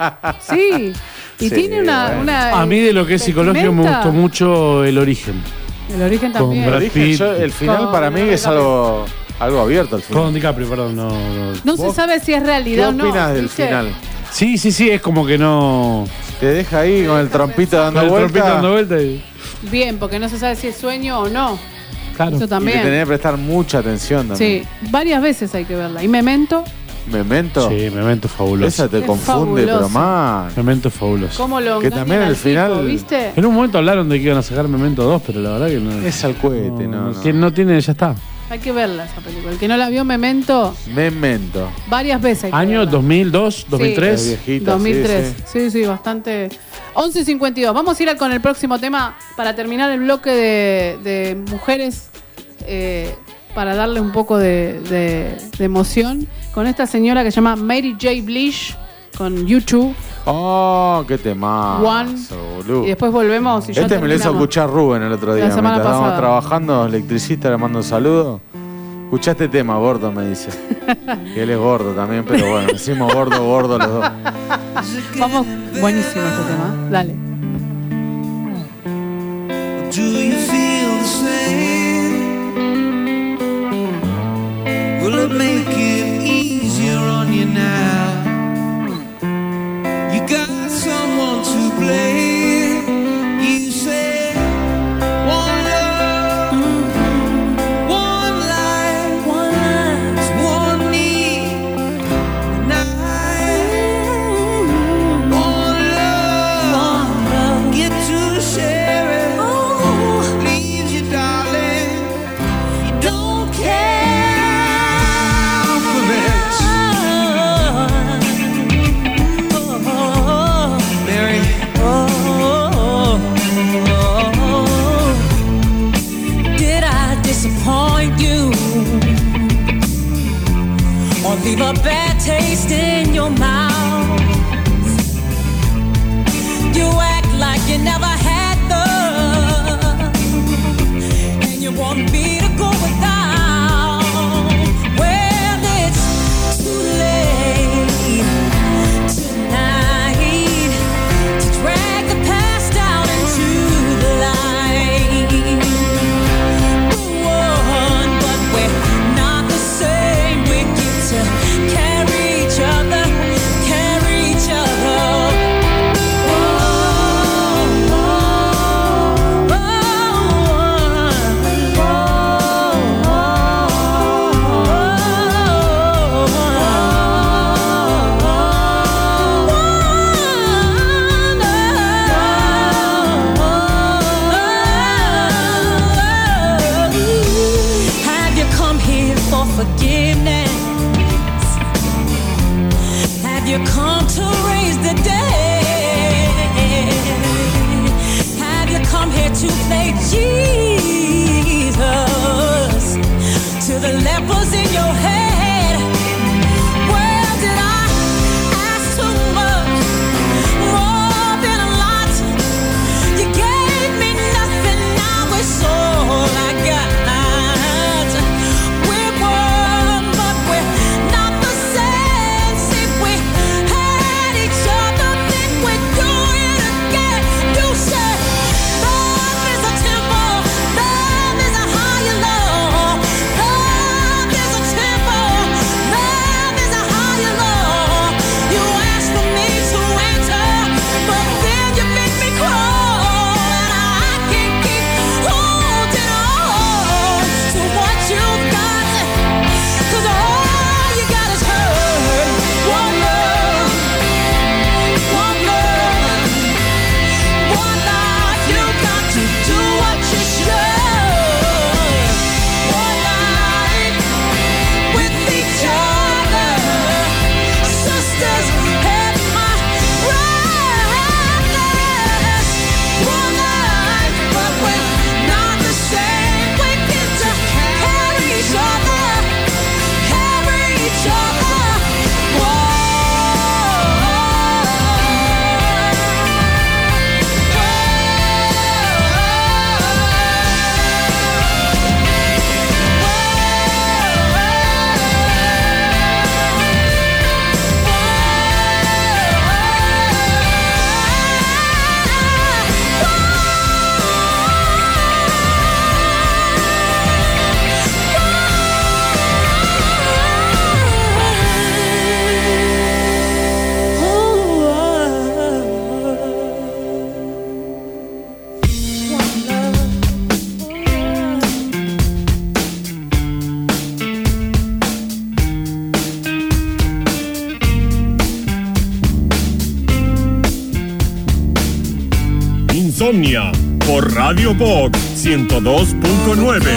sí. Y Sí, tiene una, bueno. una, A mí de lo que es psicológico me vestimenta. gustó mucho El Origen. El origen también. Con Brad Dije, Pitt. yo, el final Con para mí Leonardo es algo, algo abierto al final. Con DiCaprio, perdón. No, no. No se ¿Vos sabe si es ¿Qué realidad o no. opinas del ¿viste? final? Sí, sí, sí, es como que no. Te deja ahí con el trompito dando Con el vueltas. trompito dando vuelta y. Bien, porque no se sabe si es sueño o no. Claro. Eso Y le también. tenés que prestar mucha atención también. Sí, varias veces hay que verla. Y Memento, Memento. Sí, Memento es fabuloso. Esa te Es confunde, fabuloso. pero más. Memento es fabuloso. cómo lo Que engañan también al al final- tipo, ¿viste? En un momento hablaron de que iban a sacar Memento dos, pero la verdad que no. Es al cohete, no, no. Que no tiene, ya está. Hay que verla esa película. El que no la vio Memento, Memento. varias veces hay que Año verla. dos mil dos, dos mil tres. Es viejita, dos mil tres. sí, Sí, sí, bastante. once cincuenta y dos. Vamos a ir con el próximo tema para terminar el bloque de, de mujeres, eh, para darle un poco de, de- de emoción. Con esta señora que se llama Mary J. Blige, con YouTube. Oh, qué tema. One. Y después volvemos y ya Este me lo hizo terminamos. escuchar Rubén el otro día. La semana Mientras estábamos pasada. trabajando, electricista, le mando un saludo. Escuchá este tema, gordo, me dice. Que él es gordo también, pero bueno, decimos gordo, gordo los dos. Vamos, buenísimo este tema. Dale. Do you feel the same? Will it make it easier on you now? You got someone to blame. You say one love, one life, one need, and I one love, get to share it. Leaves you, darling. You don't care for this. Mary. Did I disappoint you or leave a bad taste in your mouth? You act like you never had love, and you want me to go without. Well, it's too late tonight to drag the past out into the light. We're one, but we're not the same. We get to carry each other, carry each other. Have you come here for forgiveness? Have you come to raise the dead? Have you come here to play Jesus to the lepers in your head? Well, did I ask too much? More than a lot. You gave me nothing, now it's all I got. We're one, but we're not the same. See, we had each other, think we're doing it again. You said love is a temple Insomnia por Radio Box ciento dos punto nueve.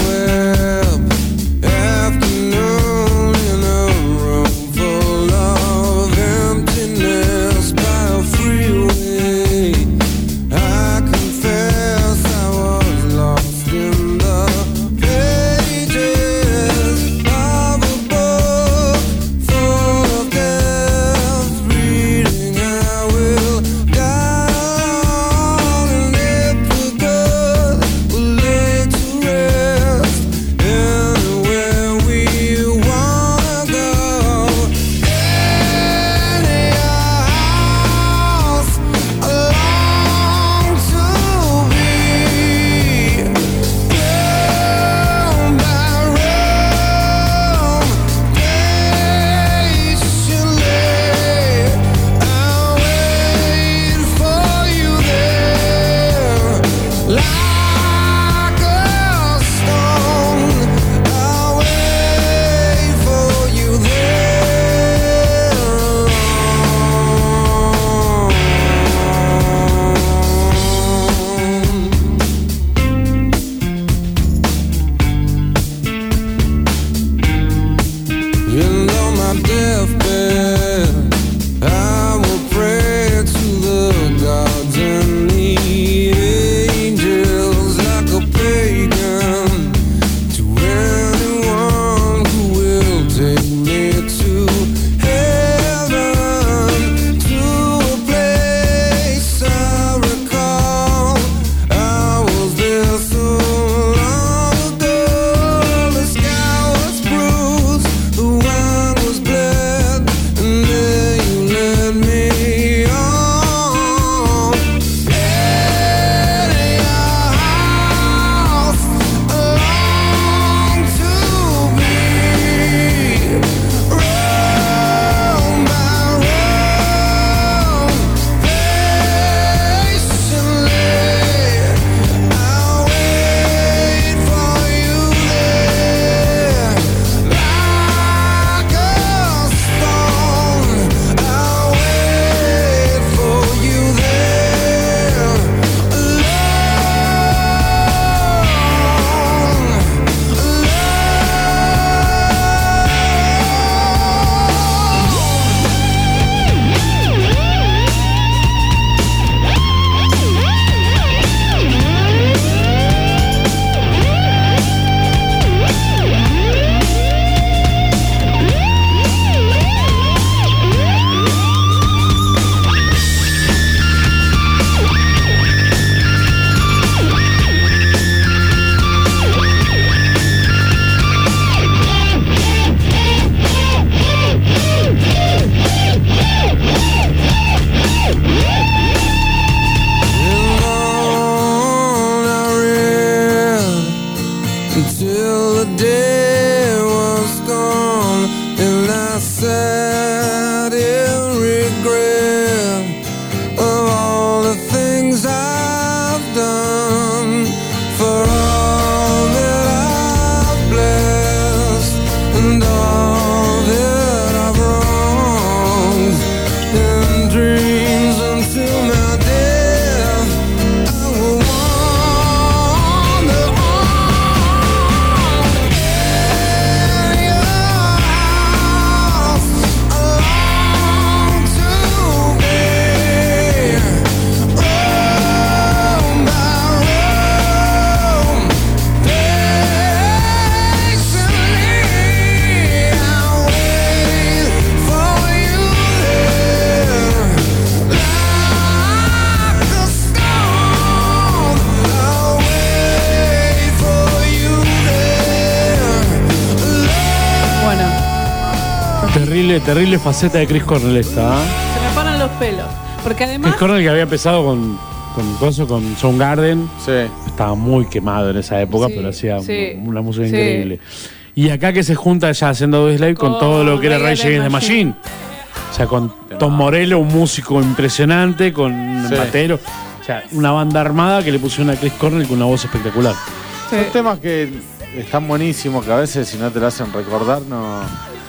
Terrible, terrible faceta de Chris Cornell esta, ¿eh? Se me paran los pelos. Porque además. Chris Cornell, que había empezado con, con, con, con Soundgarden, sí. Estaba muy quemado en esa época, sí, pero hacía sí, una música sí. increíble. Y acá que se junta ya haciendo Audioslave con, con todo lo que era Rage Against the Machine. O sea, con Tom Morello, un músico impresionante, con un sí. batero. O sea, una banda armada que le pusieron a Chris Cornell con una voz espectacular. Sí. Son temas que están buenísimos, que a veces si no te lo hacen recordar, no...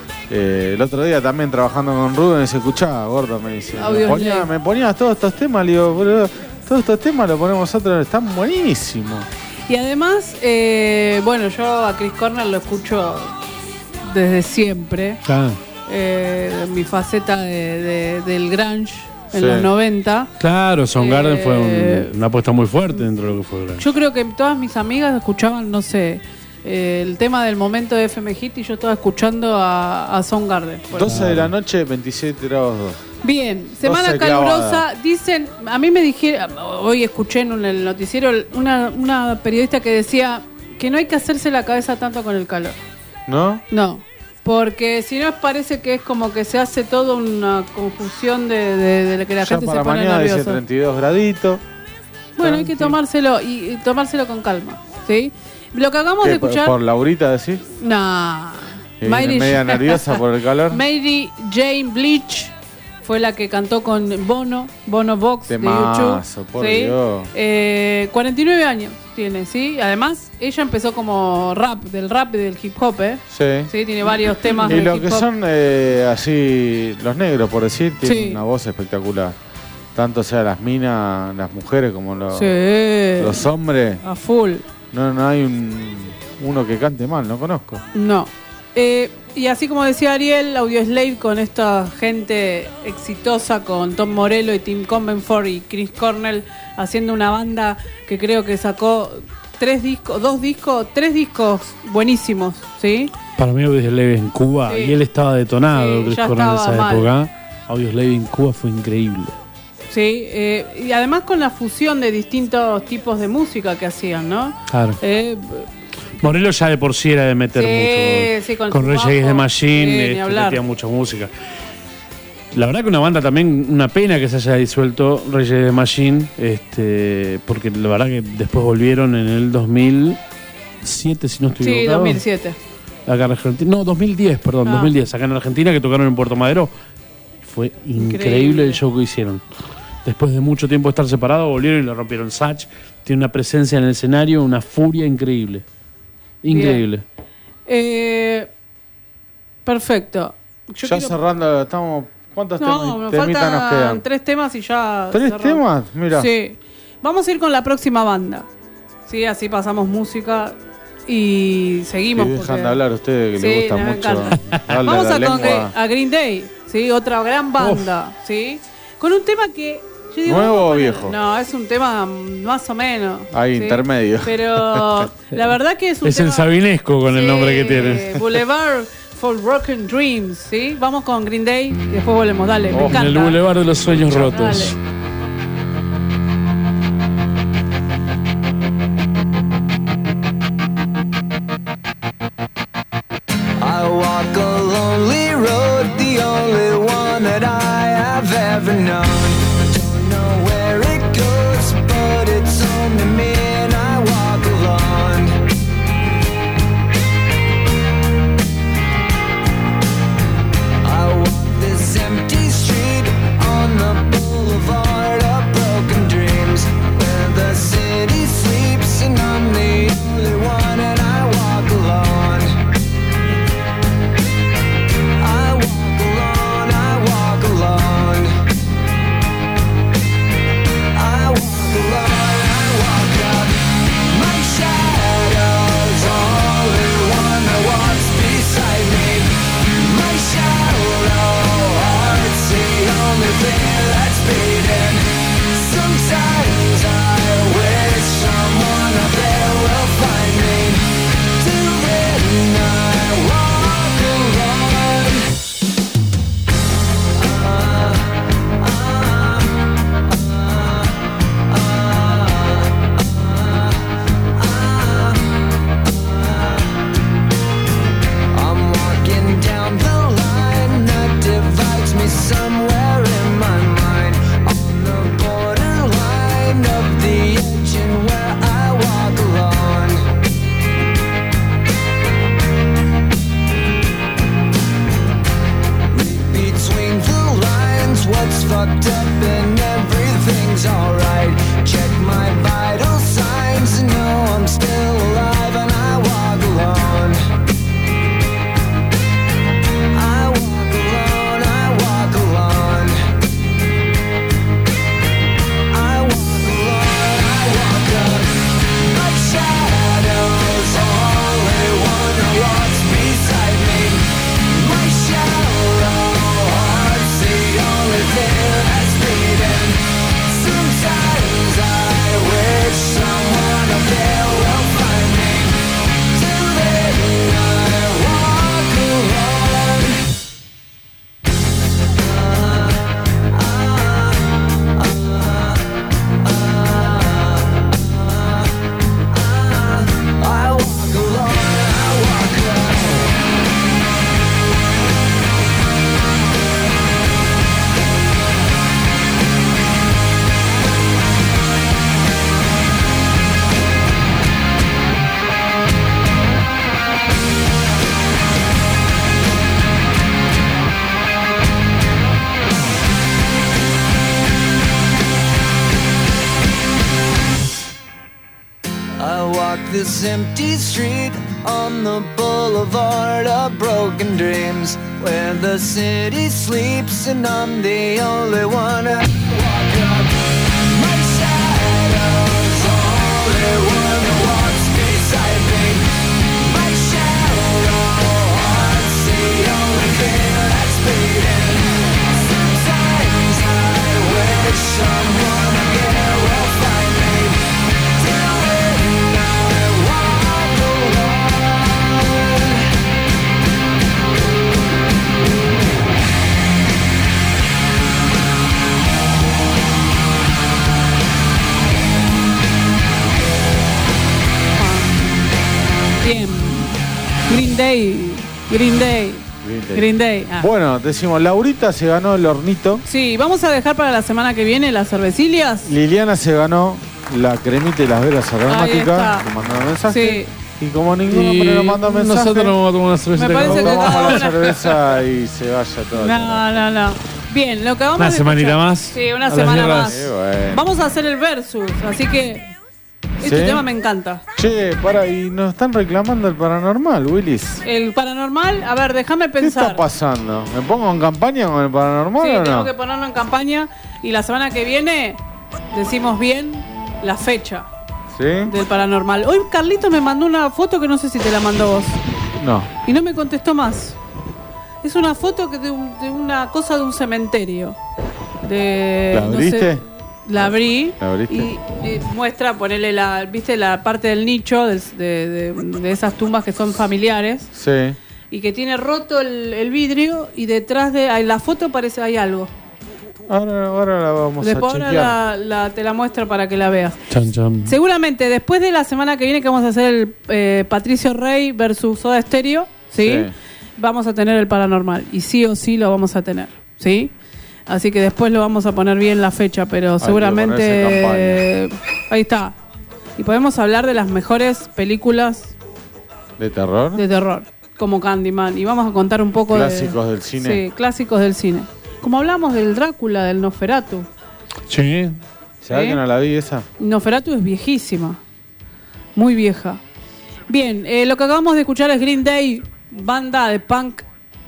Eh, el otro día también trabajando con Rubén, se escuchaba, gordo, me dice. Me, ponía, me ponías todos estos temas, le digo, boludo, Todos estos temas los ponemos nosotros, están buenísimos. Y además, eh, bueno, yo a Chris Cornell lo escucho desde siempre. Claro. Eh, mi faceta de, de- del grunge en Sí. los noventa. Claro, Soundgarden Eh, fue un- una apuesta muy fuerte dentro de lo que fue el grunge. Yo creo que todas mis amigas escuchaban, no sé, eh, el tema del momento de F M Hit y yo estaba escuchando a, a Soundgarden. por doce ejemplo. de la noche, veintisiete grados dos. Bien, semana doce calurosa. clavada. Dicen, a mí me dijeron, hoy escuché en un- el noticiero una, una periodista que decía que no hay que hacerse la cabeza tanto con el calor. ¿No? No, porque si no parece que es como que se hace toda una confusión de, de, de que la Ya gente para se pone mañana dice nerviosa. treinta y dos graditos. Bueno, hay que tomárselo y, y tomárselo con calma, ¿sí? Lo que acabamos ¿Qué, de por, escuchar... por Laurita decís? No. Que viene media nerviosa por el calor. Mary Jane Bleach fue la que cantó con Bono, Bono Box de Temazo, YouTube. por ¿sí? Dios. Eh, cuarenta y nueve años tiene, ¿sí? Además, ella empezó como rap, del rap y del hip hop, ¿eh? Sí. Sí, tiene varios temas Y de lo hip que hop. son eh, así, los negros, por decir, tienen Sí. una voz espectacular. Tanto sea las minas, las mujeres, como los, Sí. los hombres. A full. No, no hay un, uno que cante mal, no conozco. No. Eh, y así como decía Ariel, Audioslave con esta gente exitosa, con Tom Morello y Tim Conbenford y Chris Cornell, haciendo una banda que creo que sacó tres discos, dos discos, tres discos buenísimos, ¿sí? Para mí Audioslave en Cuba, Sí. y él estaba detonado, Sí, Chris ya Cornell en estaba esa mal. época. Audioslave en Cuba fue increíble. Sí, eh, y además con la fusión de distintos tipos de música que hacían, ¿no? Claro. Eh, Morello ya de por sí era de meter Sí, mucho. sí, con con su Rage bajo. Against the Machine, Sí, ni este, hablar. metía mucha música. La verdad que una banda también, una pena que se haya disuelto Rage Against the Machine, este, porque la verdad que después volvieron en el dos mil siete, si no estoy sí, equivocado. dos mil siete. Acá en Argentina. No, dos mil diez, perdón, Ah. dos mil diez, acá en Argentina, que tocaron en Puerto Madero. Fue increíble, Increíble. el show que hicieron. Después de mucho tiempo de estar separados, volvieron y lo rompieron. Satch tiene una presencia en el escenario, una furia increíble. Increíble. Eh, perfecto. Yo ya quiero- cerrando, estamos. ¿Cuántos No, temas, nos temitas nos faltan quedan? tres temas y ya. ¿Tres cerramos. temas? Mira. Sí. Vamos a ir con la próxima banda. Sí, así pasamos música y seguimos. Y dejan porque- de hablar ustedes que Sí, les gusta me mucho. encanta. darle Vamos la a, con, lengua. a Green Day, ¿sí? Otra gran banda, ¿sí? Con un tema que. yo digo, ¿Nuevo vamos a o poner- viejo? No, es un tema más o menos. Ahí, ¿sí? intermedio. Pero la verdad que es un Es tema. el sabinesco con el Sí, nombre que tiene. Boulevard for Broken Dreams, ¿sí? Vamos con Green Day y después volvemos. Dale, me Oh, en encanta. el Boulevard de los Sueños Rotos. Dale. I walk a lonely road, the only one that I have ever known. Don't know where it goes, but it's home to me and I walk alone. I walk this empty street on the boulevard of broken dreams, where the city sleeps and I'm the only one and I walk alone. I walk alone, I walk alone. I walk alone, I walk up. My shadow's only one that walks beside me. My shallow heart's the only thing that's beating. Sometimes I wish someone up there will find me. Till then I walk alone. I'm walking down the line that divides me somewhere in my mind, on the borderline of the edge and where I walk alone. Read between the lines, what's fucked up and everything's alright. Check my vital signs and know I'm still alive and I walk alone. I walk alone, I walk alone. I walk this empty street on the boulevard of broken dreams, where the city sleeps and I'm the only one who walk up. My shadow's only one who walks beside me. My shadow heart's the only thing that's beating. Sometimes I wish someone again will find me. Till then I walk alone. Bien. Green Day. Green Day. Green Day. Green Day. Ah. Bueno, decimos, Laurita se ganó el hornito. Sí, vamos a dejar para la semana que viene las cervecilias. Liliana se ganó la cremita y las velas aromáticas. está. Le mandaron mensaje. Sí. Y como ninguno Y me lo manda mensaje, nosotros nos vamos a tomar una cervecita. Me parece que vamos cada a la una- cerveza y se vaya todo. No, no, no. Bien, lo que vamos Una a semanita escuchar- más. Sí, una A las semana guerras. más. Sí, bueno. Vamos a hacer el versus, así que este ¿Sí? tema me encanta. Che, para, y nos están reclamando el paranormal, Willis. El paranormal, a ver, déjame ¿Qué pensar. está pasando? ¿Me pongo en campaña con el paranormal Sí, o tengo no? que ponerlo en campaña y la semana que viene decimos bien la fecha ¿Sí? del paranormal. Hoy Carlito me mandó una foto que no sé si te la mandó vos No. y no me contestó más. Es una foto que de, un- de una cosa de un cementerio. De, ¿La no abriste? sé, la abrí ¿La abriste? y, y muestra, ponerle la, viste la parte del nicho del- de, de- de esas tumbas que son familiares Sí. y que tiene roto el, el vidrio y detrás de en la foto parece hay algo. Ahora, ahora la vamos Después a ahora chequear. la, la- te la muestro para que la veas. Chan, chan. Seguramente después de la semana que viene que vamos a hacer el eh, Patricio Rey versus Soda Stereo, ¿sí? Sí. Vamos a tener el paranormal y sí o sí lo vamos a tener, ¿sí? Así que después lo vamos a poner bien la fecha, pero Hay que seguramente ponerse en ahí está. Y podemos hablar de las mejores películas ¿De terror? de terror, como Candyman, y vamos a contar un poco Clásicos de del cine. Sí, clásicos del cine. Como hablamos del Drácula, del Nosferatu. Sí. ¿Sabes ¿Sí? que no la vi esa? Nosferatu es viejísima, muy vieja. Bien, eh, lo que acabamos de escuchar es Green Day, banda de punk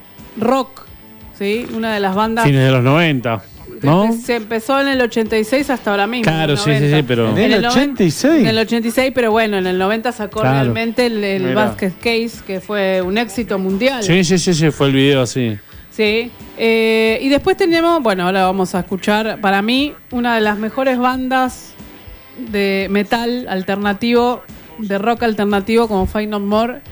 rock, ¿sí? Una de las bandas Fines de los noventa, ¿no? se empezó en el ochenta y seis hasta ahora mismo. Claro, en el sí, sí, noventa. sí, pero- ¿En En el el ochenta y seis? En el ochenta y seis, pero bueno, en el noventa sacó Claro. realmente el, el Mirá. Basket Case, que fue un éxito mundial. Sí, sí, sí, sí, fue el video así. Sí. Eh, y después tenemos, bueno, ahora vamos a escuchar, para mí, una de las mejores bandas de metal alternativo, de rock alternativo como Fight No More.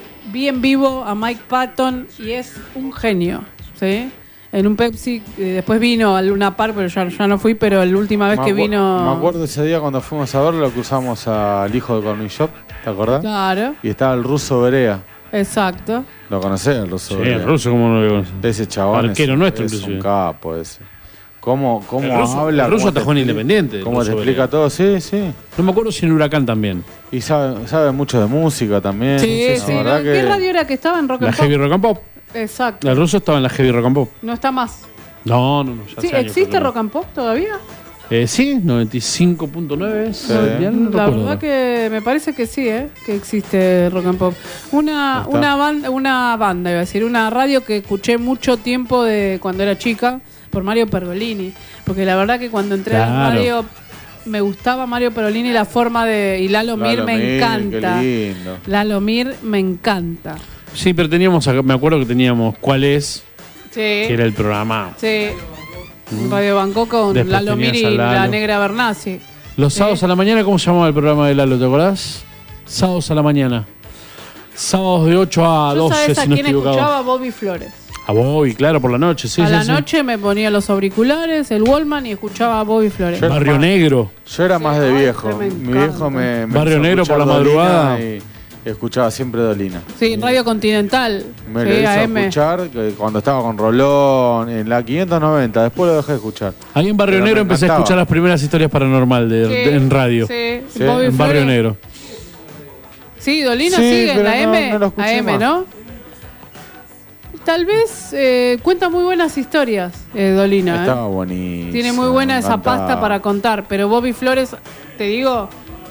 Vi en vivo a Mike Patton y es un genio, ¿sí? En un Pepsi, eh, después vino al Luna Park, pero ya, ya no fui, pero la última vez Me que acu- vino... Me acuerdo ese día cuando fuimos a verlo, que usamos al hijo de Cornillop, ¿te acordás? Claro, Y estaba el ruso Berea. exacto. ¿Lo conocés, el ruso Sí, Berea? el ruso, ¿cómo no lo conoce? Ese chabón Arquero es, nuestro, es un inclusive. capo ese. ¿Cómo, cómo El ruso- habla? el ruso cómo te atajó en expli- Independiente, el ¿Cómo te ruso explica Berea. todo? Sí, sí. No me acuerdo si en Huracán también. Y sabe, sabe mucho de música también. Sí, La sí. verdad ¿no? que- ¿Qué radio era que estaba en Rock La and Heavy Pop? Rock and Pop. Exacto. El ruso estaba en la Heavy Rock and Pop. No está más. No, no, no. Ya Sí, hace años ¿existe que no. Rock and Pop todavía? Eh, sí, noventa y cinco punto nueve. Sí. Bien, no La recuerdo. verdad que me parece que sí, ¿eh? Que existe Rock and Pop. Una, Está. una, banda, una banda, iba a decir, una radio que escuché mucho tiempo de cuando era chica por Mario Pergolini. Porque la verdad que cuando entré a la Claro. radio me gustaba Mario Pergolini, la forma de... Y Lalo Mir Lalo me Mir, encanta. qué lindo. Lalo Mir me encanta. Sí, pero teníamos, acá- me acuerdo que teníamos ¿Cuál es? Sí. Que era el programa. Sí. Radio Bangkok con Después Lalo Mir y tenías a Lalo. la Negra Bernasi. Los Sí. sábados a la mañana, ¿cómo se llamaba el programa de Lalo? ¿Te acordás? Sábados a la mañana. Sábados de ocho a Yo doce, sabes a si no quién estoy equivocado. escuchaba, Bobby Flores. A Bobby, claro, por la noche, sí, a sí, la sí. noche me ponía los auriculares, el Wallman y escuchaba a Bobby Flores. Yo- Barrio más- Negro. Yo era más de viejo. me Mi viejo me, me Barrio hizo Negro por escuchar la Dolina madrugada. Y, y escuchaba siempre Dolina. Sí, en Radio Continental. Me sí, lo hizo A M. escuchar que cuando estaba con Rolón en la quinientos noventa. Después lo dejé de escuchar. Ahí en Barrio Pero Negro me empecé a encantaba. escuchar las primeras historias paranormal de, Sí, de- en radio. Sí, Sí, Bobby En Barrio Flores. Negro. Sí, Dolina Sí, sigue en pero la no- M. no lo escuché A M, más. ¿no? Tal vez eh, cuenta muy buenas historias, eh, Dolina. ¿eh? Estaba buenísimo. Tiene muy buena me esa encantaba. pasta para contar, pero Bobby Flores, te digo,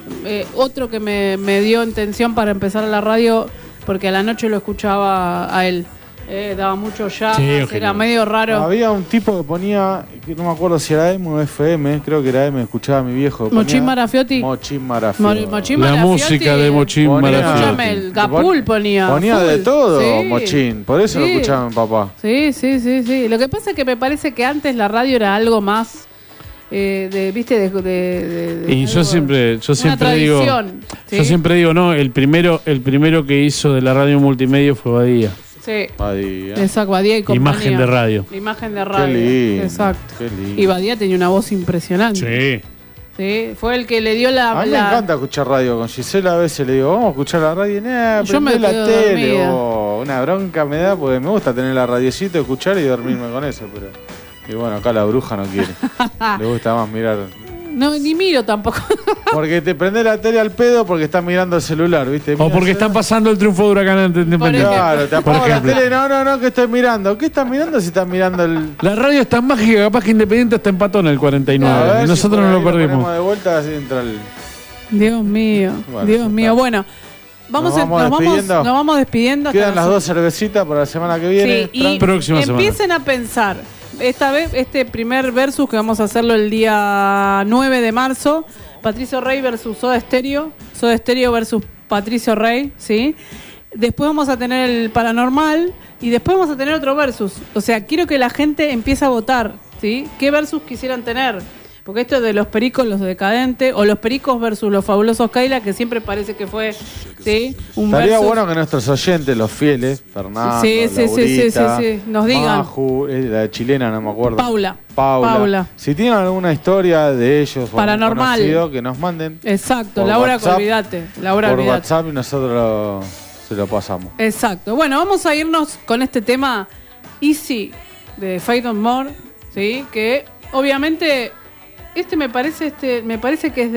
eh, otro que me, me dio intención para empezar a la radio, porque a la noche lo escuchaba a él. Eh, daba mucho jazz, Sí, era genial. medio raro. Había un tipo que ponía, que no me acuerdo si era M o F M, creo que era M, escuchaba a mi viejo. que Mochín ponía- Marafiotti. Mochín Marafiotti. Mo- Mochín La Marafiotti. música de Mochín Ponía- Marafiotti. Escúchame, el Gapul ponía. Ponía de full. todo, Sí. Mochín. Por eso lo Sí. escuchaba mi papá. Sí, sí, sí, sí. Lo que pasa es que me parece que antes la radio era algo más, eh, de, viste, de, de- de- de Y yo algo- siempre, yo una siempre digo, tradición, ¿sí? yo siempre digo, no, el primero, el primero que hizo de la radio multimedia fue Badía. Sí. Badía. Exacto, Badía y compañía. Imagen de radio. Imagen de radio. lindo, Exacto. qué lindo. Y Badía tenía una voz impresionante. Sí. Sí, fue el que le dio la... A mí la- me encanta escuchar radio. Con Gisela a veces le digo, vamos a escuchar la radio. Y nada, Yo me prendé la quedo tele. dormida. Oh, una bronca me da porque me gusta tener la radiecita, escuchar y dormirme con eso. Pero y bueno, acá la bruja no quiere. Le gusta más mirar. No, ni miro tampoco. Porque te prende la tele al pedo porque estás mirando el celular, ¿viste? O porque están pasando el triunfo de Huracán Independiente. Claro, te Por apago la ejemplo. tele. No, no, no, que estoy mirando. ¿Qué estás mirando si estás mirando el. La radio es tan mágica, capaz que Independiente está empató en el cuarenta y nueve. A ver y si nosotros por no ahí lo perdimos. ponemos de vuelta así entra el. Dios mío, Bueno, Dios ya mío. está. Bueno, vamos, Nos a- vamos nos, vamos, despidiendo. nos vamos despidiendo. hasta Quedan las las- dos cervecitas para la semana que viene. Sí, y Próxima semana. empiecen a pensar. Esta vez, este primer versus que vamos a hacerlo el día nueve de marzo, Patricio Rey versus Soda Stereo, Soda Stereo versus Patricio Rey, ¿sí? Después vamos a tener el Paranormal y después vamos a tener otro versus. O sea, quiero que la gente empiece a votar, ¿sí? ¿Qué versus quisieran tener? Porque esto de los pericos, los decadentes, o los pericos versus los fabulosos Kaila, que siempre parece que fue, ¿sí? Un Estaría versus. bueno que nuestros oyentes, los fieles, Fernando, Sí, sí, sí, Laurita, sí, sí, sí, nos digan. Maju, eh, la chilena, no me acuerdo. Paula. Paula. Paula. Si tienen alguna historia de ellos o algún Paranormal. conocido, que nos manden Exacto, por Laura, WhatsApp, olvídate. Laura, por olvídate. WhatsApp y nosotros lo- se lo pasamos. Exacto. Bueno, vamos a irnos con este tema Easy de Fight On More, ¿sí? Que obviamente este me parece este me parece que es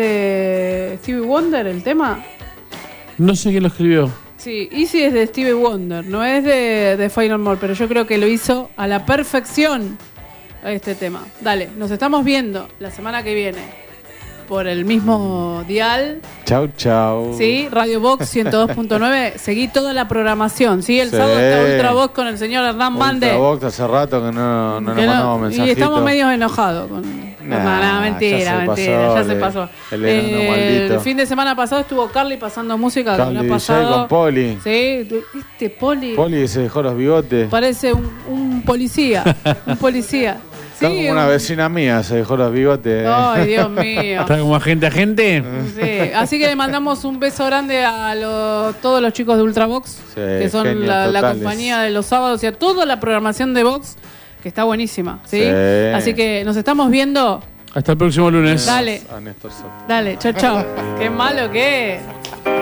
de Stevie Wonder el tema. No sé quién lo escribió. Sí, Easy es de Stevie Wonder, no es de, de Fight On More, pero yo creo que lo hizo a la perfección a este tema. Dale, nos estamos viendo la semana que viene por el mismo dial. Chau, chau. Sí, Radio Box ciento dos punto nueve. Seguí toda la programación. Sí, el Sí. sábado está Ultra Box con el señor Hernán Mande. Ultravox hace rato que no, no Que nos no- mandamos y mensajitos. estamos medio enojados con. Nah, no, no, mentira, ya se mentira, pasó, ya se le- pasó. el enano Eh, maldito. el fin de semana pasado estuvo Carly pasando música. que Carly no ha D J pasado. con Poli. Sí, tu- este Poli. Poli se dejó los bigotes. Parece un, un policía. un policía. Está Sí, como una un- vez mía, se dejó los bigotes. Ay, Dios mío. Está como agente agente. Sí, así que le mandamos un beso grande a los- todos los chicos de Ultravox, Sí, que son genios la, la totales. compañía de los sábados y a toda la programación de Vox, que está buenísima. ¿sí? Sí. Así que nos estamos viendo. Hasta el próximo lunes. Dale, A Néstor Soto. dale, chao, chao. Qué malo que es.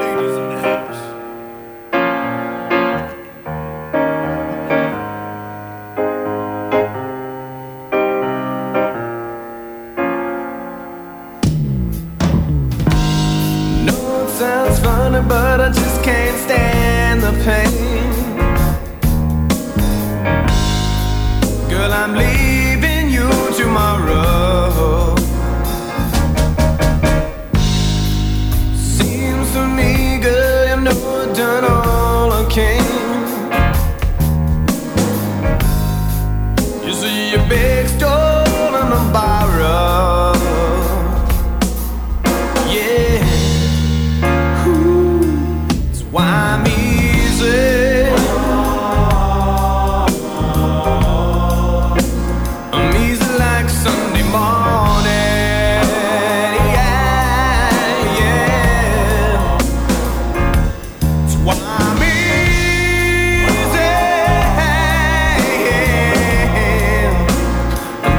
No, it sounds funny, but I just can't stand the pain. Girl, I'm leaving you tomorrow. Seems to me, girl, you know I've done all I can. You see, you beg, stolen, and borrowed. Yeah. It's why I'm easy. I'm easy like Sunday morning. Yeah, yeah. It's why I'm easy. I'm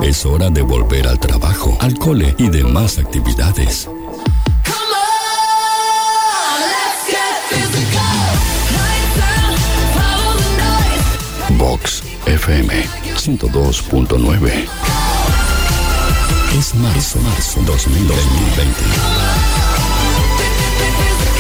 Es hora de volver al trabajo, al cole y demás actividades. Vox F M ciento dos punto nueve. Es marzo, marzo dos mil veinte.